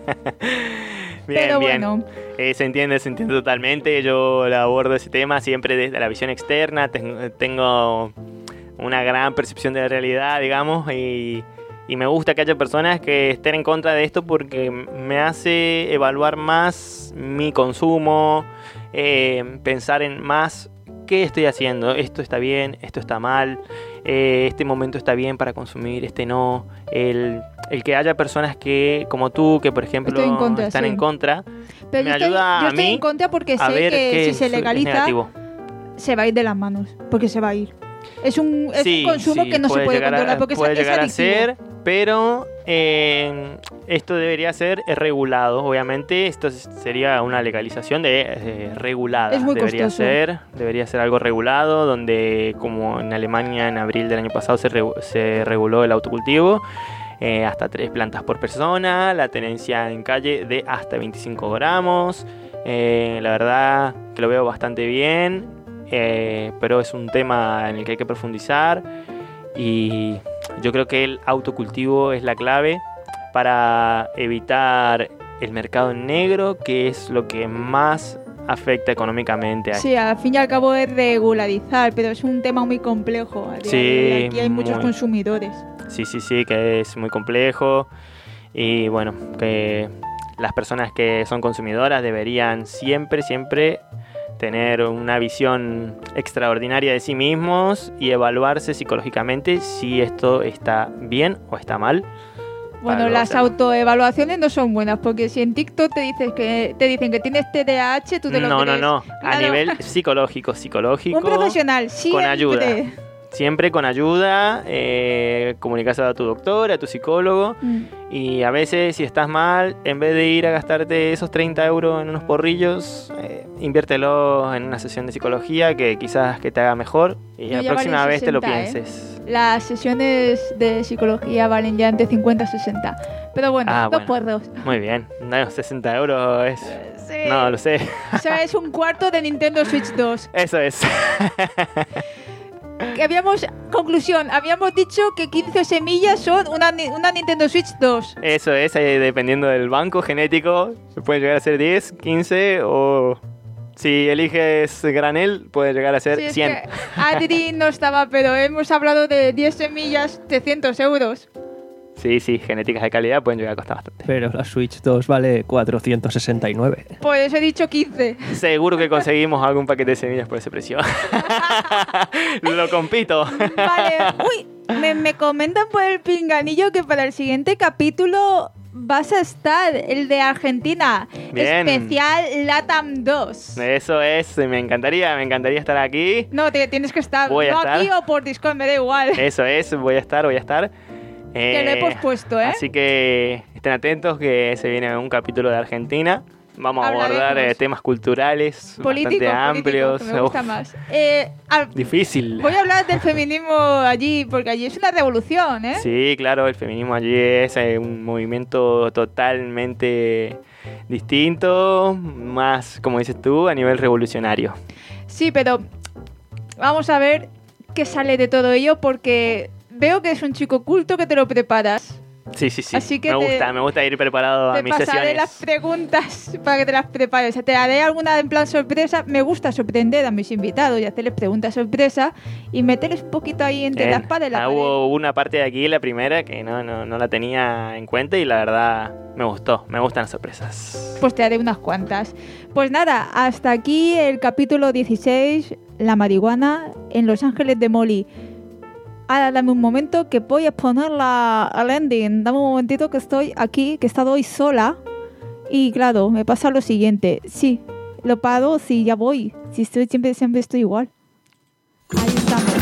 Bien, Pero bien. bueno, Eh, se entiende, se entiende totalmente. Yo la abordo ese tema siempre desde la visión externa. Tengo, tengo una gran percepción de la realidad, digamos, y, y me gusta que haya personas que estén en contra de esto porque me hace evaluar más mi consumo, eh, pensar en más qué estoy haciendo. Esto está bien, esto está mal, eh, este momento está bien para consumir, este no. El, el que haya personas que, como tú, que por ejemplo Estoy en contra, están sí. en contra, pero me yo estoy, ayuda yo a estoy mí en contra porque a sé ver que qué si se es- es legaliza negativo. se va a ir de las manos, porque se va a ir. Es un, es Sí, un consumo sí, que no se puede llegar a- controlar porque puede es, es llegar a adictivo. ser, pero eh, esto debería ser eh, regulado. Obviamente, esto sería una legalización de eh, regulada. Es muy debería costoso. ser, debería ser algo regulado, donde como en Alemania en abril del año pasado se, regu- se reguló el autocultivo. Eh, hasta tres plantas por persona, la tenencia en calle de hasta veinticinco gramos. Eh, la verdad que lo veo bastante bien, eh, pero es un tema en el que hay que profundizar y yo creo que el autocultivo es la clave para evitar el mercado negro, que es lo que más afecta económicamente a Sí, al fin y al cabo es regularizar, pero es un tema muy complejo. A día Sí, de hoy. Aquí hay muchos muy. consumidores. Sí, sí, sí, que es muy complejo y bueno, que las personas que son consumidoras deberían siempre, siempre tener una visión extraordinaria de sí mismos y evaluarse psicológicamente si esto está bien o está mal. Bueno, luego las hacerlo. autoevaluaciones no son buenas, porque si en TikTok te dices que te dicen que tienes T D A H, tú te lo No, no, crees. no, a Claro. nivel psicológico, psicológico. Un profesional, siempre. ayuda. Siempre con ayuda, eh, comunicarse a tu doctor, a tu psicólogo. Mm. Y a veces, si estás mal, en vez de ir a gastarte esos treinta euros en unos porrillos, eh, inviértelo en una sesión de psicología que quizás que te haga mejor y No, la ya próxima valen vez te lo sesenta, ¿eh? pienses. Las sesiones de psicología valen ya entre cincuenta y sesenta. Pero bueno, Ah, dos bueno. por dos. Muy bien, no, sesenta euros es... Sí. No, lo sé. O sea, es un cuarto de Nintendo Switch dos. Eso es. Que habíamos, conclusión, habíamos dicho que quince semillas son una, ni- una Nintendo Switch dos. Eso es, eh, dependiendo del banco genético, puede llegar a ser diez, quince o... Si eliges granel, puede llegar a ser Sí, es cien. que Adri no estaba, pero hemos hablado de diez semillas, trescientos euros. Sí, sí, genéticas de calidad pueden llegar a costar bastante. Pero la Switch dos vale cuatrocientos sesenta y nueve. Pues he dicho quince. Seguro que conseguimos algún paquete de semillas por ese precio. Lo compito. Vale, uy, me, me comentan por el pinganillo que para el siguiente capítulo vas a estar, el de Argentina. Bien. Especial LATAM dos. Eso es, me encantaría, me encantaría estar aquí. No, te, tienes que estar, Voy a no estar. aquí o por Discord, me da igual. Eso es, voy a estar, voy a estar. Eh, Te lo he pospuesto, ¿eh? Así que estén atentos que se viene un capítulo de Argentina. Vamos a abordar Hablaremos. eh, temas culturales Político, bastante amplios. político, que me gusta Uf, más. Eh, al- difícil. voy a hablar del feminismo allí, porque allí es una revolución, ¿eh? Sí, claro, el feminismo allí es eh, un movimiento totalmente distinto, más, como dices tú, a nivel revolucionario. Sí, pero vamos a ver qué sale de todo ello, porque veo que es un chico culto que te lo preparas. Sí, sí, sí. Así que me te- gusta, me gusta ir preparado a Te mis pasaré sesiones. las preguntas para que te las prepares. Te haré alguna en plan sorpresa. Me gusta sorprender a mis invitados y hacerles preguntas sorpresa y meterles un poquito ahí entre Bien. la espada y la Ah, pared. hubo una parte de aquí, la primera, que no, no, no la tenía en cuenta y la verdad me gustó. Me gustan las sorpresas. Pues te haré unas cuantas. Pues nada, hasta aquí el capítulo dieciséis, la marihuana en Los Ángeles de Molly. Ahora dame un momento que voy a ponerla al ending. Dame un momentito que estoy aquí, que he estado hoy sola. Y claro, me pasa lo siguiente. Sí, lo paro, sí, ya voy. Si estoy siempre, siempre estoy igual. Ahí estamos.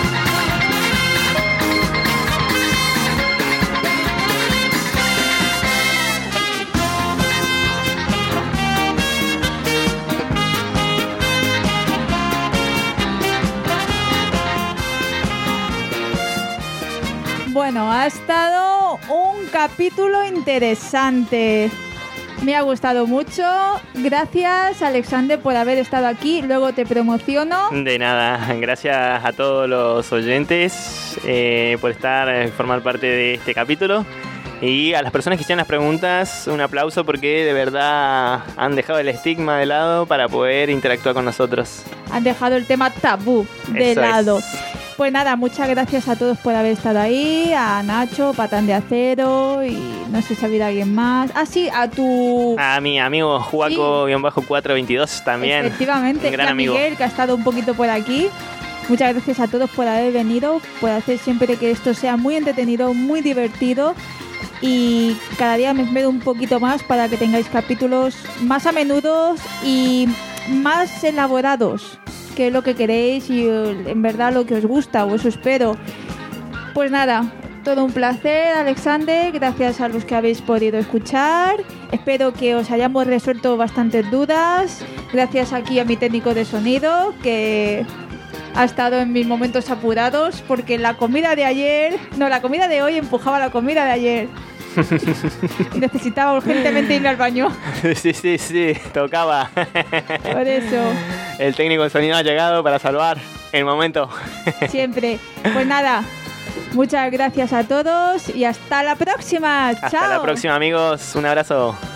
Bueno, ha estado un capítulo interesante. Me ha gustado mucho. Gracias, Alexander, por haber estado aquí. Luego te promociono. De nada, gracias a todos los oyentes eh, por estar, eh, formar parte de este capítulo. Y a las personas que hicieron las preguntas, un aplauso porque de verdad han dejado el estigma de lado para poder interactuar con nosotros. Han dejado el tema tabú de Eso lado. es. Pues nada, muchas gracias a todos por haber estado ahí. A Nacho, Patán de Acero y no sé si ha habido alguien más. Ah, sí, a tu... A mi amigo Juaco cuatro veintidós también. Efectivamente, un gran y a amigo. Miguel, que ha estado un poquito por aquí. Muchas gracias a todos por haber venido, por hacer siempre que esto sea muy entretenido, muy divertido. Y cada día me esmero un poquito más para que tengáis capítulos más a menudo y más elaborados, que es lo que queréis y eh, en verdad lo que os gusta, o eso espero. Pues nada, todo un placer, Alexander. Gracias a los que habéis podido escuchar. Espero que os hayamos resuelto bastantes dudas. Gracias aquí a mi técnico de sonido, que ha estado en mis momentos apurados, porque la comida de ayer, no, la comida de hoy empujaba la comida de ayer. Necesitaba urgentemente ir al baño. Sí, sí, sí, tocaba. Por eso, El técnico de sonido ha llegado para salvar el momento. siempre. Pues nada, muchas gracias a todos y hasta la próxima. Hasta Chao. la próxima, amigos. Un abrazo.